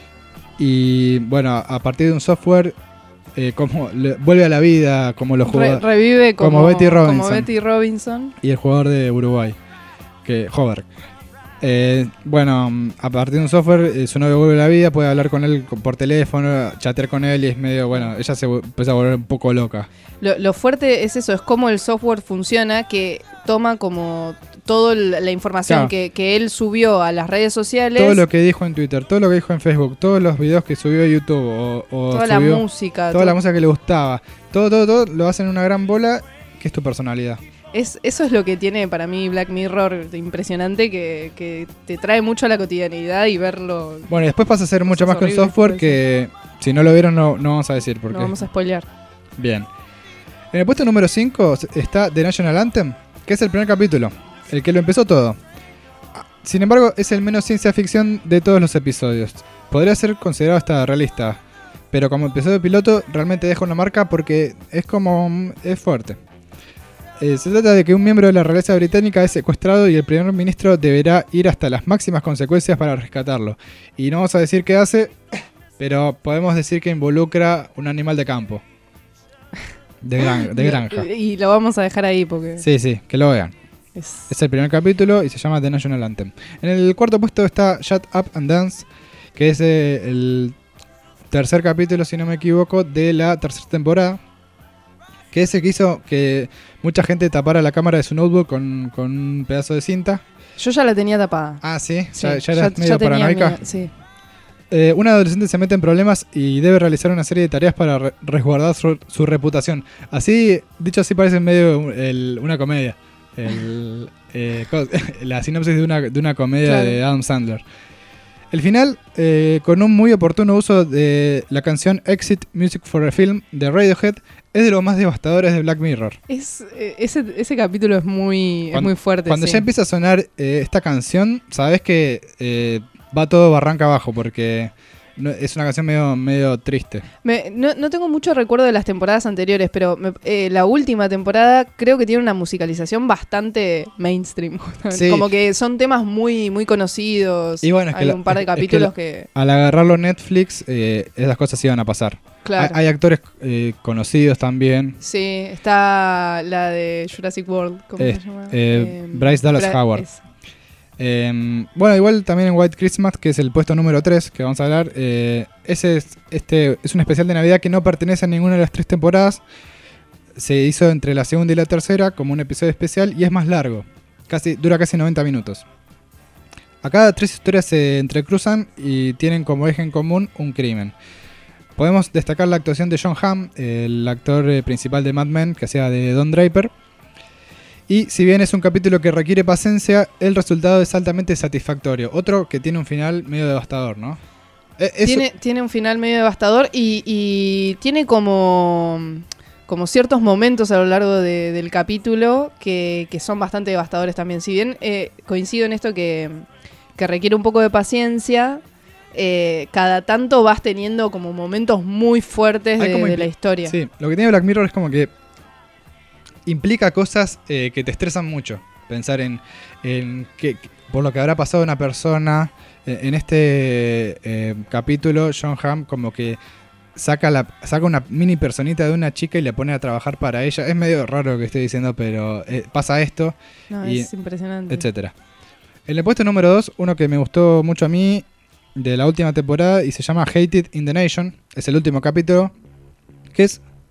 S4: y, bueno, a partir de un software, como vuelve a la vida, como los jugadores.
S5: Revive
S4: como Betty Robinson.
S5: Como Betty Robinson.
S4: Y el jugador de Uruguay, Hover. Bueno, a partir de un software, su novio vuelve a la vida, puede hablar con él por teléfono, chatear con él y es medio, bueno, ella se empieza a volver un poco loca.
S5: Lo fuerte es eso, es cómo el software funciona, que toma como toda la información que él subió a las redes sociales.
S4: Todo lo que dijo en Twitter, todo lo que dijo en Facebook, todos los videos que subió a YouTube o
S5: toda la música.
S4: Toda la música que le gustaba. Todo lo hacen en una gran bola que es tu personalidad.
S5: Eso es lo que tiene para mí Black Mirror de impresionante, que te trae mucho a la cotidianidad y verlo.
S4: Bueno, y después pasa a ser mucho más que un software que si no lo vieron no vamos a decir. Porque...
S5: No vamos a spoilear.
S4: Bien. En el puesto número 5 está The National Anthem, que es el primer capítulo, el que lo empezó todo. Sin embargo, es el menos ciencia ficción de todos los episodios. Podría ser considerado hasta realista, pero como episodio piloto realmente deja una marca porque es fuerte. Se trata de que un miembro de la realeza británica es secuestrado y el primer ministro deberá ir hasta las máximas consecuencias para rescatarlo. Y no vamos a decir qué hace, pero podemos decir que involucra un animal de campo. De granja.
S5: Y lo vamos a dejar ahí porque...
S4: Sí, que lo vean. Es el primer capítulo y se llama The National Anthem. En el cuarto puesto está Shut Up and Dance, que es el tercer capítulo, si no me equivoco, de la tercera temporada. Que es el que hizo que mucha gente tapara la cámara de su notebook con un pedazo de cinta.
S5: Yo ya la tenía tapada.
S4: Ah, ¿sí? ¿Ya eras medio paranoica?
S5: Sí.
S4: Un adolescente se mete en problemas y debe realizar una serie de tareas para resguardar su reputación. Dicho así, parece en medio una comedia. La sinopsis de una comedia, claro, de Adam Sandler. El final, con un muy oportuno uso de la canción Exit Music for a Film de Radiohead, es de los más devastadores de Black Mirror.
S5: Ese capítulo es muy fuerte.
S4: Cuando ya empieza a sonar esta canción, sabes que va todo barranca abajo, porque es una canción medio triste.
S5: No tengo mucho recuerdo de las temporadas anteriores, pero la última temporada creo que tiene una musicalización bastante mainstream. Sí. Como que son temas muy, muy conocidos.
S4: Y bueno,
S5: hay un par de capítulos que...
S4: Al agarrarlo Netflix, esas cosas iban a pasar.
S5: Claro.
S4: Hay actores conocidos también.
S5: Sí, está la de Jurassic World, ¿cómo se llama?
S4: Bryce Dallas Howard. Bueno, igual también en White Christmas, que es el puesto número 3 que vamos a hablar, ese es un especial de Navidad que no pertenece a ninguna de las 3 temporadas. Se hizo entre la segunda y la tercera como un episodio especial y es más largo, dura casi 90 minutos. Acá 3 historias se entrecruzan y tienen como eje en común un crimen. Podemos destacar la actuación de Jon Hamm, el actor principal de Mad Men, que hacía de Don Draper. Y si bien es un capítulo que requiere paciencia, el resultado es altamente satisfactorio. Otro que tiene un final medio devastador, ¿no?
S5: Tiene un final medio devastador y tiene como como ciertos momentos a lo largo del capítulo que son bastante devastadores también. Si bien coincido en esto que requiere un poco de paciencia, cada tanto vas teniendo como momentos muy fuertes de la historia.
S4: Sí, lo que tiene Black Mirror es como que implica cosas que te estresan mucho. Pensar en que por lo que habrá pasado una persona. En este capítulo, John Hamm como que saca una mini personita de una chica y le pone a trabajar para ella. Es medio raro lo que estoy diciendo, pero pasa esto.
S5: No,
S4: y,
S5: es impresionante.
S4: Etcétera. En el puesto número 2, uno que me gustó mucho a mí de la última temporada y se llama Hated in the Nation. Es el último capítulo, que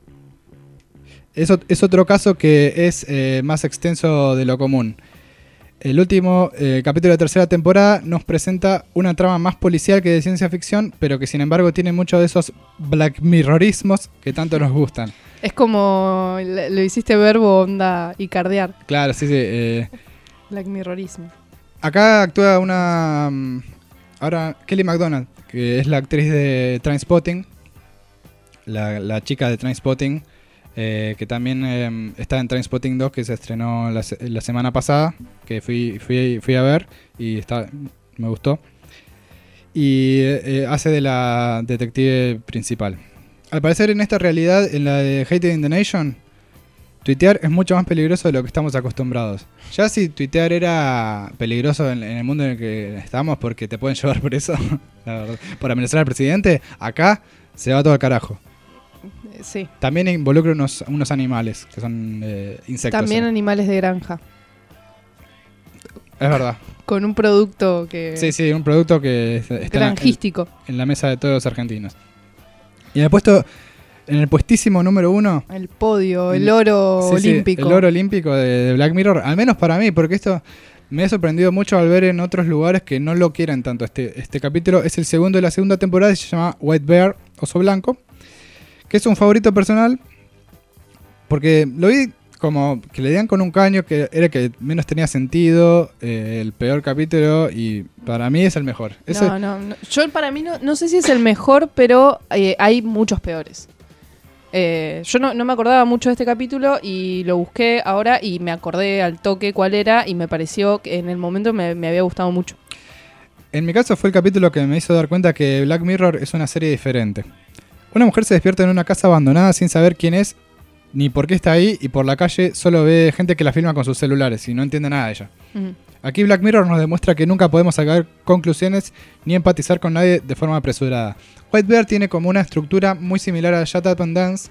S4: es otro caso que es más extenso de lo común. El último capítulo de la tercera temporada nos presenta una trama más policial que de ciencia ficción, pero que sin embargo tiene muchos de esos Black Mirrorismos que tanto nos gustan.
S5: Es como lo hiciste verbo onda y cardear.
S4: Claro, sí.
S5: Black Mirrorismo.
S4: Acá actúa ahora Kelly MacDonald, que es la actriz de Trainspotting, la chica de Trainspotting. Que también está en Trainspotting 2, que se estrenó la semana pasada, que fui a ver y me gustó. Y hace de la detective principal. Al parecer en esta realidad, en la de Hated in the Nation, tuitear es mucho más peligroso de lo que estamos acostumbrados. Ya si tuitear era peligroso en el mundo en el que estamos porque te pueden llevar preso por amenazar al presidente, acá se va todo al carajo.
S5: Sí.
S4: También involucra unos animales, que son insectos.
S5: También animales de granja.
S4: Es verdad.
S5: Con un producto que...
S4: Sí, un producto que está
S5: granjístico.
S4: En la mesa de todos los argentinos. Y en el puestísimo número 1...
S5: El podio, el oro olímpico.
S4: El oro olímpico de Black Mirror, al menos para mí, porque esto me ha sorprendido mucho al ver en otros lugares que no lo quieren tanto. Este capítulo es el segundo de la segunda temporada y se llama White Bear, Oso Blanco. Que es un favorito personal, porque lo vi como que le dieran con un caño, que era el que menos tenía sentido, el peor capítulo, y para mí es el mejor.
S5: No. Yo para mí no sé si es el mejor, pero hay muchos peores. Yo no me acordaba mucho de este capítulo y lo busqué ahora y me acordé al toque cuál era y me pareció que en el momento me había gustado mucho.
S4: En mi caso fue el capítulo que me hizo dar cuenta que Black Mirror es una serie diferente. Una mujer se despierta en una casa abandonada sin saber quién es ni por qué está ahí y por la calle solo ve gente que la filma con sus celulares y no entiende nada de ella. Aquí Black Mirror nos demuestra que nunca podemos sacar conclusiones ni empatizar con nadie de forma apresurada. White Bear tiene como una estructura muy similar a Shut Up and Dance.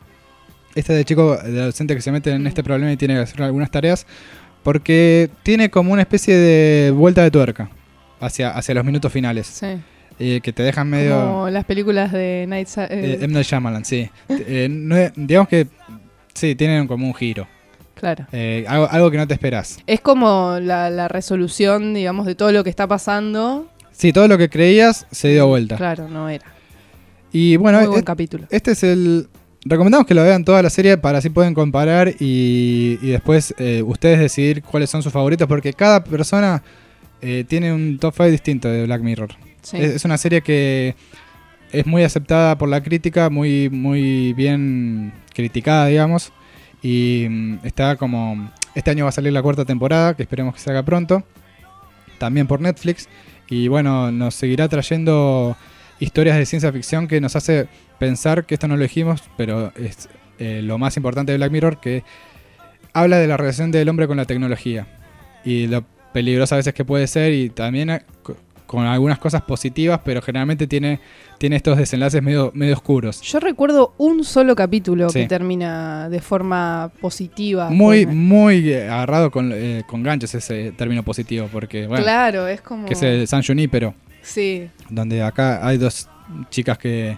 S4: De chico, de adolescente que se mete en este problema y tiene que hacer algunas tareas, porque tiene como una especie de vuelta de tuerca hacia los minutos finales.
S5: Sí.
S4: Que te dejan medio...
S5: Como las películas de
S4: M. Night Shyamalan, sí. Digamos que sí, tienen como un giro.
S5: Claro.
S4: Algo que no te esperás.
S5: Es como la resolución, digamos, de todo lo que está pasando.
S4: Sí, todo lo que creías se dio vuelta.
S5: Claro, no era.
S4: Y bueno,
S5: muy buen capítulo.
S4: Este es el... Recomendamos que lo vean toda la serie para así pueden comparar y después ustedes decidir cuáles son sus favoritos, porque cada persona tiene un top 5 distinto de Black Mirror. Sí. Es una serie que es muy aceptada por la crítica, muy, muy bien criticada, digamos. Y está como... Este año va a salir la 4ª temporada, que esperemos que se haga pronto. También por Netflix. Y bueno, nos seguirá trayendo historias de ciencia ficción que nos hace pensar, que esto no lo dijimos, pero es lo más importante de Black Mirror, que habla de la relación del hombre con la tecnología. Y lo peligrosa a veces que puede ser, y también... con algunas cosas positivas, pero generalmente tiene estos desenlaces medio oscuros.
S5: Yo recuerdo un solo capítulo que termina de forma positiva.
S4: Muy agarrado con ganchos ese término positivo, porque bueno,
S5: claro, es como...
S4: que es el San Junipero.
S5: Sí.
S4: Donde acá hay dos chicas que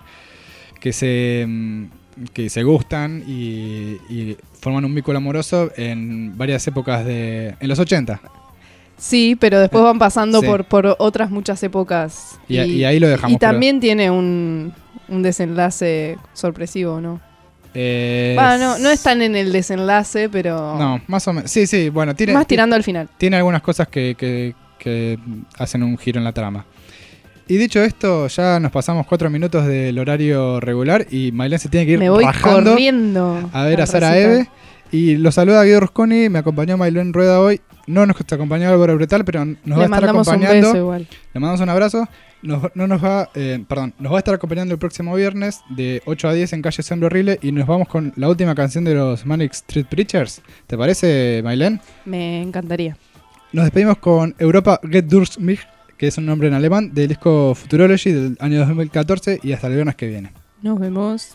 S4: se gustan y forman un vínculo amoroso en varias épocas en los 80.
S5: Sí, pero después van pasando por otras muchas épocas.
S4: Y ahí lo dejamos.
S5: Y también tiene un desenlace sorpresivo, ¿no? No están en el desenlace, pero...
S4: No, más o menos. Sí, bueno.
S5: Más tirando al final.
S4: Tiene algunas cosas que hacen un giro en la trama. Y dicho esto, ya nos pasamos 4 minutos del horario regular y Maylén se tiene que ir
S5: Me voy
S4: rajando
S5: corriendo
S4: a ver a Sara Eve. Y lo saluda Guido Rusconi, me acompañó Maylén Rueda hoy. No nos acompañó Álvaro Bretal, pero nos va a estar acompañando.
S5: Un beso igual.
S4: Le mandamos un abrazo. Nos va a estar acompañando el próximo viernes de 8 a 10 en Calle Sembre Horrible. Y nos vamos con la última canción de los Manic Street Preachers. ¿Te parece, Maylén?
S5: Me encantaría.
S4: Nos despedimos con Europa Get Durch mich, que es un nombre en alemán, del disco Futurology del año 2014. Y hasta el viernes que viene.
S5: Nos vemos.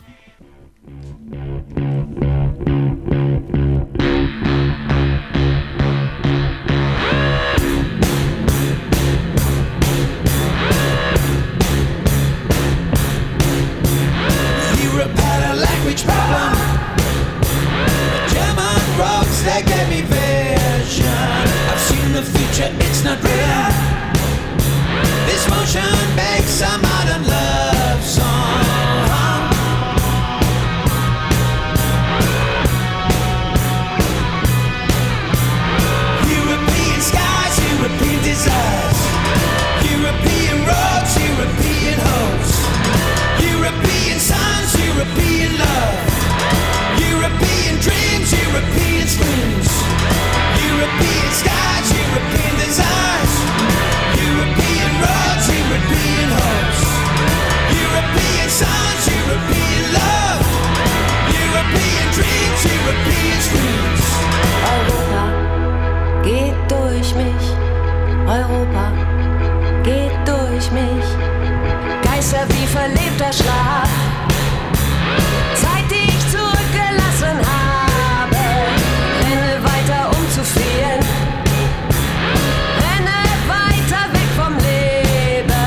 S8: Language problem. The German roads, they gave me vision. I've seen the future, it's not real. This motion makes a modern love song. European skies, European desires. European roads, European hopes. European suns, European love. European dreams, European screams. European skies, European desires. European roads, European hopes. European suns, European love. European dreams, European screams.
S21: Europa geht durch mich. Europa geht durch mich. Geister wie verlebter Schlaf. Zeit, die ich zurückgelassen habe. Renne weiter, um zu fliehen. Renne weiter weg vom Leben.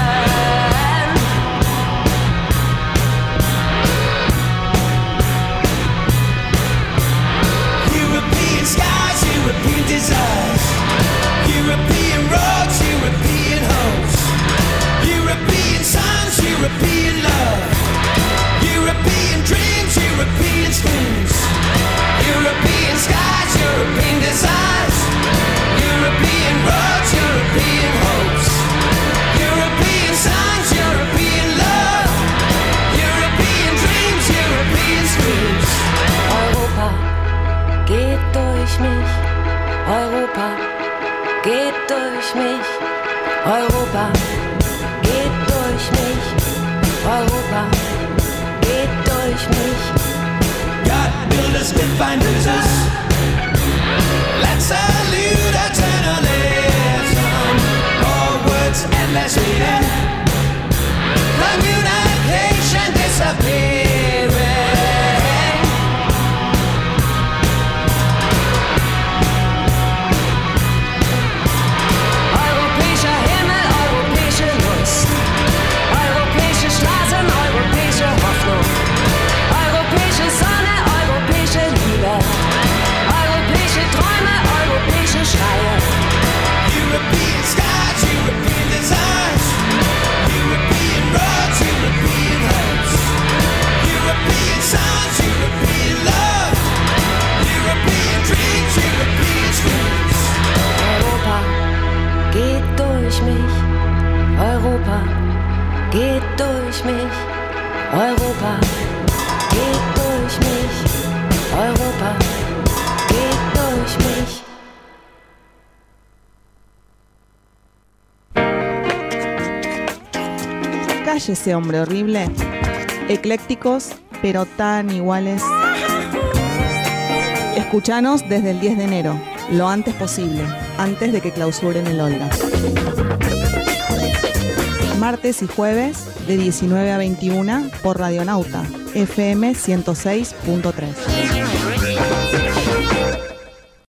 S8: European skies, European desires. European roads, European hopes. European suns, European love. European dreams, European screams. European skies, European desires. European roads, European hopes. European suns, European love. European dreams, European screams.
S21: Europa geht durch mich. Europa geht durch mich. Europa geht durch mich. Europa geht durch mich.
S8: God build us divine losers. Let's salute eternalism. More words and less reading. Communication disappearing.
S21: Europäischer Himmel, europäische Lust. Europäische Straßen, europäische Hoffnung. Europäische Sonne, europäische Liebe. Europäische Träume, europäische Schreie.
S8: European skies, European desires. European roads, European hopes. European suns, European love. European dreams, European screams.
S21: Europa geht durch mich. Europa geht durch mich. Europa geht durch mich. Europa geht durch mich.
S3: Cállese, hombre horrible. Eclécticos, pero tan iguales. Escuchanos desde el 10 de enero, lo antes posible, antes de que clausuren el Olga. Martes y jueves, de 19 a 21, por Radionauta, FM 106.3.